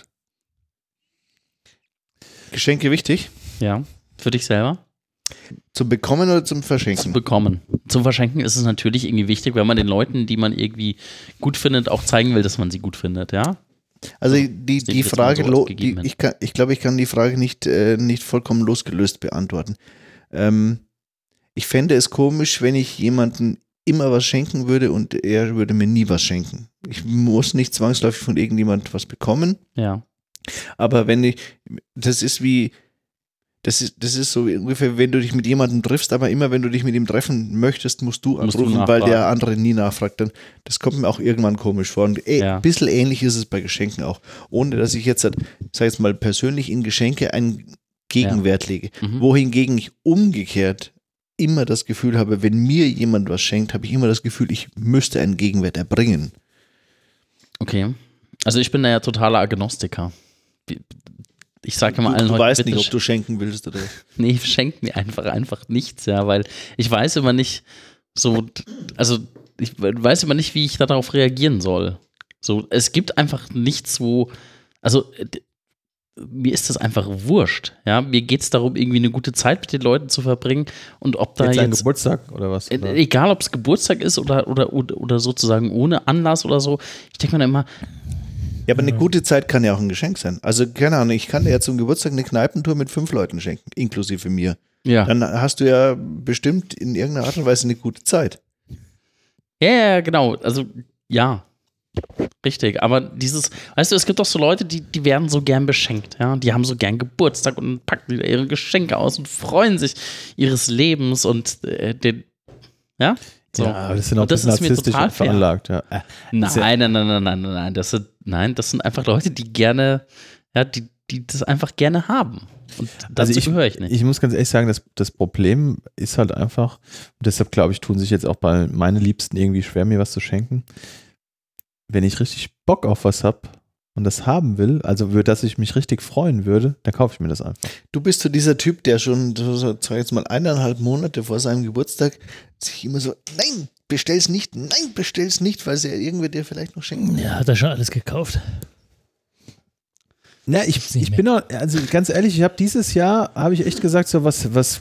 Geschenke wichtig? Ja, für dich selber? Zum Bekommen oder zum Zu Verschenken? bekommen. Zum Verschenken ist es natürlich irgendwie wichtig, wenn man den Leuten, die man irgendwie gut findet, auch zeigen will, dass man sie gut findet, ja? Also die, die die jetzt Frage, mal so lo- gegeben die, ich, kann, ich glaube, ich kann die Frage nicht, äh, nicht vollkommen losgelöst beantworten. Ähm, ich fände es komisch, wenn ich jemandem immer was schenken würde und er würde mir nie was schenken. Ich muss nicht zwangsläufig von irgendjemand was bekommen, Ja. aber wenn ich, das ist wie, das ist, das ist so wie ungefähr, wenn du dich mit jemandem triffst, aber immer wenn du dich mit ihm treffen möchtest, musst du Musst du anrufen, weil nachfragen. der andere nie nachfragt. Dann, das kommt mir auch irgendwann komisch vor. Und ey, Ja. ein bisschen ähnlich ist es bei Geschenken auch. Ohne dass ich jetzt, sag jetzt mal, persönlich in Geschenke einen Gegenwert lege. Mhm. Wohingegen ich umgekehrt immer das Gefühl habe, wenn mir jemand was schenkt, habe ich immer das Gefühl, ich müsste einen Gegenwert erbringen. Okay. Also ich bin da ja totaler Agnostiker. Ich sage immer Du, allen du heute, weißt bitte nicht, ob du schenken willst oder. Nee, schenkt mir einfach, einfach nichts, ja, weil ich weiß immer nicht so, also ich weiß immer nicht, wie ich darauf reagieren soll. So, es gibt einfach nichts, wo, also mir ist das einfach wurscht. Ja? Mir geht es darum, irgendwie eine gute Zeit mit den Leuten zu verbringen und ob da jetzt. jetzt, Ein Geburtstag oder was? äh, Oder? egal ob es Geburtstag ist oder, oder, oder, oder sozusagen ohne Anlass oder so, ich denke mir dann immer, Ja, aber eine gute Zeit kann ja auch ein Geschenk sein. Also, keine Ahnung, ich kann dir ja zum Geburtstag eine Kneipentour mit fünf Leuten schenken, inklusive mir. ja. Dann hast du ja bestimmt in irgendeiner Art und Weise eine gute Zeit. Ja, ja, genau. Also, ja. Richtig. Aber dieses, weißt du, es gibt doch so Leute, die, die werden so gern beschenkt. Ja? Die haben so gern Geburtstag und packen wieder ihre Geschenke aus und freuen sich ihres Lebens und äh, den, ja? So. Ja, aber das sind auch Und das ein ist mir narzisstisch total fair. veranlagt. Ja. Äh, Nein, ja- nein, nein, nein, nein, nein, nein. Das sind, nein, das sind einfach Leute, die gerne, ja, die, die das einfach gerne haben. Und dazu Also ich, gehöre ich nicht. ich muss ganz ehrlich sagen, das, das Problem ist halt einfach, und deshalb glaube ich, tun sich jetzt auch bei meinen Liebsten irgendwie schwer, mir was zu schenken. Wenn ich richtig Bock auf was habe und das haben will, also für das ich mich richtig freuen würde, dann kaufe ich mir das einfach. Du bist so dieser Typ, der schon, so, so, sag jetzt mal, eineinhalb Monate vor seinem Geburtstag sich immer so, nein, bestell's nicht, nein, bestell's nicht, weil sie ja irgendwer dir vielleicht noch schenken. Ja, hat er schon alles gekauft. Na, ich, Gibt's nicht ich mehr. bin auch, also ganz ehrlich, ich habe dieses Jahr, habe ich echt gesagt, so was, was,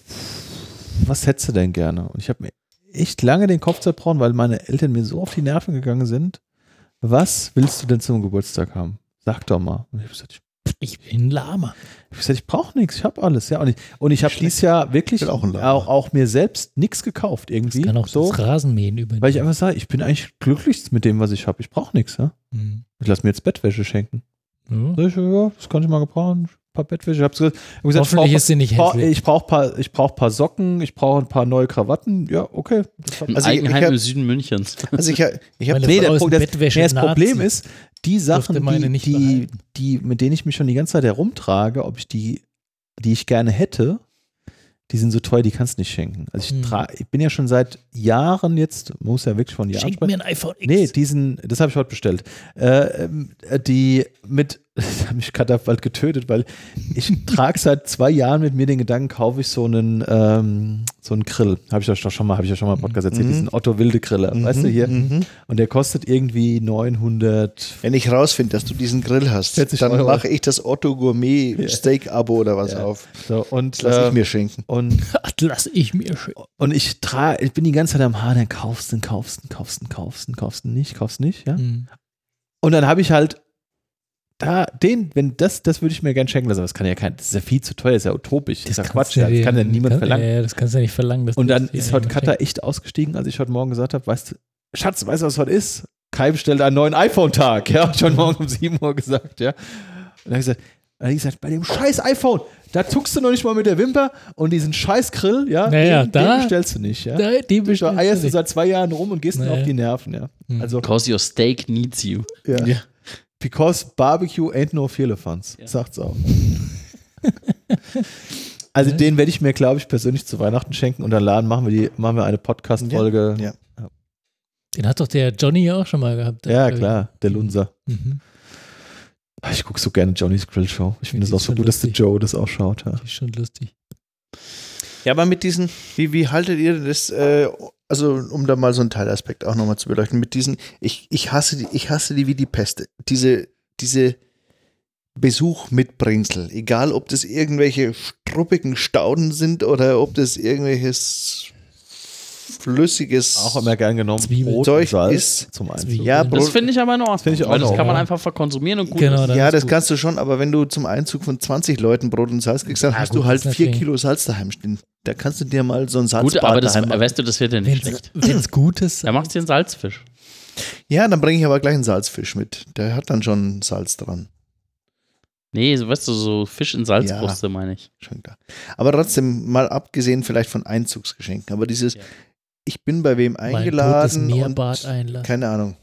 was hättest du denn gerne? Und ich habe mir echt lange den Kopf zerbrochen, weil meine Eltern mir so auf die Nerven gegangen sind. Was willst du denn zum Geburtstag haben? Sag doch mal. Und ich habe gesagt, ich, Ich bin ein Lama. ich, hab gesagt, ich brauche nichts, ich habe alles. Ja, und ich, und ich habe dieses Jahr wirklich Ich will auch ein auch, Lama. auch, mir selbst nichts gekauft irgendwie. Ich kann auch so, das Rasenmähen übernehmen. weil ich einfach sage, ich bin eigentlich glücklich mit dem, was ich habe. Ich brauche nichts. Ja? Mhm. Ich lasse mir jetzt Bettwäsche schenken. Ja. Sag ich, ja, das kann ich mal gebrauchen. Ein paar Bettwäsche. Ich habe gesagt, hab gesagt, Hoffentlich ich ist sie nicht brauch, hässlich. ich brauche paar, ich brauch paar Socken, ich brauche ein paar neue Krawatten. Ja, okay. Das hat, Ein Also ich- Eigenheim ich hab- im Süden Münchens. Also ich, ich habe Meine nee, der Frau ist Punkt, ein das, Bettwäsche- nee, das Nazi. Problem ist, die Sachen, Durfte meine die, nicht die, behalten. die, mit denen ich mich schon die ganze Zeit herumtrage, ob ich die, die ich gerne hätte, die sind so teuer, die kannst du nicht schenken. Also ich, Hm. tra- ich bin ja schon seit Jahren jetzt, man muss ja wirklich von Jahren Schenk mir ein iPhone X. Nee, diesen, das habe ich heute bestellt. Äh, ähm, die mit, das hat mich gerade bald getötet, weil ich trage seit zwei Jahren mit mir den Gedanken, kaufe ich so einen, ähm, so einen Grill. Habe ich euch doch schon mal, habe ich ja schon mal im Podcast erzählt, Mhm. diesen Otto Wilde Griller, weißt du hier? Mhm. Und der kostet irgendwie neunhundert. Wenn ich rausfinde, dass du diesen Grill hast, vierzig dann Euro. mache ich das Otto Gourmet Steak Abo oder was Ja. auf. So, und, Das lasse ich ähm, mir schenken. und Lass ich mir schön. Und ich trage, ich bin die ganze Zeit am Hadern, kaufst du, kaufst du, kaufst du, kaufst du, kaufst du nicht, kaufst nicht, ja? Mhm. Und dann habe ich halt da, den, wenn das, das würde ich mir gerne schenken lassen, aber das kann ja kein, das ist ja viel zu teuer, das ist ja utopisch, das ist ja kannst Quatsch, du ja, das dir- kann ja niemand kann, verlangen. Ja, ja, das kannst du ja nicht verlangen. dass Und dann das dir ist heute jemand Katha echt ausgestiegen, als ich heute Morgen gesagt habe, weißt du, Schatz, weißt du, was heute ist? Kai bestellt einen neuen iPhone-Tag, ja, hab ich heute Morgen um sieben Uhr gesagt, ja. Und dann habe ich gesagt, dann hab ich gesagt, bei dem scheiß iPhone, da zuckst du noch nicht mal mit der Wimper und diesen scheiß Grill, ja, Naja, den, da- den bestellst du nicht, ja. schenkt. Die Du bestellst eierst du nicht. seit zwei Jahren rum und gehst mir Naja. auf die Nerven, ja. Hm. Also, Because your steak needs you. ja. Ja. Because barbecue ain't no Firlefanz, Ja. sagt's auch. Also Ja. den werde ich mir, glaube ich, persönlich zu Weihnachten schenken und dann laden, machen wir die, machen wir eine Podcast-Folge. Ja. Den hat doch der Johnny auch schon mal gehabt. Ja, glaub ich. klar, der Lunser. Mhm. Ich gucke so gerne Johnny's Grill Show. Ich finde Die es auch ist so schon gut, dass der lustig. Joe das auch schaut. Ja. Die ist schon lustig. Ja, aber mit diesen, wie, wie haltet ihr das, äh, also um da mal so einen Teilaspekt auch nochmal zu beleuchten, mit diesen, ich, ich hasse die, ich hasse die wie die Pest. Diese, diese Besuch mit Bringsel, egal ob das irgendwelche struppigen Stauden sind oder ob das irgendwelches flüssiges Auch immer gern genommen. Zwiebeln. Brot Zeug und Salz ist- zum Einzug. Zwiebeln. Ja, Das Brot, finde ich aber in Ordnung. Finde ich auch weil das in kann man Ordnung. einfach verkonsumieren und gut Genau, ist. dann ja, ist das gut. kannst du schon, aber wenn du zum Einzug von zwanzig Leuten Brot und Salz kriegst, dann Ja, hast gut, du halt das ist vier natürlich- Kilo Salz daheim stehen. Da kannst du dir mal so ein Salzbad Gut, aber das, daheim machen. weißt du, das wird ja nicht schlecht. Wenn es gut ist. Da machst du den Salzfisch. Ja, dann bringe ich aber gleich einen Salzfisch mit. Der hat dann schon Salz dran. Nee, so, weißt du, so Fisch in Salzkruste, meine ich. Schon klar. Aber trotzdem, mal abgesehen vielleicht von Einzugsgeschenken, aber dieses, Ja. ich bin bei wem Mein totes eingeladen Meerbad und einlassen. keine Ahnung.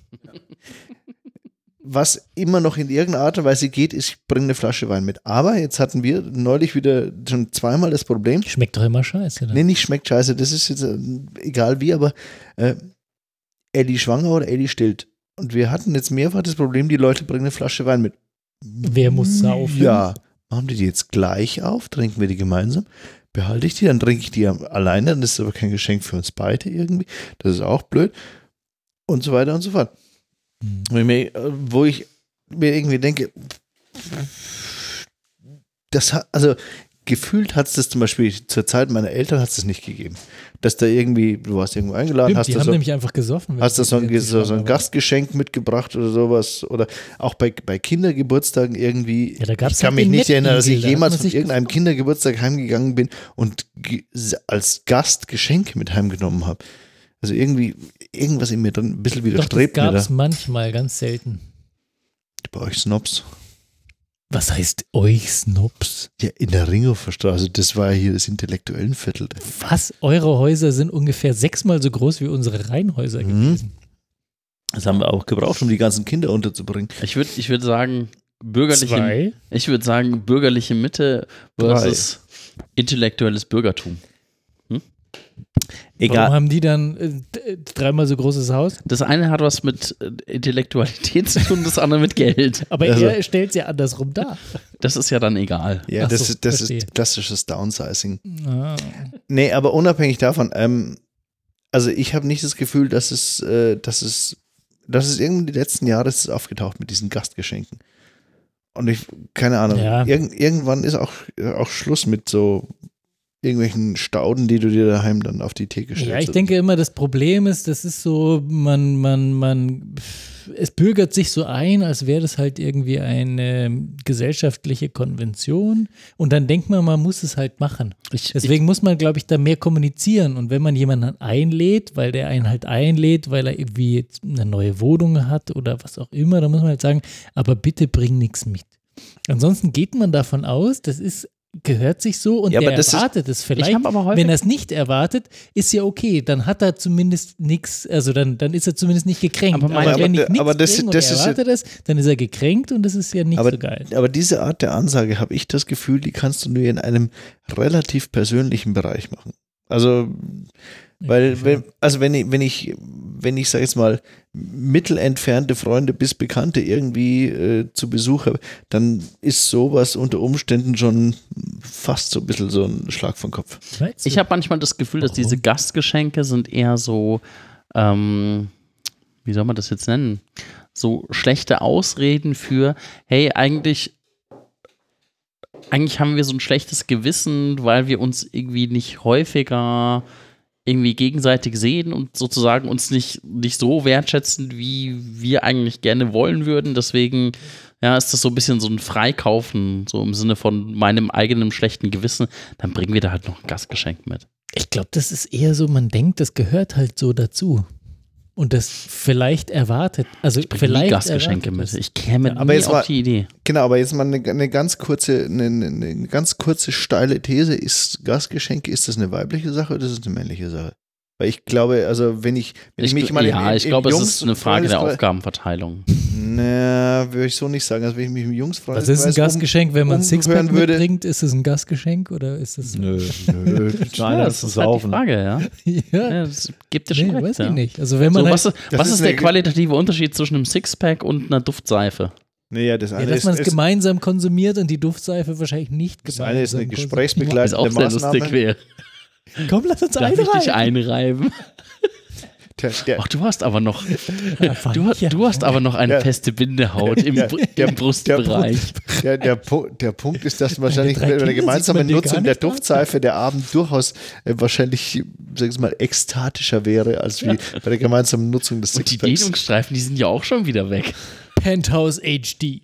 Was immer noch in irgendeiner Art und Weise geht, ist, ich bringe eine Flasche Wein mit. Aber jetzt hatten wir neulich wieder schon zweimal das Problem. Schmeckt doch immer scheiße. Dann. Nee, nicht schmeckt scheiße, das ist jetzt äh, egal wie, aber äh, Elli schwanger oder Elli stillt. Und wir hatten jetzt mehrfach das Problem, die Leute bringen eine Flasche Wein mit. Wer muss saufen? Ja. Machen wir die jetzt gleich auf? Trinken wir die gemeinsam? Behalte ich die? Dann trinke ich die alleine. Dann ist es aber kein Geschenk für uns beide irgendwie. Das ist auch blöd. Und so weiter und so fort. Hm. Wo ich mir, wo ich mir irgendwie denke, das hat, also gefühlt hat es das zum Beispiel zur Zeit meiner Eltern hat es das nicht gegeben. Dass da irgendwie, du warst irgendwo eingeladen, Stimmt, hast die da haben so, nämlich einfach gesoffen. hast da so ein, die- so, so ein Gastgeschenk mitgebracht oder sowas. Oder auch bei, bei Kindergeburtstagen irgendwie. Ja, da gab's ich kann halt mich den nicht erinnern, dass ich Mettigel, da hat jemals man von sich irgendeinem gesoffen. Kindergeburtstag heimgegangen bin und ge- als Gast Geschenke mit heimgenommen habe. Also irgendwie, irgendwas in mir drin ein bisschen Doch, das widerstrebt mir gab da. es manchmal, ganz selten. Bei euch Snobs. Was heißt euch Snobs? Ja, in der Ringhofer Straße, das war ja hier das intellektuellen Viertel. Was? Eure Häuser sind ungefähr sechsmal so groß wie unsere Reihenhäuser Mhm. gewesen. Das haben wir auch gebraucht, um die ganzen Kinder unterzubringen. Ich würde ich würd sagen, bürgerliche, Zwei? ich würde sagen, bürgerliche Mitte versus intellektuelles Bürgertum. Warum haben die dann äh, d- dreimal so großes Haus? Das eine hat was mit äh, Intellektualität zu tun, das andere mit Geld. Aber Also- er stellt es ja andersrum dar. Das ist ja dann egal. Ja, Ach das, so, ist, das verstehe. ist klassisches Downsizing. Ah. Nee, aber unabhängig davon, ähm, also ich habe nicht das Gefühl, dass es, äh, dass es, dass es irgendwie die letzten Jahre ist es aufgetaucht mit diesen Gastgeschenken. Und ich, keine Ahnung, Ja. irg irgendwann ist auch, auch Schluss mit so irgendwelchen Stauden, die du dir daheim dann auf die Theke stellst. Ja, ich denke immer, das Problem ist, das ist so, man, man, man, es bürgert sich so ein, als wäre das halt irgendwie eine gesellschaftliche Konvention und dann denkt man, man muss es halt machen. Ich, Deswegen muss man, glaube ich, da mehr kommunizieren und wenn man jemanden einlädt, weil der einen halt einlädt, weil er irgendwie jetzt eine neue Wohnung hat oder was auch immer, dann muss man halt sagen, aber bitte bring nichts mit. Ansonsten geht man davon aus, das ist gehört sich so und Ja, aber der das ist- erwartet es vielleicht. Ich hab aber häufig- Wenn er es nicht erwartet, ist ja okay. Dann hat er zumindest nichts, also dann, dann ist er zumindest nicht gekränkt. Aber Aber, mein- wenn aber- ich nichts aber das- bringe und das er ist ja- erwartet es, dann ist er gekränkt und das ist ja nicht aber, so geil. aber diese Art der Ansage, habe ich das Gefühl, die kannst du nur in einem relativ persönlichen Bereich machen. Also, weil, wenn, also wenn ich, wenn ich, wenn ich, sag jetzt mal, mittelentfernte Freunde bis Bekannte irgendwie äh, zu Besuch habe, dann ist sowas unter Umständen schon fast so ein bisschen so ein Schlag vom Kopf. Meinst du? Ich habe manchmal das Gefühl, dass Warum? diese Gastgeschenke sind eher so, ähm, wie soll man das jetzt nennen? So schlechte Ausreden für, hey, eigentlich, eigentlich haben wir so ein schlechtes Gewissen, weil wir uns irgendwie nicht häufiger irgendwie gegenseitig sehen und sozusagen uns nicht, nicht so wertschätzen, wie wir eigentlich gerne wollen würden. Deswegen ja, ist das so ein bisschen so ein Freikaufen, so im Sinne von meinem eigenen schlechten Gewissen. Dann bringen wir da halt noch ein Gastgeschenk mit. Ich glaube, das ist eher so, man denkt, das gehört halt so dazu. Und das vielleicht erwartet, also Ich bringe vielleicht nie Gastgeschenke erwartet mit. es. Ich käme Ja, aber nie jetzt auf mal- die Idee. Genau, aber jetzt mal eine, eine ganz kurze, eine, eine ganz kurze steile These. Ist Gastgeschenke, ist das eine weibliche Sache oder ist es eine männliche Sache? Weil ich glaube, also wenn ich, wenn ich, Ich, mich mal ja, in, in, ich glaube, es Jungs- ist eine Frage der Freundeskreis- Aufgabenverteilung. Na, würde ich so nicht sagen. Also wenn ich mich im Jungs Was ist ein Gastgeschenk, wenn man ein Sixpack umhören würde? mitbringt? Ist es ein Gastgeschenk oder ist es. Nö. Nö. Nein, Ja, das das ist ist halt die Saufen. Frage, ja. ja, ja das gibt dir schon nee, recht, weiß ja. ich nicht. Also wenn man So, halt, was ist, Das was ist ist der eine- qualitative Unterschied zwischen einem Sixpack und einer Duftseife? Naja, das ja, eine dass ist, man es ist, gemeinsam konsumiert und die Duftseife wahrscheinlich nicht das gemeinsam eine ist eine konsumiert. Was gesprächsbegleitende auch sehr lustig Maßnahme. wäre. Komm, lass uns Darf ich dich einreihen. einreiben? Der, der, Ach, du hast aber noch, Ja, du, hast- ja. du hast aber noch eine Ja. feste Bindehaut im, Ja, Br- der- im Brustbereich. der, der, Pu- der Punkt ist, dass wahrscheinlich drei bei der Kinder gemeinsamen sieht man dir Nutzung gar der nicht an. Duftseife der Abend durchaus äh, wahrscheinlich, sag ich mal, ekstatischer wäre, als wie bei der gemeinsamen Nutzung des Und die Sixpacks. Dehnungsstreifen, die sind ja auch schon wieder weg. Penthouse H D.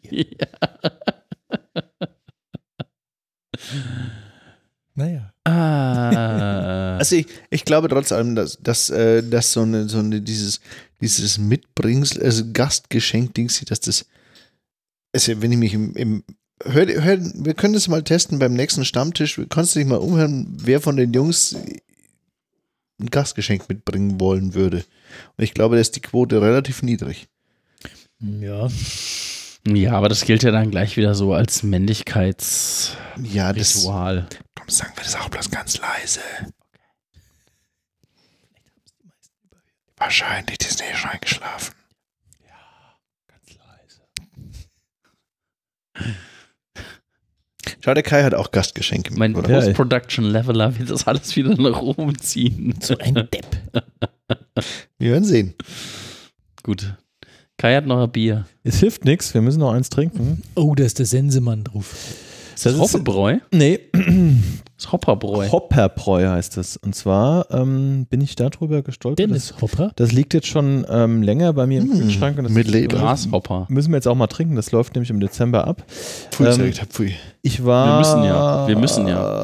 Naja. Ah. Also ich, ich glaube trotz allem, dass, dass, äh, dass so eine, so eine dieses, dieses Mitbringsel, also Gastgeschenk-Dings, dass das, also wenn ich mich im, im hör, hör, wir können das mal testen beim nächsten Stammtisch, kannst du dich mal umhören, wer von den Jungs ein Gastgeschenk mitbringen wollen würde. Und ich glaube, da ist die Quote relativ niedrig. Ja. Ja, aber das gilt ja dann gleich wieder so als Männlichkeitsritual. Ja, das, komm, sagen wir das auch bloß ganz leise. Wahrscheinlich, die sind eh schon eingeschlafen. Ganz leise. Schau, der Kai hat auch Gastgeschenke mit, Mein oder? Ja, Post-Production-Leveler wird das alles wieder nach oben ziehen. So ein Depp. Wir werden sehen. Gut. Kai hat noch ein Bier. Es hilft nichts, wir müssen noch eins trinken. Oh, da ist der Sensemann drauf. Ist das Hopperbräu? Nee, Das ist Hopperbräu. Hopperbräu heißt es. Und zwar ähm, bin ich darüber gestolpert. Dennis Das, Hopper. das liegt jetzt schon ähm, länger bei mir im Hm, Kühlschrank. Und das mit Leber. Grashopper. müssen wir jetzt auch mal trinken. Das läuft nämlich im Dezember ab. Pfui, Ähm, sag ich, pfui. Ich war. Wir müssen ja. Wir müssen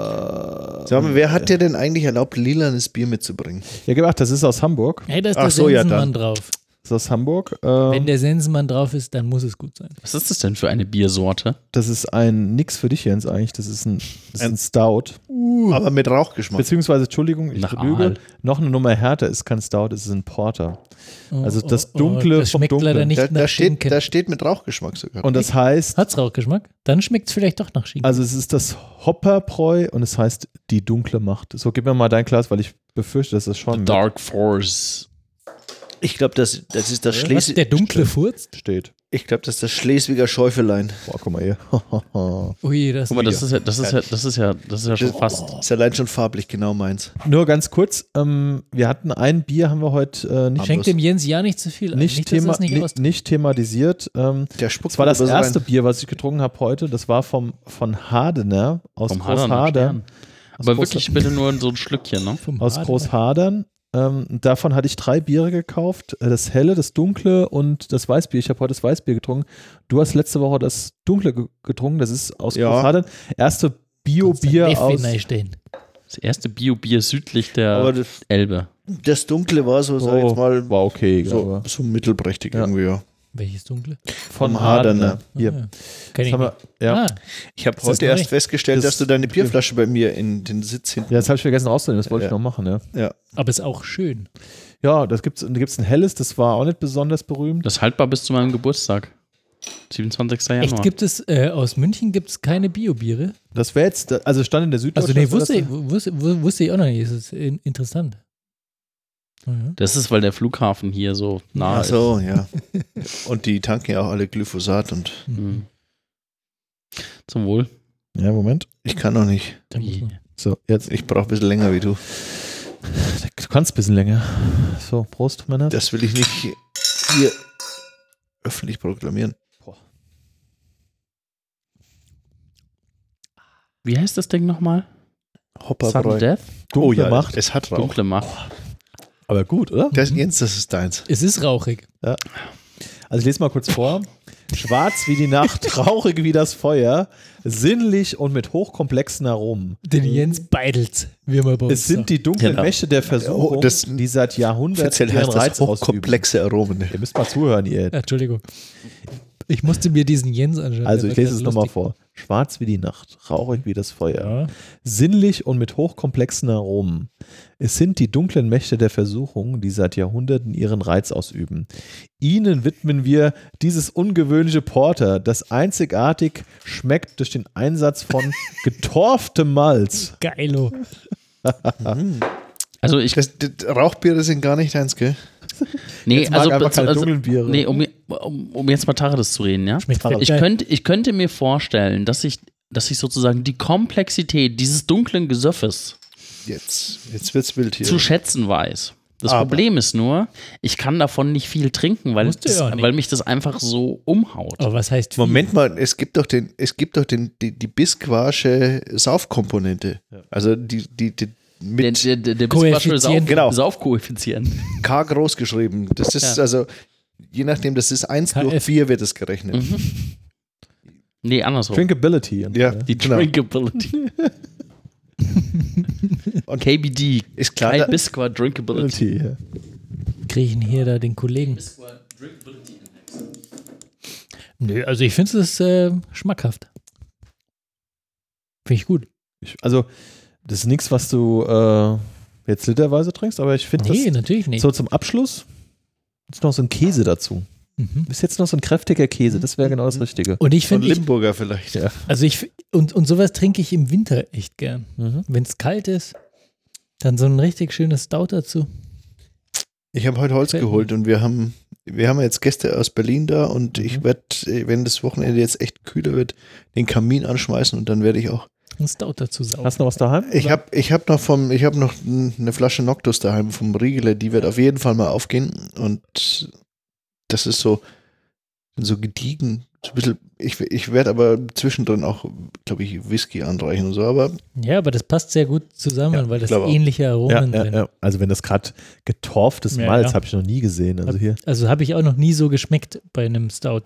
ja. Sag mal, wer hat dir denn eigentlich erlaubt, lilanes Bier mitzubringen? Ja, gemacht, das ist aus Hamburg. Hey, da ist Ach der so, ja, Sensenmann dann. drauf. Das ist aus Hamburg. Ähm, Wenn der Sensenmann drauf ist, dann muss es gut sein. Was ist das denn für eine Biersorte? das ist ein nix für dich, Jens, eigentlich. Das ist ein, das ist ein Stout. Aber mit Rauchgeschmack. Beziehungsweise, Entschuldigung, ich Nach lüge. Aal. Noch eine Nummer härter ist kein Stout, es ist ein Porter. Oh, Also das oh, Dunkle oh, das vom schmeckt Dunklen. leider nicht Da, nach da, steht, Schinken. da steht mit Rauchgeschmack sogar. Und das heißt, Hat's Rauchgeschmack? Dann schmeckt es vielleicht doch nach Schinken. also es ist das Hopperbräu und es heißt die dunkle Macht. So, gib mir mal dein Glas, weil ich befürchte, dass es schon mit Dark Force. Ich glaube, das, das ist das Was, Schleswig. der dunkle Furz? steht. Ich glaube, das ist das Schleswiger Schäufelein. Boah, guck mal hier. Ui, das Guck mal, das ist ja, das ist ja, das ist ja, das ist ja schon Das- fast. Ist allein schon farblich genau meins. Nur ganz kurz, ähm, wir hatten ein Bier, haben wir heute äh, nicht, Schenkt dem Jens ja nicht zu viel ein. nicht, Nicht, dass thema, er's nicht nicht, austrinkt. nicht thematisiert. Ähm, Der spuckt das war das über so erste rein. Bier, was ich getrunken habe heute. Das war vom, von Hardener aus Vom Hadern. Großhadern. Aus Aber Groß- wirklich bitte nur so ein Schlückchen, ne? Vom aus Hader. Großhadern. Ähm, davon hatte ich drei Biere gekauft. Äh, Das helle, das dunkle und das Weißbier. Ich habe heute das Weißbier getrunken. Du hast letzte Woche das dunkle ge- getrunken. Das ist aus Ja. Großhadern. Erste Bio-Bier Neffe aus. reinstehen. Das erste Bio-Bier südlich der Aber das, Elbe. das Dunkle war so, sag ich jetzt mal, war okay. so, aber so mittelprächtig Ja. irgendwie, ja. Welches dunkle? von vom Hardener. Hardener. Hier. Ah, kenn Das ich haben nicht. wir, ja. Ah, Ich habe Ist das heute erst neu? festgestellt, Das- dass du deine Bierflasche bei mir in den Sitz hinten. ja, das habe ich vergessen auszunehmen. Das wollte Ja. ich noch machen. Ja, Ja. aber ist auch schön. ja das gibt's, da gibt es ein helles. Das war auch nicht besonders berühmt. Das ist haltbar bis zu meinem Geburtstag. siebenundzwanzigster Januar. Echt, gibt es, äh, aus München gibt es keine Bio-Biere? Das wäre jetzt, also stand in der Also Süddeutschen. nee, wusste ich, wusste, wusste ich auch noch nicht. Das ist in- interessant. Mhm. Das ist, weil der Flughafen hier so nah Ach so, ja. Und die tanken ja auch alle Glyphosat und ist. Mhm. Zum Wohl. Ja, Moment. ich kann noch nicht. Da muss man- So, jetzt. Ich brauche ein bisschen länger wie du. Du kannst ein bisschen länger. So, Prost, Männer. Das will ich nicht hier öffentlich proklamieren. Wie heißt das Ding nochmal? Sudden Hopperbräu. Death? Dunkle Oh ja, Macht. es hat Rauch. Dunkle Macht. Aber gut, oder? Das, Jens, das ist deins. Es ist rauchig. Also ich lese mal kurz vor. Schwarz wie die Nacht, rauchig wie das Feuer, sinnlich und mit hochkomplexen Aromen. Den Jens beidelt, wie man bei uns Es sind sagt. die dunklen Genau. Mächte der Versuchung, Oh, das- die seit Jahrhunderten Offiziell ihren heißt Reiz das ausüben. hochkomplexe Aromen. Ihr müsst mal zuhören, ihr. Ja, Entschuldigung. Ich musste mir diesen Jens anschauen. Also der ich war lese es ganz nochmal lustig. vor. Schwarz wie die Nacht, rauchig wie das Feuer. Ja. Sinnlich und mit hochkomplexen Aromen. Es sind die dunklen Mächte der Versuchung, die seit Jahrhunderten ihren Reiz ausüben. Ihnen widmen wir dieses ungewöhnliche Porter, das einzigartig schmeckt durch den Einsatz von getorftem Malz. Geilo. Also ich, Das, das, Rauchbiere sind gar nicht deins, gell? nee, Jetzt mag also, einfach keine also dunklen Biere. nee, um, um, um jetzt mal Tacheles zu reden, ja? Schmeckt Tacheles. Ich geil. könnte, ich könnte mir vorstellen, dass ich, dass ich sozusagen die Komplexität dieses dunklen Gesöffes Jetzt, jetzt wird's wild hier. zu schätzen weiß. Das Aber- Problem ist nur, ich kann davon nicht viel trinken, weil, Musst du das, ja auch nicht. weil mich das einfach so umhaut. Aber was heißt viel? Moment mal, es gibt doch den, es gibt doch den, die, die Bisquasche Saufkomponente. Also die, die, die Der, mit der, der, der Koeffizient. Sauf, Genau. Saufkoeffizient. K groß geschrieben. Das ist Ja. also, je nachdem, das ist eins K F. durch vier wird es gerechnet. Mhm. Nee, andersrum. Drinkability. Und, Ja. äh, Die Genau. Drinkability. Und K B D. ist klar, Kai da, Bisqua Drinkability. Drinkability, ja. Kriege ich denn hier da den Kollegen? Nö, also ich finde es äh, schmackhaft. Finde ich gut. Ich, also, das ist nichts, was du äh, jetzt literweise trinkst, aber ich finde Nee, das natürlich nicht. so zum Abschluss ist noch so ein Käse dazu. Mhm. Ist jetzt noch so ein kräftiger Käse, das wäre genau das Richtige. Und ich von finde, ich- Limburger vielleicht. Ja. also ich, und, und sowas trinke ich im Winter echt gern. Mhm. Wenn es kalt ist, dann so ein richtig schönes Stout dazu. Ich habe heute Holz Gefällt mir. geholt und wir haben, wir haben jetzt Gäste aus Berlin da und ich Mhm. werde, wenn das Wochenende jetzt echt kühler wird, den Kamin anschmeißen und dann werde ich auch. Ein Stout dazu saugen. Hast du noch was daheim? Ich Oder? habe ich hab noch vom, ich habe noch eine Flasche Noctus daheim vom Riegele, die wird auf jeden Fall mal aufgehen und das ist so, so gediegen So ein bisschen, ich, ich werde aber zwischendrin auch, glaube ich, Whisky anreichen und so, aber Ja, aber das passt sehr gut zusammen, Ja, weil das glaube auch. ähnliche Ja, Aromen ja, drin. ja. Also wenn das gerade getorftes Ja, Malz ja. habe ich noch nie gesehen. Also hier. Also habe ich auch noch nie so geschmeckt bei einem Stout.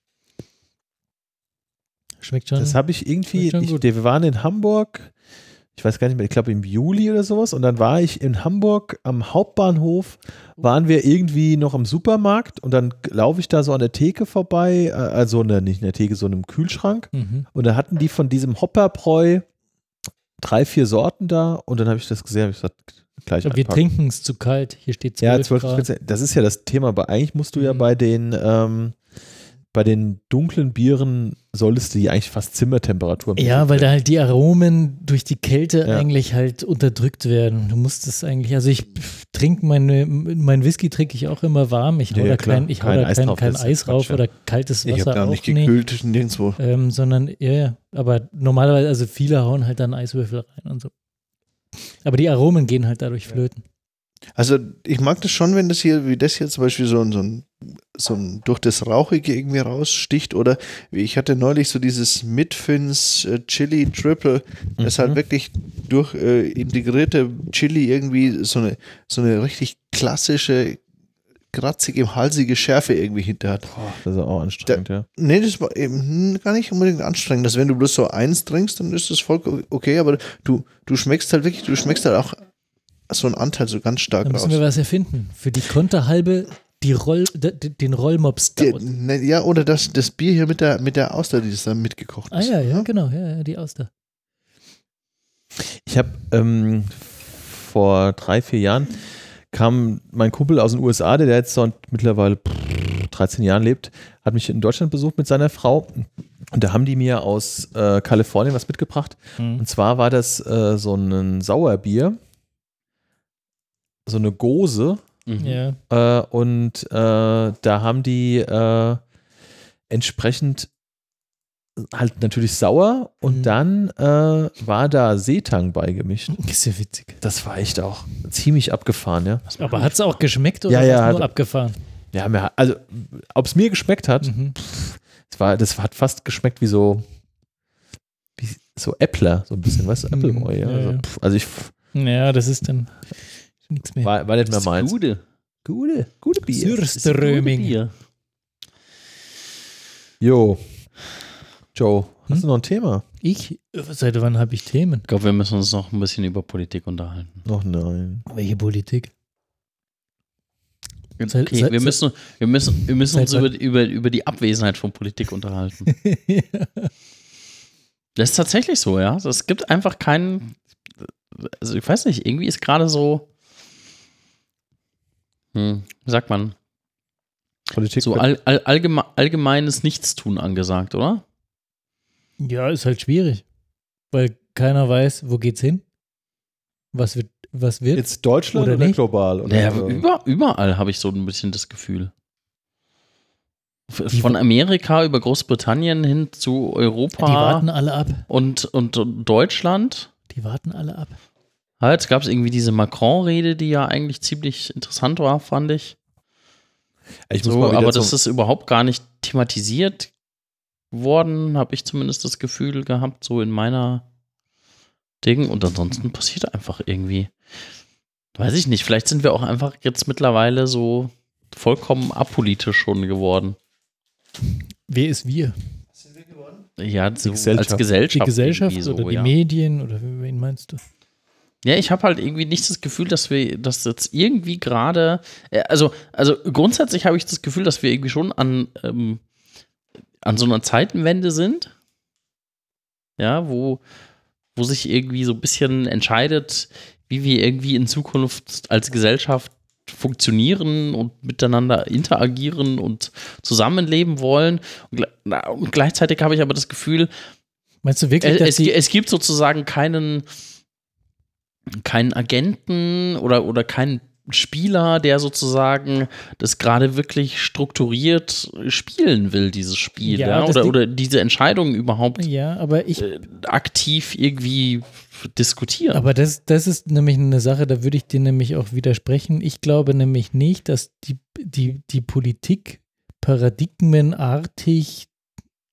Schmeckt schon. Das habe ich irgendwie, Schmeckt schon ich, gut. wir waren in Hamburg, ich weiß gar nicht mehr, ich glaube im Juli oder sowas und dann war ich in Hamburg am Hauptbahnhof, waren wir irgendwie noch im Supermarkt und dann laufe ich da so an der Theke vorbei, äh, also ne, nicht in der Theke, so in einem Kühlschrank Mhm. und da hatten die von diesem Hopperbräu drei, vier Sorten da und dann habe ich das gesehen, habe ich gesagt, gleich Aber wir einpacken. trinken es zu kalt. Hier steht Ja, zwölf zwölf Grad. Prozent. Das ist ja das Thema, aber eigentlich musst du ja Mhm. bei den ähm, bei den dunklen Bieren solltest du die eigentlich fast Zimmertemperatur Ja, weil da halt die Aromen durch die Kälte Ja. eigentlich halt unterdrückt werden. Du musst es eigentlich, also ich trinke meine, mein Whisky trinke ich auch immer warm. Ich hau Ja, ja, da klar. kein, ich hau Kein da Eis kein, drauf, kein das ist ja Eis Quatsch, rauf ja. oder kaltes ich Wasser habe gar auch nicht nicht. gekühlt, nirgendwo. Ähm, sondern, ja, ja, aber normalerweise, also viele hauen halt dann Eiswürfel rein und so. Aber die Aromen gehen halt dadurch flöten. Also ich mag das schon, wenn das hier, wie das hier zum Beispiel so ein, so ein, so ein durch das Rauchige irgendwie raussticht oder wie ich hatte neulich so dieses Midfins äh, Chili Triple, das Mhm. halt wirklich durch äh, integrierte Chili irgendwie so eine, so eine richtig klassische, kratzige, halsige Schärfe irgendwie hinter hat. Boah, das ist auch anstrengend, ja. Nee, das war eben hm, gar nicht unbedingt anstrengend. Dass wenn du bloß so eins trinkst, dann ist das voll okay, aber du, du schmeckst halt wirklich, du schmeckst halt auch so einen Anteil so ganz stark Da müssen raus. wir was erfinden. Für die Konterhalbe die Roll, d- d- den Rollmops Die, Stout. ne, ja, oder das, das Bier hier mit der, mit der Auster, die das da mitgekocht Ah ist. ja, ja, genau, ja, ja, die Auster. Ich habe ähm, vor drei, vier Jahren kam mein Kumpel aus den U S A, der jetzt so mittlerweile pff, dreizehn Jahren lebt, hat mich in Deutschland besucht mit seiner Frau und da haben die mir aus äh, Kalifornien was mitgebracht. Mhm. Und zwar war das äh, so ein Sauerbier, so eine Gose. Mhm. Ja. Äh, und äh, da haben die äh, entsprechend halt natürlich sauer und Mhm. dann äh, war da Seetang beigemischt. Ist ja witzig. Das war echt auch ziemlich abgefahren, ja. Aber hat es auch geschmeckt oder Ja, ja, war's nur hat- abgefahren? Ja, mir, also ob es mir geschmeckt hat, Mhm. das, war, das hat fast geschmeckt wie so wie so Äppler, so ein bisschen, weißt du, Äppelbräu, ja. Ja, Also, ja. pff, also ich Ja, das ist dann nichts mehr. war, war nicht mehr Das ist meins. Gute. Gute, gute Bier. Sürströming. Bier. Jo. Joe, hast Hm? du noch ein Thema? Ich? Seit wann habe ich Themen? Ich glaube, wir müssen uns noch ein bisschen über Politik unterhalten. Noch nein. Welche Politik? Okay, Seit- seit- wir müssen, wir müssen, wir müssen uns seit über, über, über die Abwesenheit von Politik unterhalten. Das ist tatsächlich so, ja. Es gibt einfach keinen, also ich weiß nicht, irgendwie ist gerade so, hm, wie sagt man, Politik. so all, all, allgeme, allgemeines Nichtstun angesagt, oder? Ja, ist halt schwierig. Weil keiner weiß, wo geht's hin? Was wird, was wird? Jetzt Deutschland Oder oder, nicht? global? Oder Naja, so? über, überall habe ich so ein bisschen das Gefühl. F- Die Von wa- Amerika über Großbritannien hin zu Die Europa warten alle ab. und, und Deutschland. Die warten alle ab. Ja, jetzt gab es irgendwie diese Macron-Rede, die ja eigentlich ziemlich interessant war, fand ich. Ich muss So, mal wieder aber zum- das ist überhaupt gar nicht thematisiert worden, habe ich zumindest das Gefühl gehabt, so in meiner Ding. Und ansonsten passiert einfach irgendwie. Weiß ich nicht, vielleicht sind wir auch einfach jetzt mittlerweile so vollkommen apolitisch schon geworden. Wer ist wir? Ja, so Gesellschaft. als Gesellschaft. Die Gesellschaft irgendwie so, oder die ja. Medien oder wen meinst du? Ja, ich habe halt irgendwie nicht das Gefühl, dass wir, dass jetzt irgendwie gerade, äh, also, also grundsätzlich habe ich das Gefühl, dass wir irgendwie schon an, ähm, an so einer Zeitenwende sind. Ja, wo, wo sich irgendwie so ein bisschen entscheidet, wie wir irgendwie in Zukunft als Gesellschaft funktionieren und miteinander interagieren und zusammenleben wollen. Und, gle- na, und gleichzeitig habe ich aber das Gefühl, Meinst du wirklich, äh, dass es, die, es gibt sozusagen keinen, keinen Agenten oder, oder keinen Spieler, der sozusagen das gerade wirklich strukturiert spielen will, dieses Spiel, Ja, ja, das oder, Ding- oder diese Entscheidung überhaupt ja, aber ich, äh, aktiv irgendwie diskutieren. aber das, das ist nämlich eine Sache, da würde ich dir nämlich auch widersprechen. Ich glaube nämlich nicht, dass die, die, die Politik paradigmenartig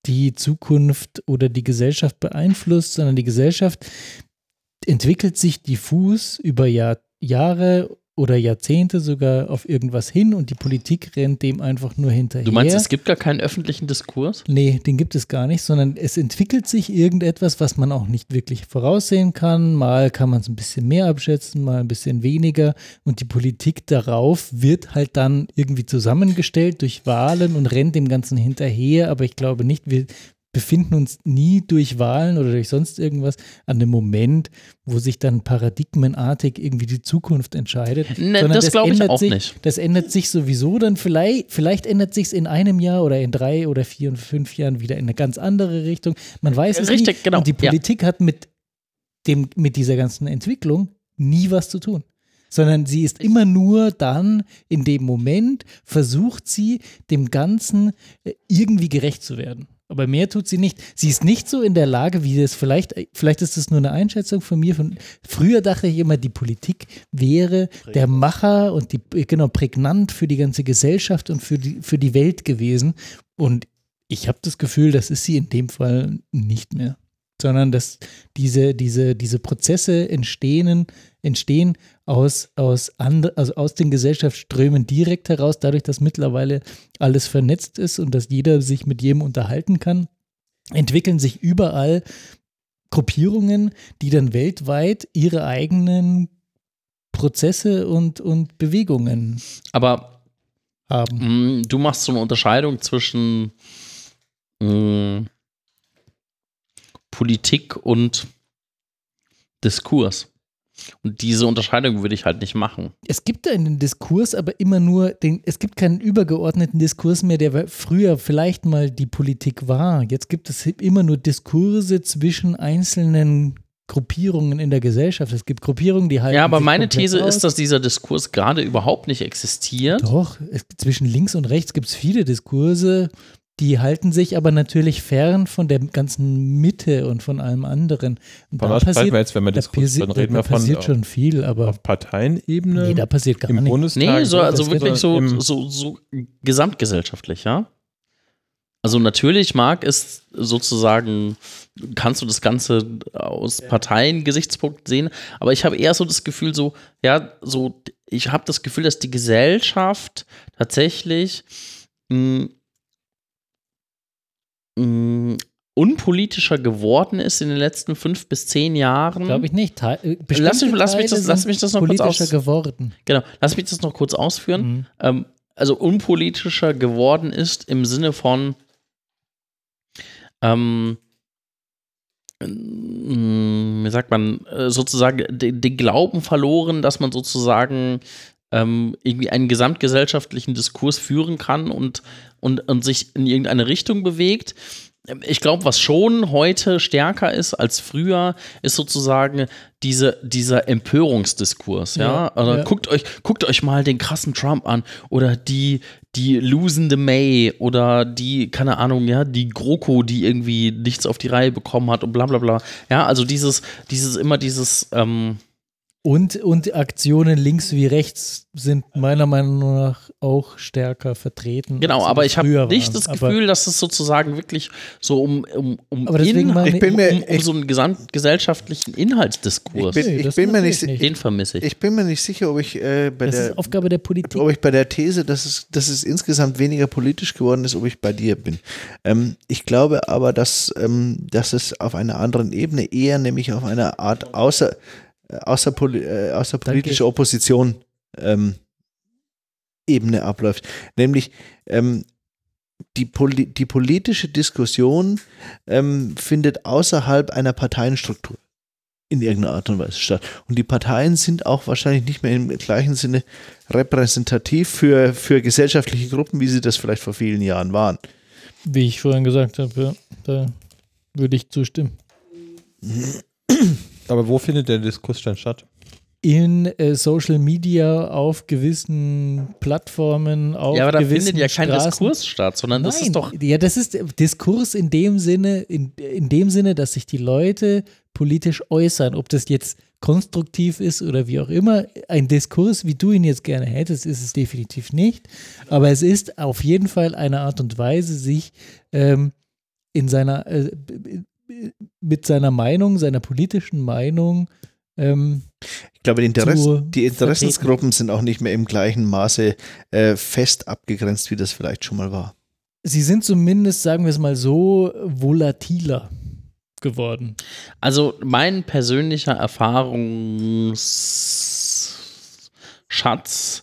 die Zukunft oder die Gesellschaft beeinflusst, sondern die Gesellschaft entwickelt sich diffus über Jahr, Jahre oder Jahrzehnte sogar auf irgendwas hin und die Politik rennt dem einfach nur hinterher. Du meinst, es gibt gar keinen öffentlichen Diskurs? Nee, den gibt es gar nicht, sondern es entwickelt sich irgendetwas, was man auch nicht wirklich voraussehen kann. Mal kann man es ein bisschen mehr abschätzen, mal ein bisschen weniger und die Politik darauf wird halt dann irgendwie zusammengestellt durch Wahlen und rennt dem Ganzen hinterher, aber ich glaube nicht, wir befinden uns nie durch Wahlen oder durch sonst irgendwas an dem Moment, wo sich dann paradigmenartig irgendwie die Zukunft entscheidet. Ne, sondern das glaube ich auch sich, nicht. Das ändert sich sowieso dann vielleicht, vielleicht ändert sich es in einem Jahr oder in drei oder vier und fünf Jahren wieder in eine ganz andere Richtung. Man weiß es Richtig, nicht. genau. Und die Politik ja. hat mit, dem, mit dieser ganzen Entwicklung nie was zu tun. Sondern sie ist immer nur dann, in dem Moment versucht sie, dem Ganzen irgendwie gerecht zu werden. Aber mehr tut sie nicht. Sie ist nicht so in der Lage, wie das vielleicht, vielleicht ist das nur eine Einschätzung von mir. Von, früher dachte ich immer, die Politik wäre der Macher und die, genau, prägnant für die ganze Gesellschaft und für die, für die Welt gewesen. Und ich habe das Gefühl, das ist sie in dem Fall nicht mehr. Sondern dass diese, diese, diese Prozesse entstehen, entstehen aus, aus, and, also aus den Gesellschaftsströmen direkt heraus, dadurch, dass mittlerweile alles vernetzt ist und dass jeder sich mit jedem unterhalten kann, entwickeln sich überall Gruppierungen, die dann weltweit ihre eigenen Prozesse und, und Bewegungen Aber haben. Mh, du machst so eine Unterscheidung zwischen mh, Politik und Diskurs. Und diese Unterscheidung würde ich halt nicht machen. Es gibt einen Diskurs, aber immer nur, den, es gibt keinen übergeordneten Diskurs mehr, der früher vielleicht mal die Politik war. Jetzt gibt es immer nur Diskurse zwischen einzelnen Gruppierungen in der Gesellschaft. Es gibt Gruppierungen, die halten Ja, aber sich meine komplett These aus. ist, dass dieser Diskurs gerade überhaupt nicht existiert. Doch, es, zwischen links und rechts gibt es viele Diskurse, die halten sich aber natürlich fern von der ganzen Mitte und von allem anderen. Und Von da was sprechen passiert, wir jetzt, wenn wir da Diskurs, passiert, dann reden da wir von passiert schon viel, aber auf Parteienebene, nee, da passiert gar im nichts. Bundestag. Nee, so, also das wirklich wird so, im- so, so gesamtgesellschaftlich, ja. Also natürlich mag es sozusagen, kannst du das Ganze aus Parteiengesichtspunkt sehen, aber ich habe eher so das Gefühl, so, ja, so, ich habe das Gefühl, dass die Gesellschaft tatsächlich mh, mh, unpolitischer geworden ist in den letzten fünf bis zehn Jahren. Glaube ich nicht. Teil, äh, Lass mich, lass mich, das, Teile lass sind mich das noch kurz politischer aus. geworden. Genau, lass mich das noch kurz ausführen. Mhm. Ähm, also unpolitischer geworden ist im Sinne von ähm, wie sagt man, äh, sozusagen den, den Glauben verloren, dass man sozusagen ähm, irgendwie einen gesamtgesellschaftlichen Diskurs führen kann und, und, und sich in irgendeine Richtung bewegt. Ich glaube, was schon heute stärker ist als früher, ist sozusagen diese, dieser Empörungsdiskurs. Ja, Ja, also ja. Guckt euch, guckt euch mal den krassen Trump an oder die, die losende May oder die, keine Ahnung, ja, die GroKo, die irgendwie nichts auf die Reihe bekommen hat und bla bla bla. Ja, also dieses, dieses, immer dieses, ähm, Und, und Aktionen links wie rechts sind meiner Meinung nach auch stärker vertreten. genau, als aber sie ich habe früher nicht waren. das Aber- Gefühl, dass es sozusagen wirklich so um, um, um, Aber deswegen Inhalt- meine Ich bin mir- um, um so einen gesamtgesellschaftlichen Inhaltsdiskurs. Ich bin- Nee, das bin mir natürlich nicht- Den vermisse ich. Ich bin mir nicht sicher, ob ich äh, bei Das der ist Aufgabe der Politik. ob ich bei der These, dass es, dass es insgesamt weniger politisch geworden ist, ob ich bei dir bin. Ähm, ich glaube aber, dass, ähm, dass es auf einer anderen Ebene eher, nämlich auf einer Art außer, äh, außerpoli äh, außerpolitische Opposition ähm, Ebene abläuft. Nämlich ähm, die, Poli die politische Diskussion ähm, findet außerhalb einer Parteienstruktur in irgendeiner Art und Weise statt. Und die Parteien sind auch wahrscheinlich nicht mehr im gleichen Sinne repräsentativ für, für gesellschaftliche Gruppen, wie sie das vielleicht vor vielen Jahren waren. Wie ich vorhin gesagt habe, ja, da würde ich zustimmen. Aber wo findet der Diskurs denn statt? In äh, Social Media, auf gewissen Plattformen, auf Ja, aber da gewissen findet ja kein Straßen. Diskurs statt, sondern das Nein, ist doch. ja, das ist Diskurs in dem Sinne, in, in dem Sinne, dass sich die Leute politisch äußern, ob das jetzt konstruktiv ist oder wie auch immer. Ein Diskurs, wie du ihn jetzt gerne hättest, ist es definitiv nicht. Aber es ist auf jeden Fall eine Art und Weise, sich ähm, in seiner, äh, mit seiner Meinung, seiner politischen Meinung ähm, Ich glaube, die, Interess zu die Interessensgruppen sind auch nicht mehr im gleichen Maße äh, fest abgegrenzt, wie das vielleicht schon mal war. Sie sind zumindest, sagen wir es mal so, volatiler geworden. Also mein persönlicher Erfahrungsschatz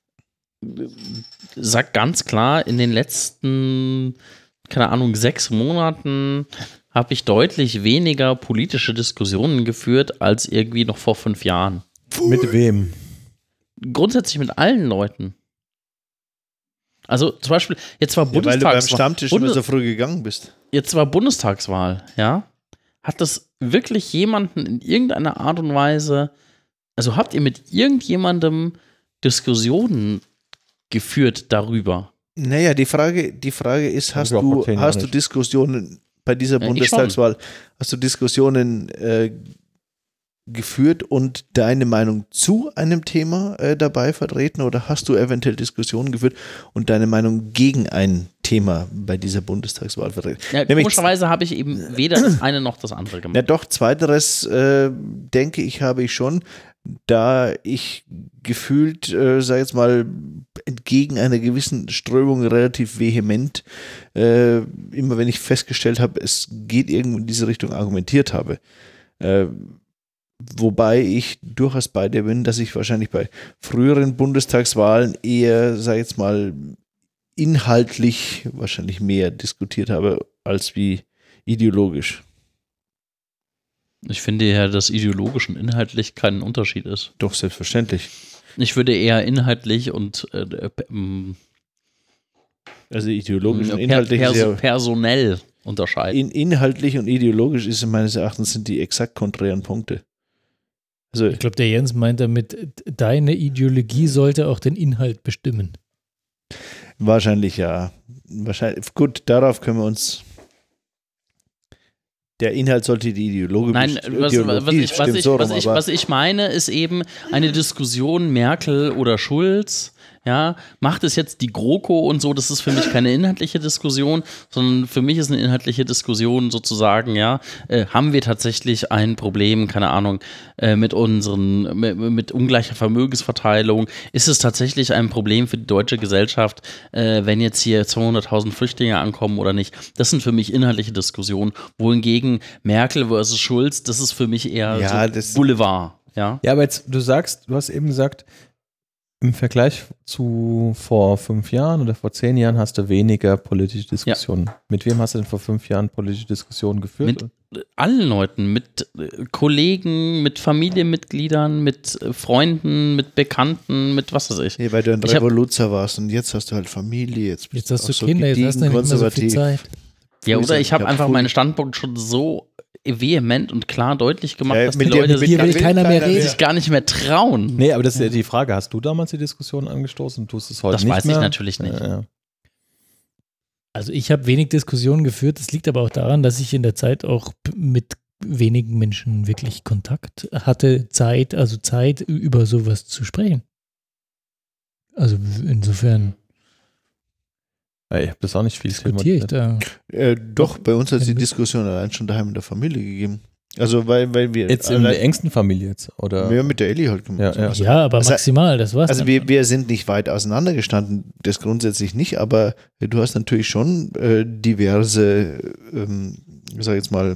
sagt ganz klar, in den letzten, keine Ahnung, sechs Monaten habe ich deutlich weniger politische Diskussionen geführt als irgendwie noch vor fünf Jahren. Mit wem? Grundsätzlich mit allen Leuten. Also zum Beispiel, jetzt war Ja, weil du beim Bundestagswahl. Stammtisch Bundes immer so früh gegangen bist. jetzt war Bundestagswahl, ja. Hat das wirklich jemanden in irgendeiner Art und Weise, also habt ihr mit irgendjemandem Diskussionen geführt darüber? Naja, die Frage, die Frage ist, hast ich auch du, vor zehn Jahren hast du nicht. Diskussionen bei dieser Ja, ich Bundestagswahl, hast du Diskussionen äh, geführt und deine Meinung zu einem Thema äh, dabei vertreten oder hast du eventuell Diskussionen geführt und deine Meinung gegen ein Thema bei dieser Bundestagswahl vertreten? Ja, Nämlich- komischerweise habe ich eben weder das eine noch das andere gemacht. Na doch, zweiteres äh, denke ich, habe ich schon, da ich gefühlt, äh, sag jetzt mal, entgegen einer gewissen Strömung relativ vehement, äh, immer wenn ich festgestellt habe, es geht irgendwo in diese Richtung, argumentiert habe. Äh, wobei ich durchaus bei dir bin, dass ich wahrscheinlich bei früheren Bundestagswahlen eher, sag jetzt mal, inhaltlich wahrscheinlich mehr diskutiert habe, als wie ideologisch. Ich finde ja, dass ideologisch und inhaltlich kein Unterschied ist. Doch, selbstverständlich. Ich würde eher inhaltlich und äh, ähm, Also ideologisch und per, inhaltlich ist perso ja, personell unterscheiden. in, inhaltlich und ideologisch ist meines Erachtens sind die exakt konträren Punkte. Also Ich glaube, der Jens meint damit, deine Ideologie sollte auch den Inhalt bestimmen. wahrscheinlich ja. Wahrscheinlich, gut, darauf können wir uns. Der Inhalt sollte die Ideologie Nein, best- was, Ideologie was, ich, was, stimmt ich, so was, rum, ich, aber was ich meine, ist eben eine Diskussion Merkel oder Schulz. Ja, macht es jetzt die GroKo und so, das ist für mich keine inhaltliche Diskussion, sondern für mich ist eine inhaltliche Diskussion sozusagen, ja, äh, haben wir tatsächlich ein Problem, keine Ahnung, äh, mit unseren, mit, mit ungleicher Vermögensverteilung, ist es tatsächlich ein Problem für die deutsche Gesellschaft, äh, wenn jetzt hier zweihunderttausend Flüchtlinge ankommen oder nicht, das sind für mich inhaltliche Diskussionen, wohingegen Merkel versus Schulz, das ist für mich eher Ja, so das- Boulevard, ja. Ja, aber jetzt, du sagst, du hast eben gesagt, im Vergleich zu vor fünf Jahren oder vor zehn Jahren hast du weniger politische Diskussionen. Mit wem hast du denn vor fünf Jahren politische Diskussionen geführt? Mit allen Leuten, mit äh, Kollegen, mit Familienmitgliedern, mit äh, Freunden, mit Bekannten, mit was weiß ich. nee, weil du ein Ich hab- Revoluzer warst und jetzt hast du halt Familie, jetzt bist Jetzt hast du auch so Kinder, jetzt hast du gediegen nicht mehr so viel konservativ. Zeit. Ja, oder ich habe Ja, einfach pfui. meinen Standpunkt schon so vehement und klar deutlich gemacht, Ja, dass die mit der- Leute mit sich, Hier will keiner mehr reden. sich gar nicht mehr trauen. Nee, aber das ist ja die Frage, hast du damals die Diskussion angestoßen und tust es heute Das nicht weiß mehr? ich natürlich nicht. Ja, ja. Also ich habe wenig Diskussionen geführt. Das liegt aber auch daran, dass ich in der Zeit auch p- mit wenigen Menschen wirklich Kontakt hatte, Zeit, also Zeit über sowas zu sprechen. Also insofern Ja, ich habe das auch nicht viel diskutiere ich da. Äh, doch, bei uns hat es die Wenn du- Diskussion allein schon daheim in der Familie gegeben. Also weil, weil wir Jetzt in allein- der engsten Familie jetzt, oder? wir mit der Elli halt gemacht. Ja, ja. Also, Ja, aber Also- maximal, das war's. also dann wir, schon. wir sind nicht weit auseinandergestanden, das grundsätzlich nicht, aber du hast natürlich schon äh, diverse, ähm, ich sag jetzt mal,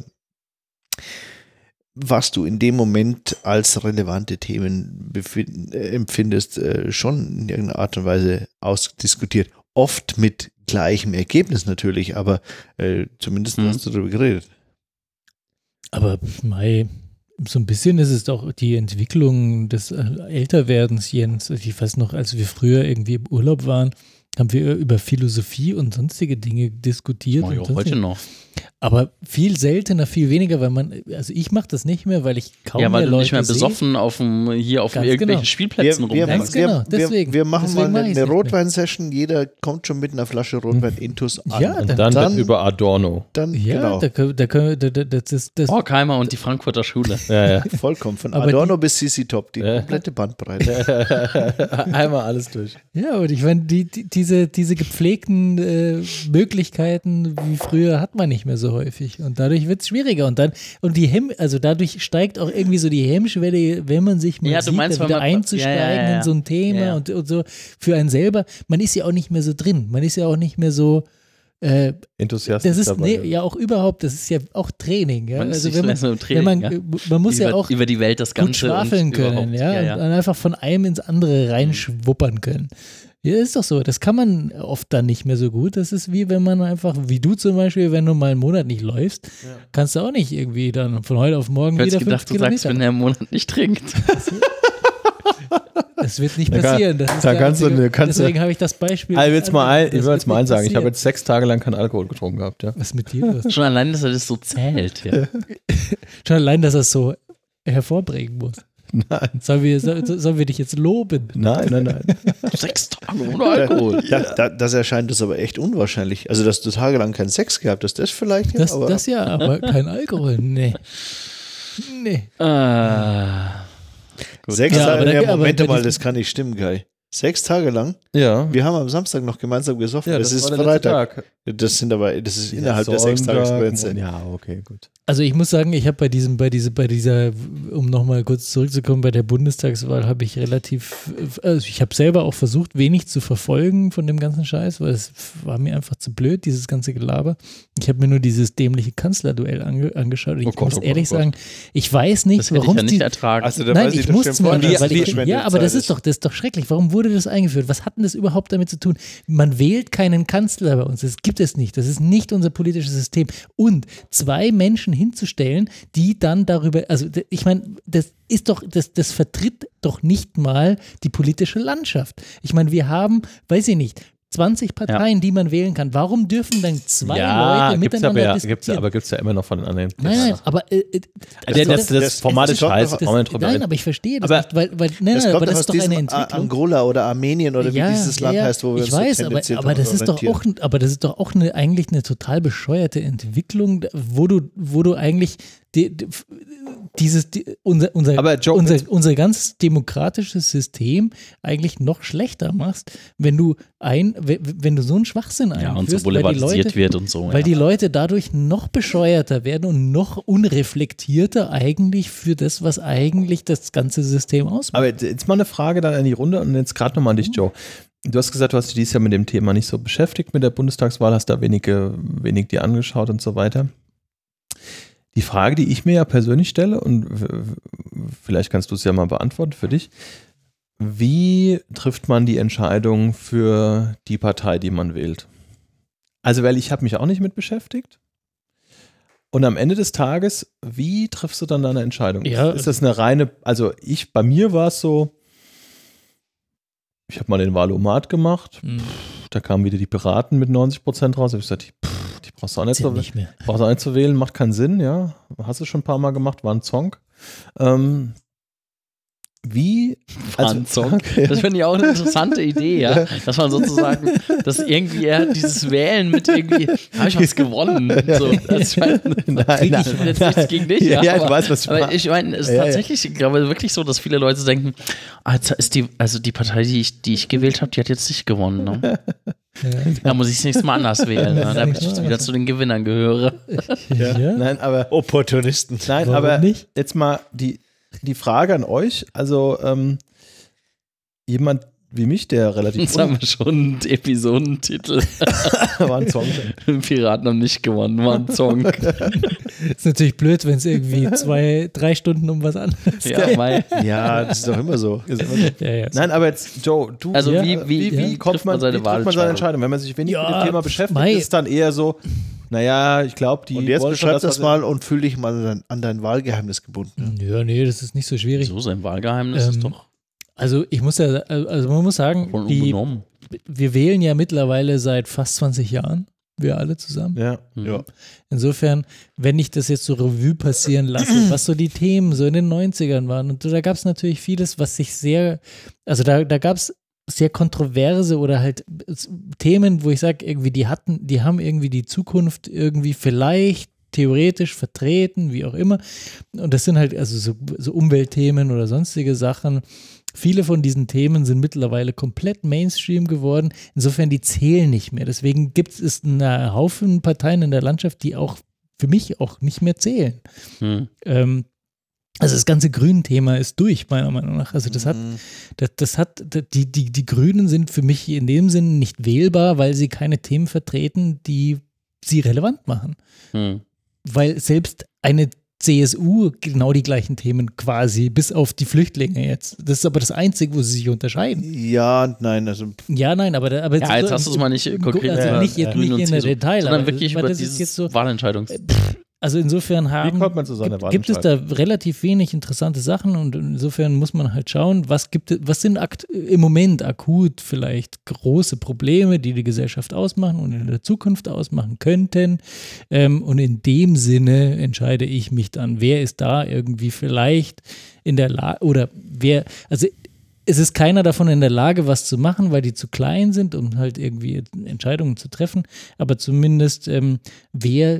was du in dem Moment als relevante Themen befind, äh, empfindest, äh, schon in irgendeiner Art und Weise ausdiskutiert. Oft mit gleichem Ergebnis natürlich, aber äh, zumindest Mhm. hast du darüber geredet. Aber Mai, so ein bisschen ist es doch die Entwicklung des äh, Älterwerdens, Jens. Ich weiß noch, als wir früher irgendwie im Urlaub waren, haben wir über Philosophie und sonstige Dinge diskutiert. Oh, und ja, sonstige- heute noch. Aber viel seltener, viel weniger, weil man, also ich mache das nicht mehr, weil ich kaum Ja, weil mehr du Leute nicht mehr sehe. besoffen auf dem, hier auf Ganz irgendwelchen genau. Spielplätzen wir, wir, Ganz rumhängst. genau, wir, deswegen. wir machen Deswegen mal mach eine, ich's eine nicht mehr. Rotwein-Session. Jeder kommt schon mit einer Flasche Rotwein intus an. Ja, und dann- Dann, dann, wird über Adorno. dann Ja, genau, da können, da können, da, da, das ist, das, Horkheimer und die Frankfurter Schule. Ja, ja. vollkommen. Von Aber Adorno bis C C Top, die Ja. komplette Bandbreite. Einmal alles durch. ja, und ich meine, die, die, diese, diese gepflegten äh, Möglichkeiten wie früher hat man nicht mehr so häufig. Und dadurch wird es schwieriger. Und dann, und die Hemm, also dadurch steigt auch irgendwie so die Hemmschwelle, wenn man sich mal Ja, du sieht, meinst, da weil wieder man- einzusteigen ja, ja, ja, ja. in so ein Thema Ja, ja. Und, und so für einen selber. Man ist ja auch nicht mehr so drin. Man ist ja auch nicht mehr so. Äh, Enthusiastisch das ist dabei. nee, ja auch überhaupt, das ist ja auch Training. Ja? Man ist Also nicht wenn so man, mehr so im Training, wenn man, ja. man muss über, ja auch über die Welt das Ganze gut schwafeln und können, überhaupt. ja, ja, ja. und dann einfach von einem ins andere reinschwuppern können. Ja, ist doch so. Das kann man oft dann nicht mehr so gut. Das ist wie wenn man einfach, wie du zum Beispiel, wenn du mal einen Monat nicht läufst, kannst du auch nicht irgendwie dann von heute auf morgen Ich hätte wieder fünf gedacht, du sagst, Kilometer. wenn er einen Monat nicht trinkt. Das wird nicht Da kann- passieren. Das ist da der kannst du- einzige- kannst du- deswegen habe ich das Beispiel. Also jetzt mal ein, ich Das will jetzt wird mal nicht eins sagen, ich habe passieren. jetzt sechs Tage lang keinen Alkohol getrunken gehabt, ja. Was ist mit dir los? Schon allein, dass er das so zählt. Ja. Schon allein, dass er es so hervorbringen muss. Nein, Sollen wir, soll, sollen wir dich jetzt loben? nein, nein, nein. Sechs Tage ohne Alkohol. Da, da, das erscheint uns aber echt unwahrscheinlich. Also, dass du tagelang keinen Sex gehabt hast, das vielleicht ja, Das, aber das ja, aber kein Alkohol. Nee. Nee. Ah. sechs Ja, aber Tage, da- ja, aber Moment wenn mal, ich- das kann nicht stimmen, Kai. Sechs Tage lang? Ja, Wir haben am Samstag noch gemeinsam gesoffen. ja das, ist war der letzte Freitag. Tag. Das sind aber, das ist Ja, innerhalb der sechs Sonntag, Tagesgrenze. Ja, okay, gut. Also ich muss sagen, ich habe bei diesem, bei diese, bei dieser, um nochmal kurz zurückzukommen, bei der Bundestagswahl habe ich relativ, also ich habe selber auch versucht, wenig zu verfolgen von dem ganzen Scheiß, weil es war mir einfach zu blöd, dieses ganze Gelaber. Ich habe mir nur dieses dämliche Kanzlerduell ange, angeschaut und ich Oh Gott, muss oh Gott, ehrlich oh Gott. sagen, ich weiß nicht, Das hätte ich warum ja es nicht die, ertragen. Also, da Nein, weiß ich doch musste schon mir, vorher, dass weil das ich, verschwendete ja, aber das Zeit ist doch, das ist doch schrecklich. Warum wurde das eingeführt? Was hat denn das überhaupt damit zu tun? Man wählt keinen Kanzler bei uns. Das gibt es nicht. Das ist nicht unser politisches System. Und zwei Menschen hinzustellen, die dann darüber, also d- ich meine, das ist doch, das, das vertritt doch nicht mal die politische Landschaft. Ich meine, wir haben, weiß ich nicht, zwanzig Parteien, die man wählen kann. Warum dürfen dann zwei Ja, Leute gibt's miteinander aber ja, diskutieren? gibt's, aber gibt es ja immer noch von den anderen. Nein, nein, aber äh, äh, Also das, das, das- das Format das ist kommt scheiße, doch- das, brauchen wir nicht drüber nein, reden. aber ich verstehe das Aber- nicht, weil, weil nein, Das nein, kommt aber doch das aus ist doch eine diesem A- Entwicklung. Angola oder Armenien oder wie dieses Land heißt, wo wir ich uns weiß, so aber, tendenziell aber das ist doch orientieren. auch, aber das ist doch auch eine, eigentlich eine total bescheuerte Entwicklung, wo du, wo du eigentlich die, die, dieses, die, unser, unser, Aber Joe, unser, unser ganz demokratisches System eigentlich noch schlechter machst, wenn du ein, wenn, wenn du so einen Schwachsinn Ja, und so einführst, weil die boulevardisiert Leute, wird und so. weil ja. die Leute dadurch noch bescheuerter werden und noch unreflektierter eigentlich für das, was eigentlich das ganze System ausmacht. Aber jetzt- jetzt mal eine Frage dann in die Runde und jetzt gerade nochmal an dich, Joe. Du hast gesagt, du hast dich dieses Jahr mit dem Thema nicht so beschäftigt, mit der Bundestagswahl, hast da wenige, wenig dir angeschaut und so weiter. Die Frage, die ich mir ja persönlich stelle, und w- w- vielleicht kannst du es ja mal beantworten für dich, wie trifft man die Entscheidung für die Partei, die man wählt? Also, weil ich habe mich auch nicht mit beschäftigt. Und am Ende des Tages, wie triffst du dann deine Entscheidung? Ja. Ist das eine reine, also ich, bei mir war es so, ich habe mal den Wahlomat gemacht, Hm, da kamen wieder die Piraten mit neunzig Prozent raus, da habe ich gesagt, die, pff, die brauchst du auch nicht, sind so, nicht mehr. brauchst du auch nicht zu wählen, macht keinen Sinn, ja, hast du schon ein paar Mal gemacht, war ein Song. Ähm, wie, War ein Song. Das finde ich auch eine interessante Idee, ja. Dass man sozusagen, dass irgendwie er dieses Wählen mit irgendwie, habe ich was gewonnen. So, das ich meine, nein, ich will jetzt nichts gegen dich, ja, ja, ja, ich aber, weiß, was du aber meinst. ich meine, es ist Ja, ja. tatsächlich, ich glaube wirklich so, dass viele Leute denken, ah, jetzt ist die, also die Partei, die ich, die ich gewählt habe, die hat jetzt nicht gewonnen. Ne? Da muss ich das nächste Mal anders wählen, ne? damit ich wieder zu den Gewinnern gehöre. Ja. Ja. Nein, aber Opportunisten. Nein, Warum aber nicht? jetzt mal die, die Frage an euch. Also, ähm, jemand wie mich, der relativ Jetzt haben wir schon einen Episodentitel. war ein Song. Piraten haben nicht gewonnen, war ein Song. Ist natürlich blöd, wenn es irgendwie zwei, drei Stunden um was anderes Ja, weil, Ja, das ist doch immer so. Ja, ja. Nein, aber jetzt, Joe, du, also Ja, wie, wie, wie, wie, wie kommt trifft man, seine wie trifft man seine Wahlentscheidung? Entscheidung? Wenn man sich wenig Ja, mit dem Thema beschäftigt, mei. ist es dann eher so, naja, ich glaube, die Und jetzt wollen schon beschreib das was- mal und fühl dich mal an dein, an dein Wahlgeheimnis gebunden. Ja, nee, das ist nicht so schwierig. So sein Wahlgeheimnis Ähm, ist doch Also ich muss ja, also man muss sagen, voll die, unbenommen. wir wählen ja mittlerweile seit fast zwanzig Jahren. Wir alle zusammen. Ja. Ja. Insofern, wenn ich das jetzt so Revue passieren lasse, was so die Themen so in den neunzigern waren, und da gab es natürlich vieles, was sich sehr, also da, da gab es sehr kontroverse oder halt Themen, wo ich sage, irgendwie, die hatten, die haben irgendwie die Zukunft irgendwie vielleicht theoretisch vertreten, wie auch immer. Und das sind halt also so, so Umweltthemen oder sonstige Sachen. Viele von diesen Themen sind mittlerweile komplett Mainstream geworden. Insofern, die zählen nicht mehr. Deswegen gibt es einen Haufen Parteien in der Landschaft, die auch für mich auch nicht mehr zählen. Hm. Ähm, also das ganze Grün-Thema ist durch, meiner Meinung nach. Also das hat, das, das hat, die, die, die Grünen sind für mich in dem Sinn nicht wählbar, weil sie keine Themen vertreten, die sie relevant machen. Hm. Weil selbst eine C S U genau die gleichen Themen quasi, bis auf die Flüchtlinge jetzt. Das ist aber das Einzige, wo sie sich unterscheiden. Ja, nein, also Ja, nein, aber, aber Ja, jetzt hast du es mal nicht konkret also über nicht, jetzt Grün nicht und in der C S U, Detail, sondern aber wirklich weil über das ist dieses jetzt so, Wahlentscheidungs... also insofern haben, kommt man zu so einer gibt, gibt es da relativ wenig interessante Sachen und insofern muss man halt schauen, was gibt es, was sind akt, im Moment akut vielleicht große Probleme, die die Gesellschaft ausmachen und in der Zukunft ausmachen könnten, ähm, und in dem Sinne entscheide ich mich dann, wer ist da irgendwie vielleicht in der Lage, oder wer, also es ist keiner davon in der Lage, was zu machen, weil die zu klein sind, um halt irgendwie Entscheidungen zu treffen, aber zumindest ähm, wer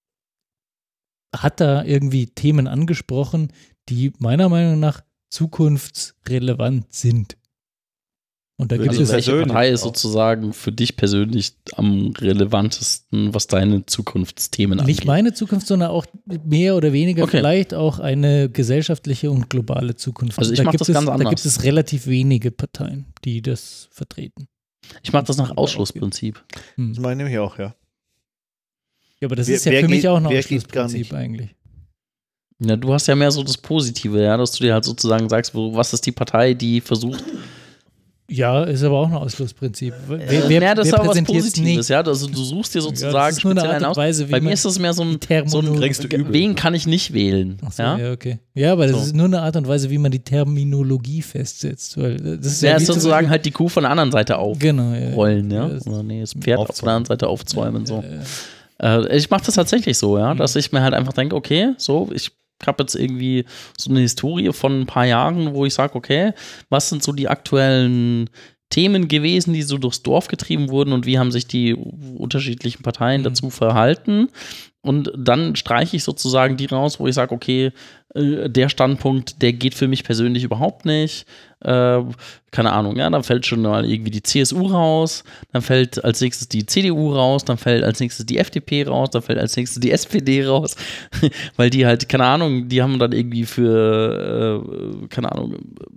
hat da irgendwie Themen angesprochen, die meiner Meinung nach zukunftsrelevant sind. Und da gibt Also es welche persönlich Partei ist auch. sozusagen für dich persönlich am relevantesten, was deine Zukunftsthemen angeht? nicht meine Zukunft, sondern auch mehr oder weniger Okay. vielleicht auch eine gesellschaftliche und globale Zukunft. Also ich da mach gibt das es, ganz Da anders. gibt es relativ wenige Parteien, die das vertreten. Ich mache das nach Ausschlussprinzip. Hm. das meine ich nämlich auch, ja. Ja, aber das Wer- ist ja wer für mich geht- auch ein wer geht gar Ausschlussprinzip nicht? eigentlich. Ja, du hast ja mehr so das Positive, ja, dass du dir halt sozusagen sagst, wo, was ist die Partei, die versucht. Ja, ist aber auch ein Ausschlussprinzip. Wer, Äh, wer, ja, das ist wer aber was präsentiert's Positives, nicht? ja. Also du suchst dir Ja, sozusagen das ist nur eine speziell Art einen und aus. Weise, wie Bei mir man ist das mehr so ein, die Terminologie- so ein Kriegst du übel. wen kann ich nicht wählen? Ach so, ja? ja, okay. Ja, aber das So. ist nur eine Art und Weise, wie man die Terminologie festsetzt. Weil das ist Ja, ja, ist wie zum sozusagen Beispiel- halt die Kuh von der anderen Seite aufrollen, Genau, ja. ja. Das- Oder nee, das Pferd auf Aufzäumen. der anderen Seite aufzäumen, so. äh, Äh, ich mache das tatsächlich so, ja, Mhm. dass ich mir halt einfach denke, okay, so, ich habe jetzt irgendwie so eine Historie von ein paar Jahren, wo ich sage, okay, was sind so die aktuellen Themen gewesen, die so durchs Dorf getrieben wurden und wie haben sich die unterschiedlichen Parteien Mhm. dazu verhalten? Und dann streiche ich sozusagen die raus, wo ich sage, okay, äh, der Standpunkt, der geht für mich persönlich überhaupt nicht. Äh, keine Ahnung, ja, dann fällt schon mal irgendwie die C S U raus, dann fällt als nächstes die C D U raus, dann fällt als nächstes die F D P raus, dann fällt als nächstes die S P D raus, weil die halt, keine Ahnung, die haben dann irgendwie für, äh, keine Ahnung,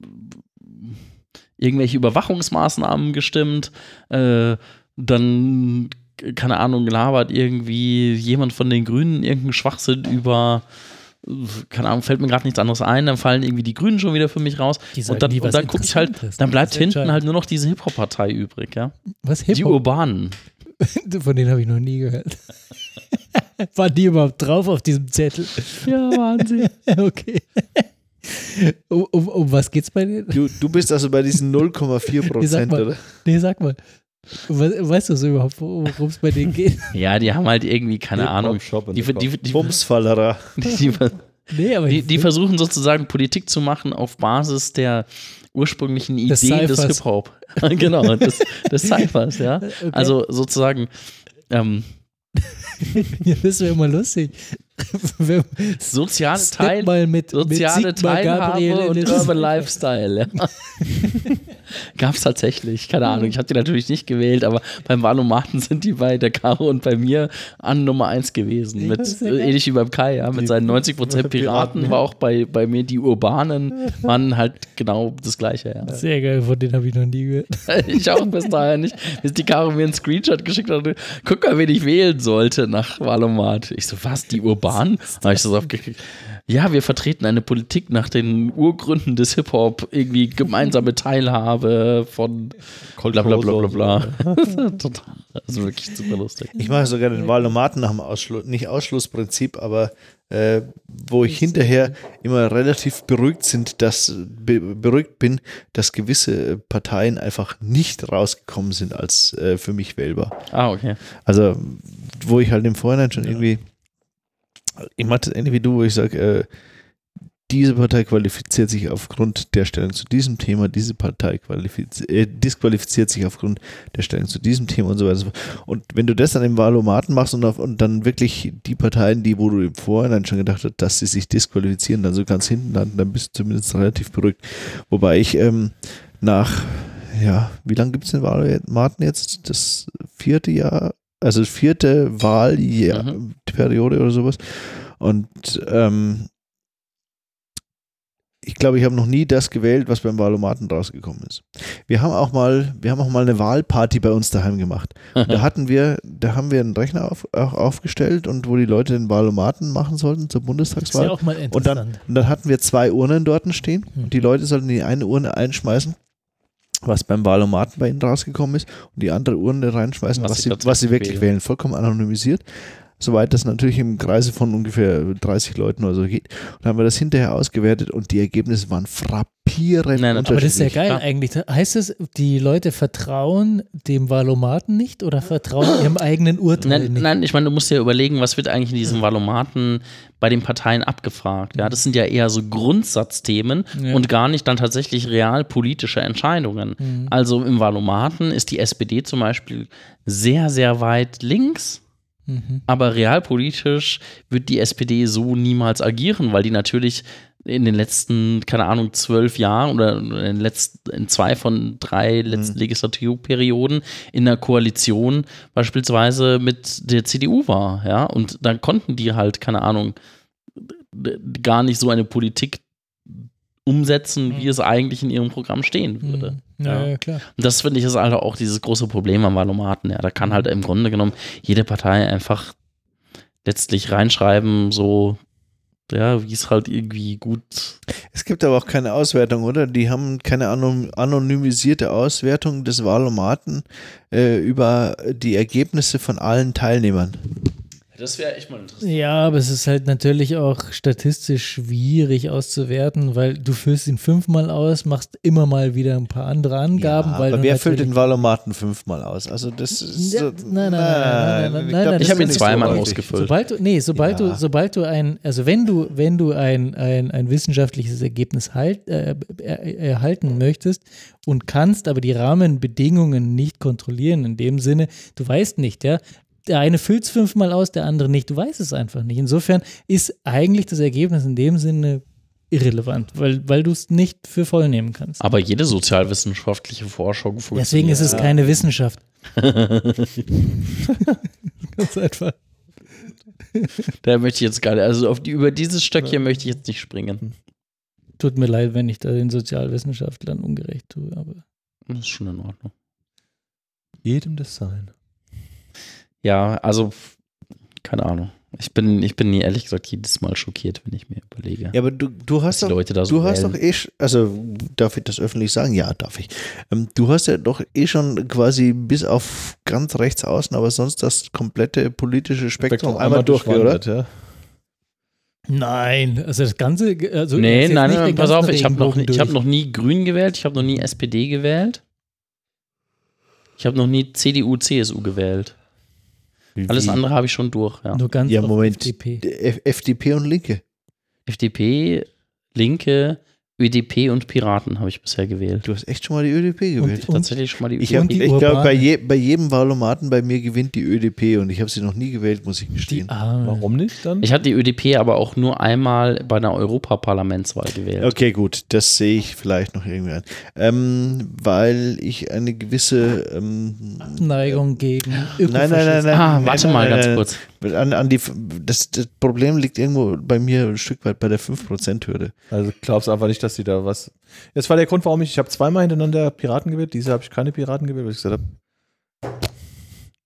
irgendwelche Überwachungsmaßnahmen gestimmt, äh, dann, keine Ahnung, labert irgendwie jemand von den Grünen irgendeinen Schwachsinn über, äh, keine Ahnung, fällt mir gerade nichts anderes ein, dann fallen irgendwie die Grünen schon wieder für mich raus Die sagen und dann, nie und was dann gucke ich halt, Interessantes. dann bleibt Das ist hinten entscheidend. halt nur noch diese Hip-Hop-Partei übrig, ja. Was Die Hip-Hop? Urbanen. Von denen habe ich noch nie gehört. War die überhaupt drauf auf diesem Zettel? Ja, Wahnsinn. Okay. Um, um, um was geht's bei denen? Du, du bist also bei diesen null Komma vier Nee, sag Prozent, mal. oder? Nee, sag mal. We- Weißt du so überhaupt, worum es bei denen geht? Ja, die haben halt irgendwie, keine Ahnung, Shop in die, the die, die, die, Bumsfallerer. die, Nee, aber die, ich- die versuchen sozusagen Politik zu machen auf Basis der ursprünglichen Idee Des des, Cyphers. Hip-Hop. Genau, des, des Cyphers, ja. Okay. Also sozusagen, ähm, Ja, das wäre immer lustig. Wenn- soziale Step Teil, mal mit, soziale mit Sigmar Gabriel Teilhabe in und den- Urban Lifestyle, ja. Gab's tatsächlich, keine Ahnung, ich habe die natürlich nicht gewählt, aber beim Wahlomaten sind die bei der Caro und bei mir an Nummer eins gewesen. Ja, Mit, das ist ja geil. ähnlich wie beim Kai, ja, mit seinen neunzig Prozent Piraten war auch bei, bei mir die Urbanen, waren halt genau das Gleiche, ja. Sehr geil, von denen habe ich noch nie gehört. Ich auch bis dahin nicht, bis die Caro mir einen Screenshot geschickt hat, guck mal, wen ich wählen sollte nach Wahlomat. Ich so, was, die Urbanen? Da habe ich so drauf gekriegt. ja, wir vertreten eine Politik nach den Urgründen des Hip-Hop, irgendwie gemeinsame Teilhabe von bla bla bla bla bla. Total. Also wirklich super lustig. Ich mache sogar den Wahlomaten nach dem Ausschluss, nicht Ausschlussprinzip, aber äh, wo ich hinterher immer relativ beruhigt sind, dass be, beruhigt bin, dass gewisse Parteien einfach nicht rausgekommen sind als äh, für mich wählbar. Ah, okay. Also, wo ich halt im Vorhinein schon irgendwie, ich mache das ähnlich wie du, wo ich sage, äh, diese Partei qualifiziert sich aufgrund der Stellung zu diesem Thema, diese Partei qualifiziert, äh, disqualifiziert sich aufgrund der Stellung zu diesem Thema und so weiter. Und wenn du das dann im Wahlomaten machst und, auf, und dann wirklich die Parteien, die, wo du im Vorhinein schon gedacht hast, dass sie sich disqualifizieren, dann so ganz hinten landen, dann bist du zumindest relativ beruhigt. Wobei ich ähm, nach, ja, wie lange gibt es den Wahlomaten jetzt? Das vierte Jahr, also das vierte Wahlperiode mhm. oder sowas. Und ähm, ich glaube, ich habe noch nie das gewählt, was beim Wahlomaten rausgekommen ist. Wir haben auch mal, wir haben auch mal eine Wahlparty bei uns daheim gemacht. Und da hatten wir, da haben wir einen Rechner auf, auch aufgestellt und wo die Leute den Wahlomaten machen sollten zur Bundestagswahl. Das ist ja auch mal interessant. Und dann, und dann hatten wir zwei Urnen dort stehen und die Leute sollten die eine Urne einschmeißen, was beim Wahlomaten bei ihnen rausgekommen ist, und die andere Urne reinschmeißen, was, was, sie, was sie wirklich wählen. Vollkommen anonymisiert. Soweit das natürlich im Kreise von ungefähr dreißig Leuten oder so geht. Und dann haben wir das hinterher ausgewertet und die Ergebnisse waren frappierend Nein, aber das ist ja geil Ja. eigentlich. Heißt es, die Leute vertrauen dem Wahlomaten nicht oder vertrauen ihrem eigenen Urteil Nein, nicht? nein, ich meine, du musst dir überlegen, was wird eigentlich in diesem Wahlomaten bei den Parteien abgefragt. Ja, das sind ja eher so Grundsatzthemen Ja. und gar nicht dann tatsächlich realpolitische Entscheidungen. Mhm. Also im Wahlomaten ist die S P D zum Beispiel sehr, sehr weit links. Mhm. Aber realpolitisch wird die S P D so niemals agieren, weil die natürlich in den letzten, keine Ahnung, zwölf Jahren oder in, den letzten, in zwei von drei letzten mhm. Legislaturperioden in der Koalition beispielsweise mit der C D U war. Ja? Und dann konnten die halt, keine Ahnung, gar nicht so eine Politik umsetzen, wie es eigentlich in ihrem Programm stehen würde. Ja, Ja. ja, klar. Und das finde ich ist halt auch dieses große Problem am Wahlomaten. Ja, da kann halt im Grunde genommen jede Partei einfach letztlich reinschreiben, so, ja, wie es halt irgendwie gut. Es gibt aber auch keine Auswertung, oder? Die haben keine anon- anonymisierte Auswertung des Wahlomaten äh, über die Ergebnisse von allen Teilnehmern. Das wäre echt mal interessant. Ja, aber es ist halt natürlich auch statistisch schwierig auszuwerten, weil du füllst ihn fünfmal aus, machst immer mal wieder ein paar andere Angaben. Ja, weil aber du wer füllt natürlich- den Wahlomaten fünfmal aus? Also das ist Ja, so, nein, nein, nein, nein, nein, nein, ich nein, glaub, das Ich habe ihn ist zweimal so ausgefüllt. Sobald du, nee, sobald Ja. du, sobald du ein, also wenn du, wenn du ein, ein, ein wissenschaftliches Ergebnis halt, äh, er, erhalten möchtest und kannst aber die Rahmenbedingungen nicht kontrollieren, in dem Sinne, du weißt nicht, ja, der eine füllt es fünfmal aus, der andere nicht, du weißt es einfach nicht. Insofern ist eigentlich das Ergebnis in dem Sinne irrelevant, weil, weil du es nicht für voll nehmen kannst. Aber jede sozialwissenschaftliche Forschung funktioniert. Deswegen ist es keine Wissenschaft. Ganz einfach. Da möchte ich jetzt gar nicht, also auf die, über dieses Stöckchen möchte ich jetzt nicht springen. Tut mir leid, wenn ich da den Sozialwissenschaftlern ungerecht tue, aber Das ist schon in Ordnung. Jedem das sein. Ja, also, keine Ahnung. Ich bin, ich bin ehrlich gesagt jedes Mal schockiert, wenn ich mir überlege. Ja, aber du, du hast die doch, Leute da so du hast wählen. doch eh, sch- also darf ich das öffentlich sagen? Ja, darf ich. Ähm, du hast ja doch eh schon quasi bis auf ganz rechts außen, aber sonst das komplette politische Spektrum, einmal durch, oder? Ja. nein, also das Ganze, also Nee, jetzt nein, nicht nein, den pass ganzen auf, ich habe noch, Regenbogen ich hab durch. noch nie Grün gewählt, ich habe noch nie S P D gewählt. Ich habe noch nie C D U, C S U gewählt. Alles Wie? andere habe ich schon durch, ja. Nur ganz Ja, auf Moment. F D P. F- FDP und Linke. F D P, Linke, Ö D P und Piraten habe ich bisher gewählt. Du hast echt schon mal die Ö D P gewählt. Und- Tatsächlich schon mal die Ich, hab- Und die ich glaube, Urbane. bei, je, bei jedem Wahlomaten bei mir gewinnt die Ö D P und ich habe sie noch nie gewählt, muss ich gestehen. Die Arme. Warum nicht dann? Ich hatte die Ö D P aber auch nur einmal bei einer Europaparlamentswahl gewählt. Okay, gut, das sehe ich vielleicht noch irgendwie ein. Ähm, weil ich eine gewisse ähm, Neigung gegen Nein, nein, nein, Ökofaschismus. nein. Ah, nein, warte nein, mal nein, ganz nein. kurz. An, an die, das, das Problem liegt irgendwo bei mir ein Stück weit bei der fünf Prozent Hürde. Also glaubst einfach nicht, dass die da was. Das war der Grund, warum ich, ich habe zweimal hintereinander Piraten gewählt. Diese habe ich keine Piraten gewählt, weil ich gesagt habe,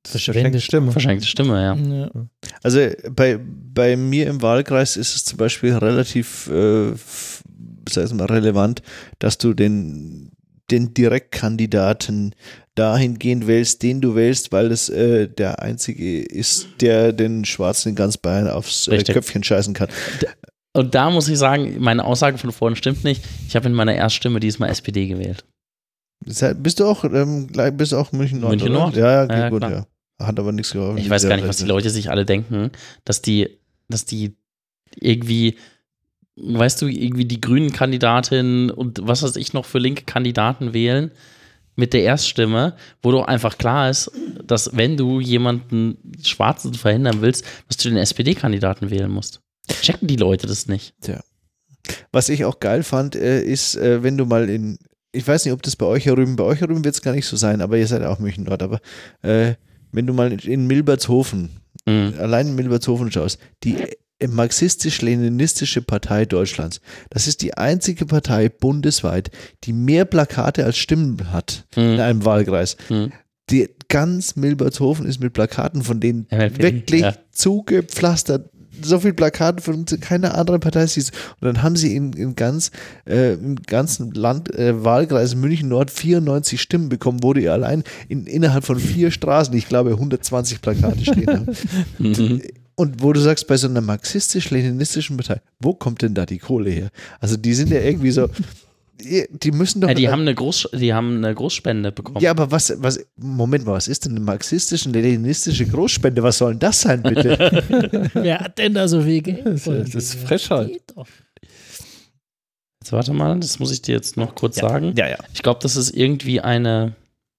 Verschwendet. Stimme. Verschenkte Stimme, ja. Ja. Also bei, bei mir im Wahlkreis ist es zum Beispiel relativ äh, f- sag ich mal, relevant, dass du den, den Direktkandidaten dahingehend wählst, den du wählst, weil es äh, der einzige ist, der den Schwarzen in ganz Bayern aufs äh, Richtig. Köpfchen scheißen kann. Und da muss ich sagen, meine Aussage von vorhin stimmt nicht. Ich habe in meiner Erststimme diesmal S P D gewählt. Das heißt, Bist du auch, ähm, gleich- bist du auch München Nord? München oder? Nord. Ja, ja, okay, Ja, gut, klar. ja. Hat aber nichts geholfen. Ich weiß gar nicht, was die Leute sich alle denken, dass die, dass die irgendwie, weißt du, irgendwie die grünen Kandidatin und was weiß ich noch für linke Kandidaten wählen mit der Erststimme, wo doch einfach klar ist, dass wenn du jemanden Schwarzen verhindern willst, dass du den S P D-Kandidaten wählen musst. Checken die Leute das nicht? Was ich auch geil fand, äh, ist, äh, wenn du mal in, ich weiß nicht, ob das bei euch herüben, bei euch herüben wird es gar nicht so sein, aber ihr seid auch München Nord, aber äh, wenn du mal in, in Milbertshofen, Mhm. allein in Milbertshofen schaust, die äh, marxistisch-leninistische Partei Deutschlands, das ist die einzige Partei bundesweit, die mehr Plakate als Stimmen hat in Mhm. einem Wahlkreis. Mhm. Die, ganz Milbertshofen ist mit Plakaten von denen M L P D, wirklich ja. zugepflastert. So viele Plakate von keiner anderen Partei siehst. Und dann haben sie in, in ganz, äh, im ganzen Land, äh, Wahlkreis München Nord vierundneunzig Stimmen bekommen, wo die allein in, innerhalb von vier Straßen, ich glaube, hundertzwanzig Plakate stehen haben. Mhm. Und wo du sagst, bei so einer marxistisch-leninistischen Partei, wo kommt denn da die Kohle her? Also die sind ja irgendwie so, die müssen doch... Ja, die haben eine Groß, die haben eine Großspende bekommen. Ja, aber was, was, Moment mal, was ist denn eine marxistische-leninistische Großspende? Was soll denn das sein, bitte? Wer hat denn da so viel Geld? Das ist- das ist Frechheit. Geht doch. Jetzt warte mal, das muss ich dir jetzt noch kurz sagen. ja, ja. Ich glaube, das ist irgendwie eine.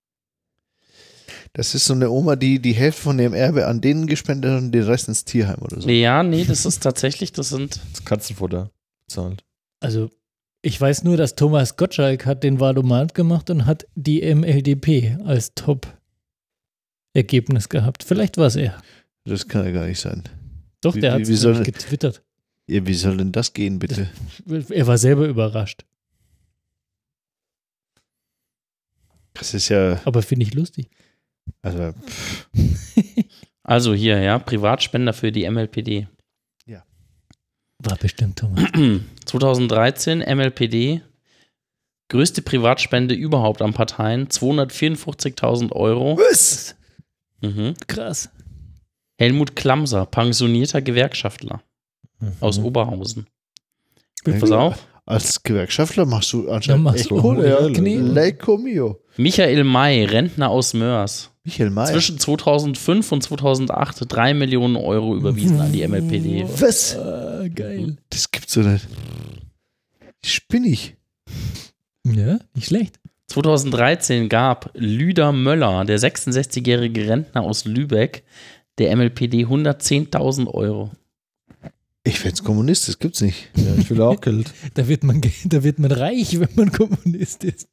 Das ist so eine Oma, die die Hälfte von ihrem Erbe an denen gespendet hat und den Rest ins Tierheim oder so. Ja, nee, das ist tatsächlich, das sind. Das Katzenfutter bezahlt. Also, ich weiß nur, dass Thomas Gottschalk hat den Wahlomat gemacht und hat die M L D P als Top-Ergebnis gehabt. Vielleicht war es er. Das kann ja gar nicht sein. Doch, Wie- der wie- hat wie es soll- getwittert. Ja, wie soll denn das gehen, bitte? Er war selber überrascht. Das ist ja, Aber finde ich lustig. also, Also hier, ja, Privatspender für die M L P D. War bestimmt Thomas. zwanzig dreizehn M L P D, größte Privatspende überhaupt an Parteien, zweihundertvierundfünfzigtausend Euro. was? Mhm. Krass. Helmut Klamser, pensionierter Gewerkschaftler aus Oberhausen. Pass auf. Als Gewerkschaftler machst du Ja, anscheinend machst echt du Kohle, ja. Knebel. Leco mio. Michael May, Rentner aus Mörs. Michael Mayer. Zwischen zweitausendfünf und zweitausendacht drei Millionen Euro überwiesen an die M L P D. Was? Ah, geil. Das gibt's doch nicht. Spinnig. Ja, nicht schlecht. zweitausenddreizehn gab Lüder Möller, der sechsundsechzigjährige Rentner aus Lübeck, der M L P D hundertzehntausend Euro. Ich werd's Kommunist, das gibt's nicht. Ja, ich will auch Geld. Da wird man, ge- da wird man reich, wenn man Kommunist ist.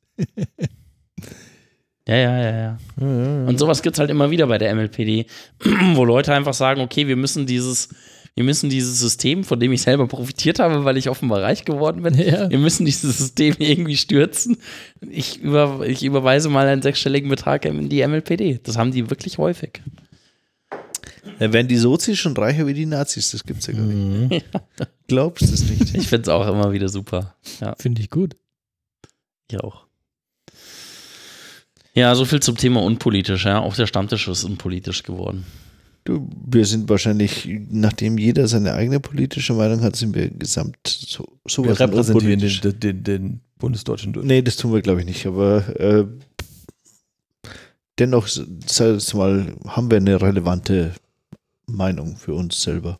Ja, ja, ja, ja. Und sowas gibt es halt immer wieder bei der M L P D, wo Leute einfach sagen, okay, wir müssen dieses, wir müssen dieses System, von dem ich selber profitiert habe, weil ich offenbar reich geworden bin, Ja. wir müssen dieses System irgendwie stürzen. Ich, über, ich überweise mal einen sechsstelligen Betrag in die M L P D. Das haben die wirklich häufig. Da werden die Sozis schon reicher wie die Nazis, das gibt's ja gar nicht. Glaubst du es nicht? Ich finde es auch immer wieder super. Ja, Finde ich gut. ich auch. Ja, so viel zum Thema unpolitisch. Ja. Auch der Stammtisch ist unpolitisch geworden. Du, wir sind wahrscheinlich, nachdem jeder seine eigene politische Meinung hat, sind wir gesamt so, Wir sowas von repräsentieren den, unpolitisch. den, den, den Bundesdeutschen durch. Nee, das tun wir, glaube ich, nicht. Aber äh, dennoch, sag jetzt mal, haben wir eine relevante Meinung für uns selber.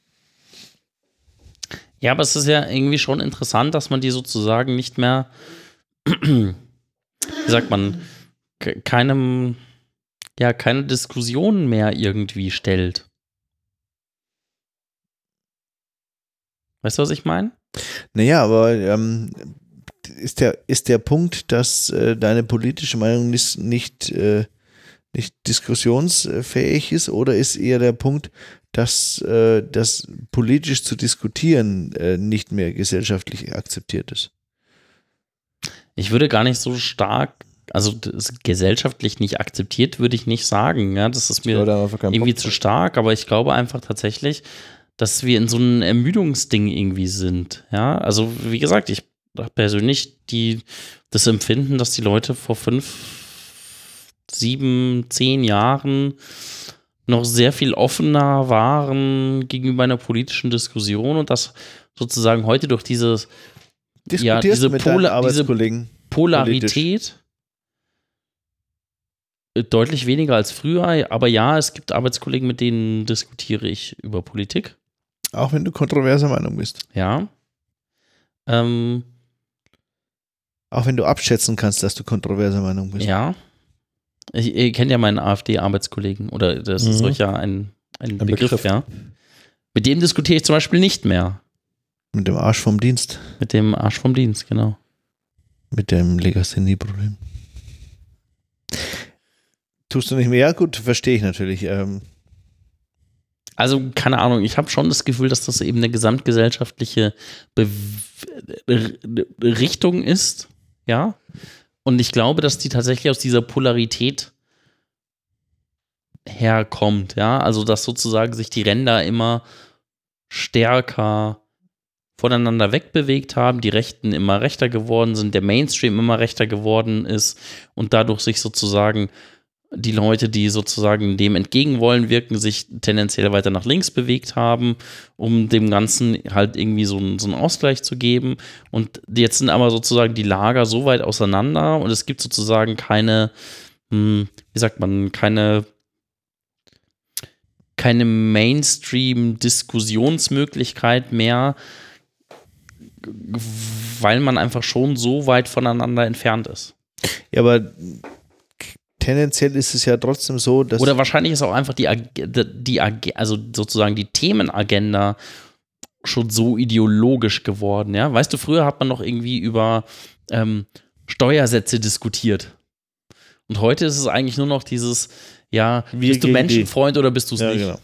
Ja, aber es ist ja irgendwie schon interessant, dass man die sozusagen nicht mehr, wie sagt man, ke- keinem, ja, keine Diskussion mehr irgendwie stellt. Weißt du, was ich meine? Naja, aber ähm, ist, der, ist der Punkt, dass äh, deine politische Meinung nicht, nicht, äh, nicht diskussionsfähig ist, oder ist eher der Punkt, dass äh, das politisch zu diskutieren äh, nicht mehr gesellschaftlich akzeptiert ist? Ich würde gar nicht so stark, also das gesellschaftlich nicht akzeptiert, würde ich nicht sagen. Ja, das ist mir Leute haben einfach keinen irgendwie Bock zu drauf. stark, aber ich glaube einfach tatsächlich, dass wir in so einem Ermüdungsding irgendwie sind. Ja, also wie gesagt, ich habe persönlich die, das Empfinden, dass die Leute vor fünf, sieben, zehn Jahren noch sehr viel offener waren gegenüber einer politischen Diskussion und dass sozusagen heute durch dieses Diskutierst ja, diese du mit deinen Pola- diese Arbeitskollegen? Polarität deutlich weniger als früher, aber ja, es gibt Arbeitskollegen, mit denen diskutiere ich über Politik. Auch wenn du kontroverser Meinung bist. Ja. Ähm, Auch wenn du abschätzen kannst, dass du kontroverser Meinung bist. ja. Ich, ihr kennt ja meinen AfD-Arbeitskollegen oder das ist Mhm. solch ja ein, ein, Ein Begriff, Begriff. ja. Mit dem diskutiere ich zum Beispiel nicht mehr. Mit dem Arsch vom Dienst. Mit dem Arsch vom Dienst, genau. Mit dem Legasthenie-Problem. Tust du nicht mehr? Ja, gut, verstehe ich natürlich. Ähm, Also, keine Ahnung, ich habe schon das Gefühl, dass das eben eine gesamtgesellschaftliche Be Richtung ist, ja. Und ich glaube, dass die tatsächlich aus dieser Polarität herkommt, ja. Also, dass sozusagen sich die Ränder immer stärker voneinander wegbewegt haben, die Rechten immer rechter geworden sind, der Mainstream immer rechter geworden ist und dadurch sich sozusagen die Leute, die sozusagen dem entgegen wollen, wirken, sich tendenziell weiter nach links bewegt haben, um dem Ganzen halt irgendwie so einen, so einen Ausgleich zu geben. Und jetzt sind aber sozusagen die Lager so weit auseinander und es gibt sozusagen keine, hm, wie sagt man, keine keine Mainstream-Diskussionsmöglichkeit mehr, weil man einfach schon so weit voneinander entfernt ist. ja, aber tendenziell ist es ja trotzdem so, dass. Oder wahrscheinlich ist auch einfach die, Ag- die Ag- also sozusagen die Themenagenda schon so ideologisch geworden, ja. Weißt du, früher hat man noch irgendwie über ähm, Steuersätze diskutiert. Und heute ist es eigentlich nur noch dieses, ja, Wir bist du gegen Menschenfreund oder bist du es ja, nicht? genau.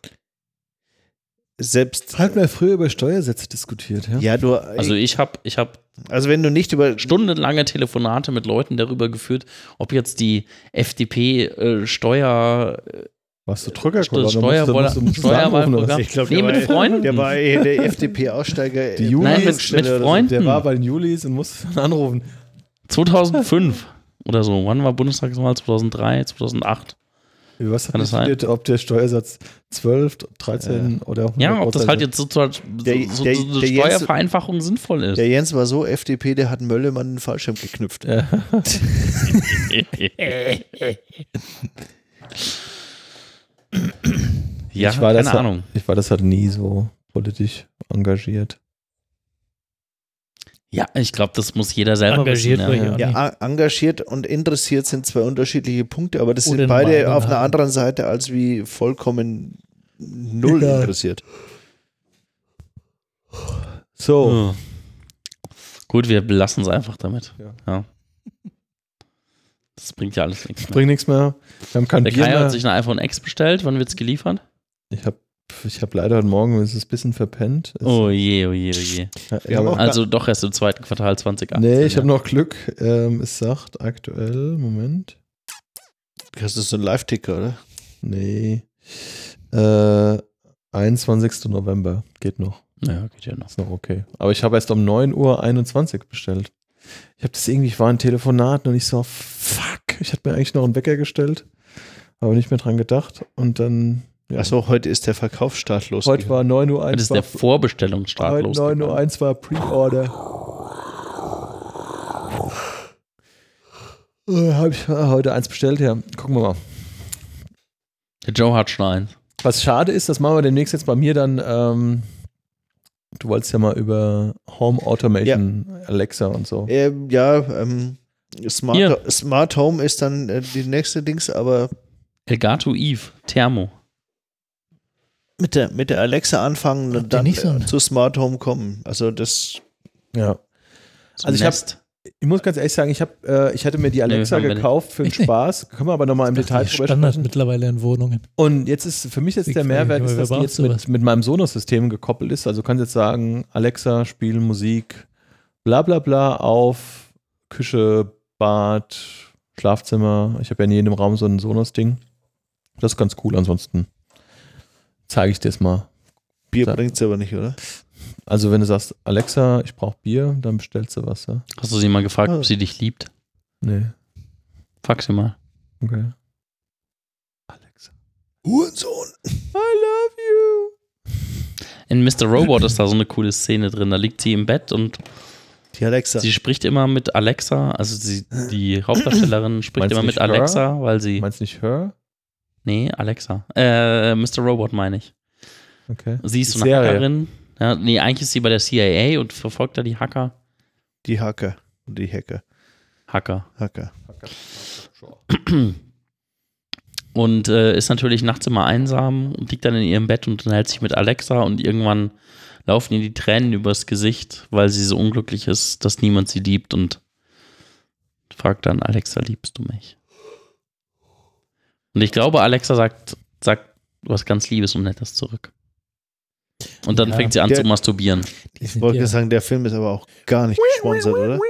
Selbst. Halt mal früher über Steuersätze diskutiert, ja? Ja, du. Also ich habe ich hab Also, wenn du nicht über. stundenlange Telefonate mit Leuten darüber geführt, ob jetzt die F D P äh, Steuer Warst du Drücker? Steuerwolle- Steuerwahlprogramm. Ich glaube, Nee, mit Freunden. Der war eh der F D P-Aussteiger. Die Julis- Nein, mit, mit Freunden. Der war bei den Julis und musste anrufen. zweitausendfünf oder so. Wann war Bundestagswahl? zweitausenddrei, zweitausendacht. Über was Kann hat das sein? diskutiert, ob der Steuersatz zwölf, dreizehn oder hundert Ja, ob das Prozent halt jetzt so, so, Der- so, der- so eine der Jens- Steuervereinfachung sinnvoll ist. Der Jens war so F D P, der hat Möllemann einen Fallschirm geknüpft. Ja. ja, ich war keine das, Ahnung. Ich war das halt nie so politisch engagiert. Ja, ich glaube, das muss jeder selber Engagiert wissen. war Ja. ich auch Ja, nicht. a- engagiert und interessiert sind zwei unterschiedliche Punkte, aber das Oder sind eine beide Meinung auf einer haben. anderen Seite als wie vollkommen null Egal. interessiert. So, Ja. Gut, wir belassen es einfach damit. Ja. Ja. Das bringt ja alles nichts mehr. bringt nichts mehr. Wir haben kein Der Bier Kai mehr. hat sich ein iPhone X bestellt. Wann wird es geliefert? Ich habe ich hab leider heute Morgen, es ist ein bisschen verpennt. Es- Oh je, oh je, oh je. Ja, Wir haben aber- auch- Also doch erst im zweiten Quartal zwanzig achtzehn. nee, ich habe ja. noch Glück. Ähm, es sagt aktuell, Moment. Hast du so einen Live-Ticker, oder? Nee. Äh, einundzwanzigster November. Geht noch. Ja, geht ja noch. Ist noch okay. Aber ich habe erst um neun Uhr einundzwanzig bestellt. Ich habe das irgendwie, ich war in Telefonaten und ich so, fuck. Ich hatte mir eigentlich noch einen Wecker gestellt. Aber nicht mehr dran gedacht. Und dann, ja. Achso, heute ist der Verkaufsstart los. Heute war neun Uhr Das eins. ist der Vorbestellungsstart Heute losgegangen. neun Uhr eins war Pre-Order. Äh, Habe ich äh, heute eins bestellt, ja. Gucken wir mal. Der Joe hat schon eins. Was schade ist, das machen wir demnächst jetzt bei mir dann. Ähm, du wolltest ja mal über Home Automation, Alexa und so. Ähm, ja, ähm, Hier. Smart, Smart Home ist dann äh, die nächste Dings, aber Elgato Eve, Thermo. mit der, mit der Alexa anfangen Habt und ihr dann nicht so äh, ein- zu Smart Home kommen. Also das, Ja. So Also ich hab- Nest. Ich muss ganz ehrlich sagen, ich, hab, äh, ich hatte mir die Alexa haben wir nicht. gekauft für den Ich nicht. Spaß. Können wir aber nochmal im Detail Das ist drüber Standard sprechen. mittlerweile in Wohnungen. Und jetzt ist für mich jetzt Ich der frage Mehrwert, mich ist, immer, dass wer die braucht jetzt mit, sowas? mit meinem Sonos-System gekoppelt ist. Also du kannst jetzt sagen, Alexa, spiel Musik, bla bla bla auf Küche, Bad, Schlafzimmer. Ich habe ja in jedem Raum so ein Sonos-Ding. Das ist ganz cool. Ansonsten zeige ich dir es mal. Bier Sag- bringt es aber nicht, oder? Also wenn du sagst, Alexa, ich brauche Bier, dann bestellst du was, ja? Hast du sie mal gefragt, Ah. ob sie dich liebt? Nee. Frag sie mal. Okay. Alexa. Hurensohn. I love you. In Mister Robot ist da so eine coole Szene drin. Da liegt sie im Bett und Die Alexa. sie spricht immer mit Alexa. Also sie, die Hauptdarstellerin spricht Meinst immer du mit nicht Alexa, weil sie. Meinst du nicht Her? Nee, Alexa. Äh, Mister Robot meine ich. Okay. Sie ist so Die eine Serie. Hackerin. Ja, nee, eigentlich ist sie bei der C I A und verfolgt da die Hacker. Die Hacker und die Hacker. Hacker. Hacker. Und äh, ist natürlich nachts immer einsam und liegt dann in ihrem Bett und unterhält sich mit Alexa und irgendwann laufen ihr die Tränen übers Gesicht, weil sie so unglücklich ist, dass niemand sie liebt und fragt dann, Alexa, liebst du mich? Und ich glaube, Alexa sagt, sagt was ganz Liebes und Nettes zurück. Und dann Ja. fängt sie an Der- zu masturbieren. Ich wollte Ja. sagen, der Film ist aber auch gar nicht gesponsert, oder?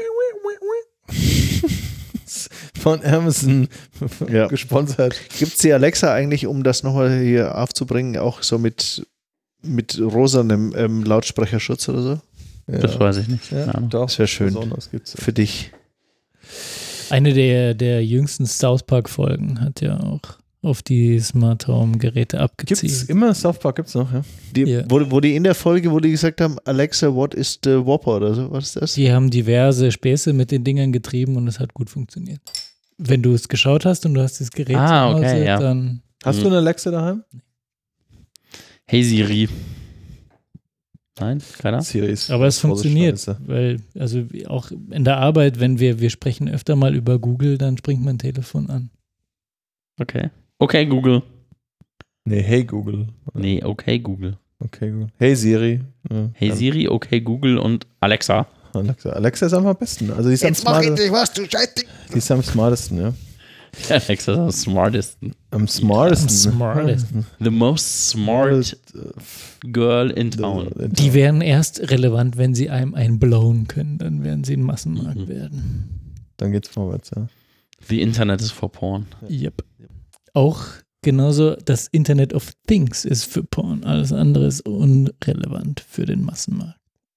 Von Amazon Ja. gesponsert. Gibt es die Alexa eigentlich, um das nochmal hier aufzubringen, auch so mit, mit rosanem ähm, Lautsprecherschutz oder so? Das Ja, weiß ich nicht. ja, Keine Ahnung. doch. Das wär schön. Besonders gibt's. Für dich. Eine der, der jüngsten South Park-Folgen hat ja auch auf die Smart Home-Geräte Gibt's abgezielt. immer, South Park gibt's noch, ja. Die, Ja. wo, wo die in der Folge, wo die gesagt haben, Alexa, what is the Whopper oder so, was ist das? Die haben diverse Späße mit den Dingern getrieben und es hat gut funktioniert. Wenn du es geschaut hast und du hast das Gerät Ah, zu Hause, okay, ja. dann Hast Mhm. du eine Alexa daheim? Hey Siri. Nein, keiner? Siri ist aber es große funktioniert, Scheiße. weil also auch in der Arbeit, wenn wir wir sprechen öfter mal über Google, dann springt mein Telefon an. Okay. Okay, Google. Nee, hey Google. Nee, okay, Google. Okay, Google. Hey Siri. Ja, Hey dann Siri, okay, Google und Alexa. Alexa. Alexa ist einfach am besten. Also die ist, am, smarte, was, du Scheiße. die ist am smartesten, ja. Alexa ist am smartesten. Am smartesten. Am smartesten. The most smart girl in town. Die wären erst relevant, wenn sie einem einen blown können, dann werden sie ein Massenmarkt Mhm. werden. Dann geht's vorwärts, ja. The Internet is for porn. Yep. Auch genauso das Internet of Things ist für Porn. Alles andere ist unrelevant für den Massenmarkt.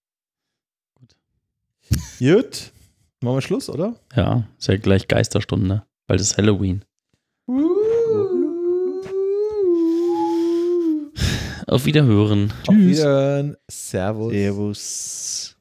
Gut. Machen wir Schluss, oder? Ja, ist ja gleich Geisterstunde, weil das ist Halloween. Auf Wiederhören. Auf Wiedersehen. Servus. Servus.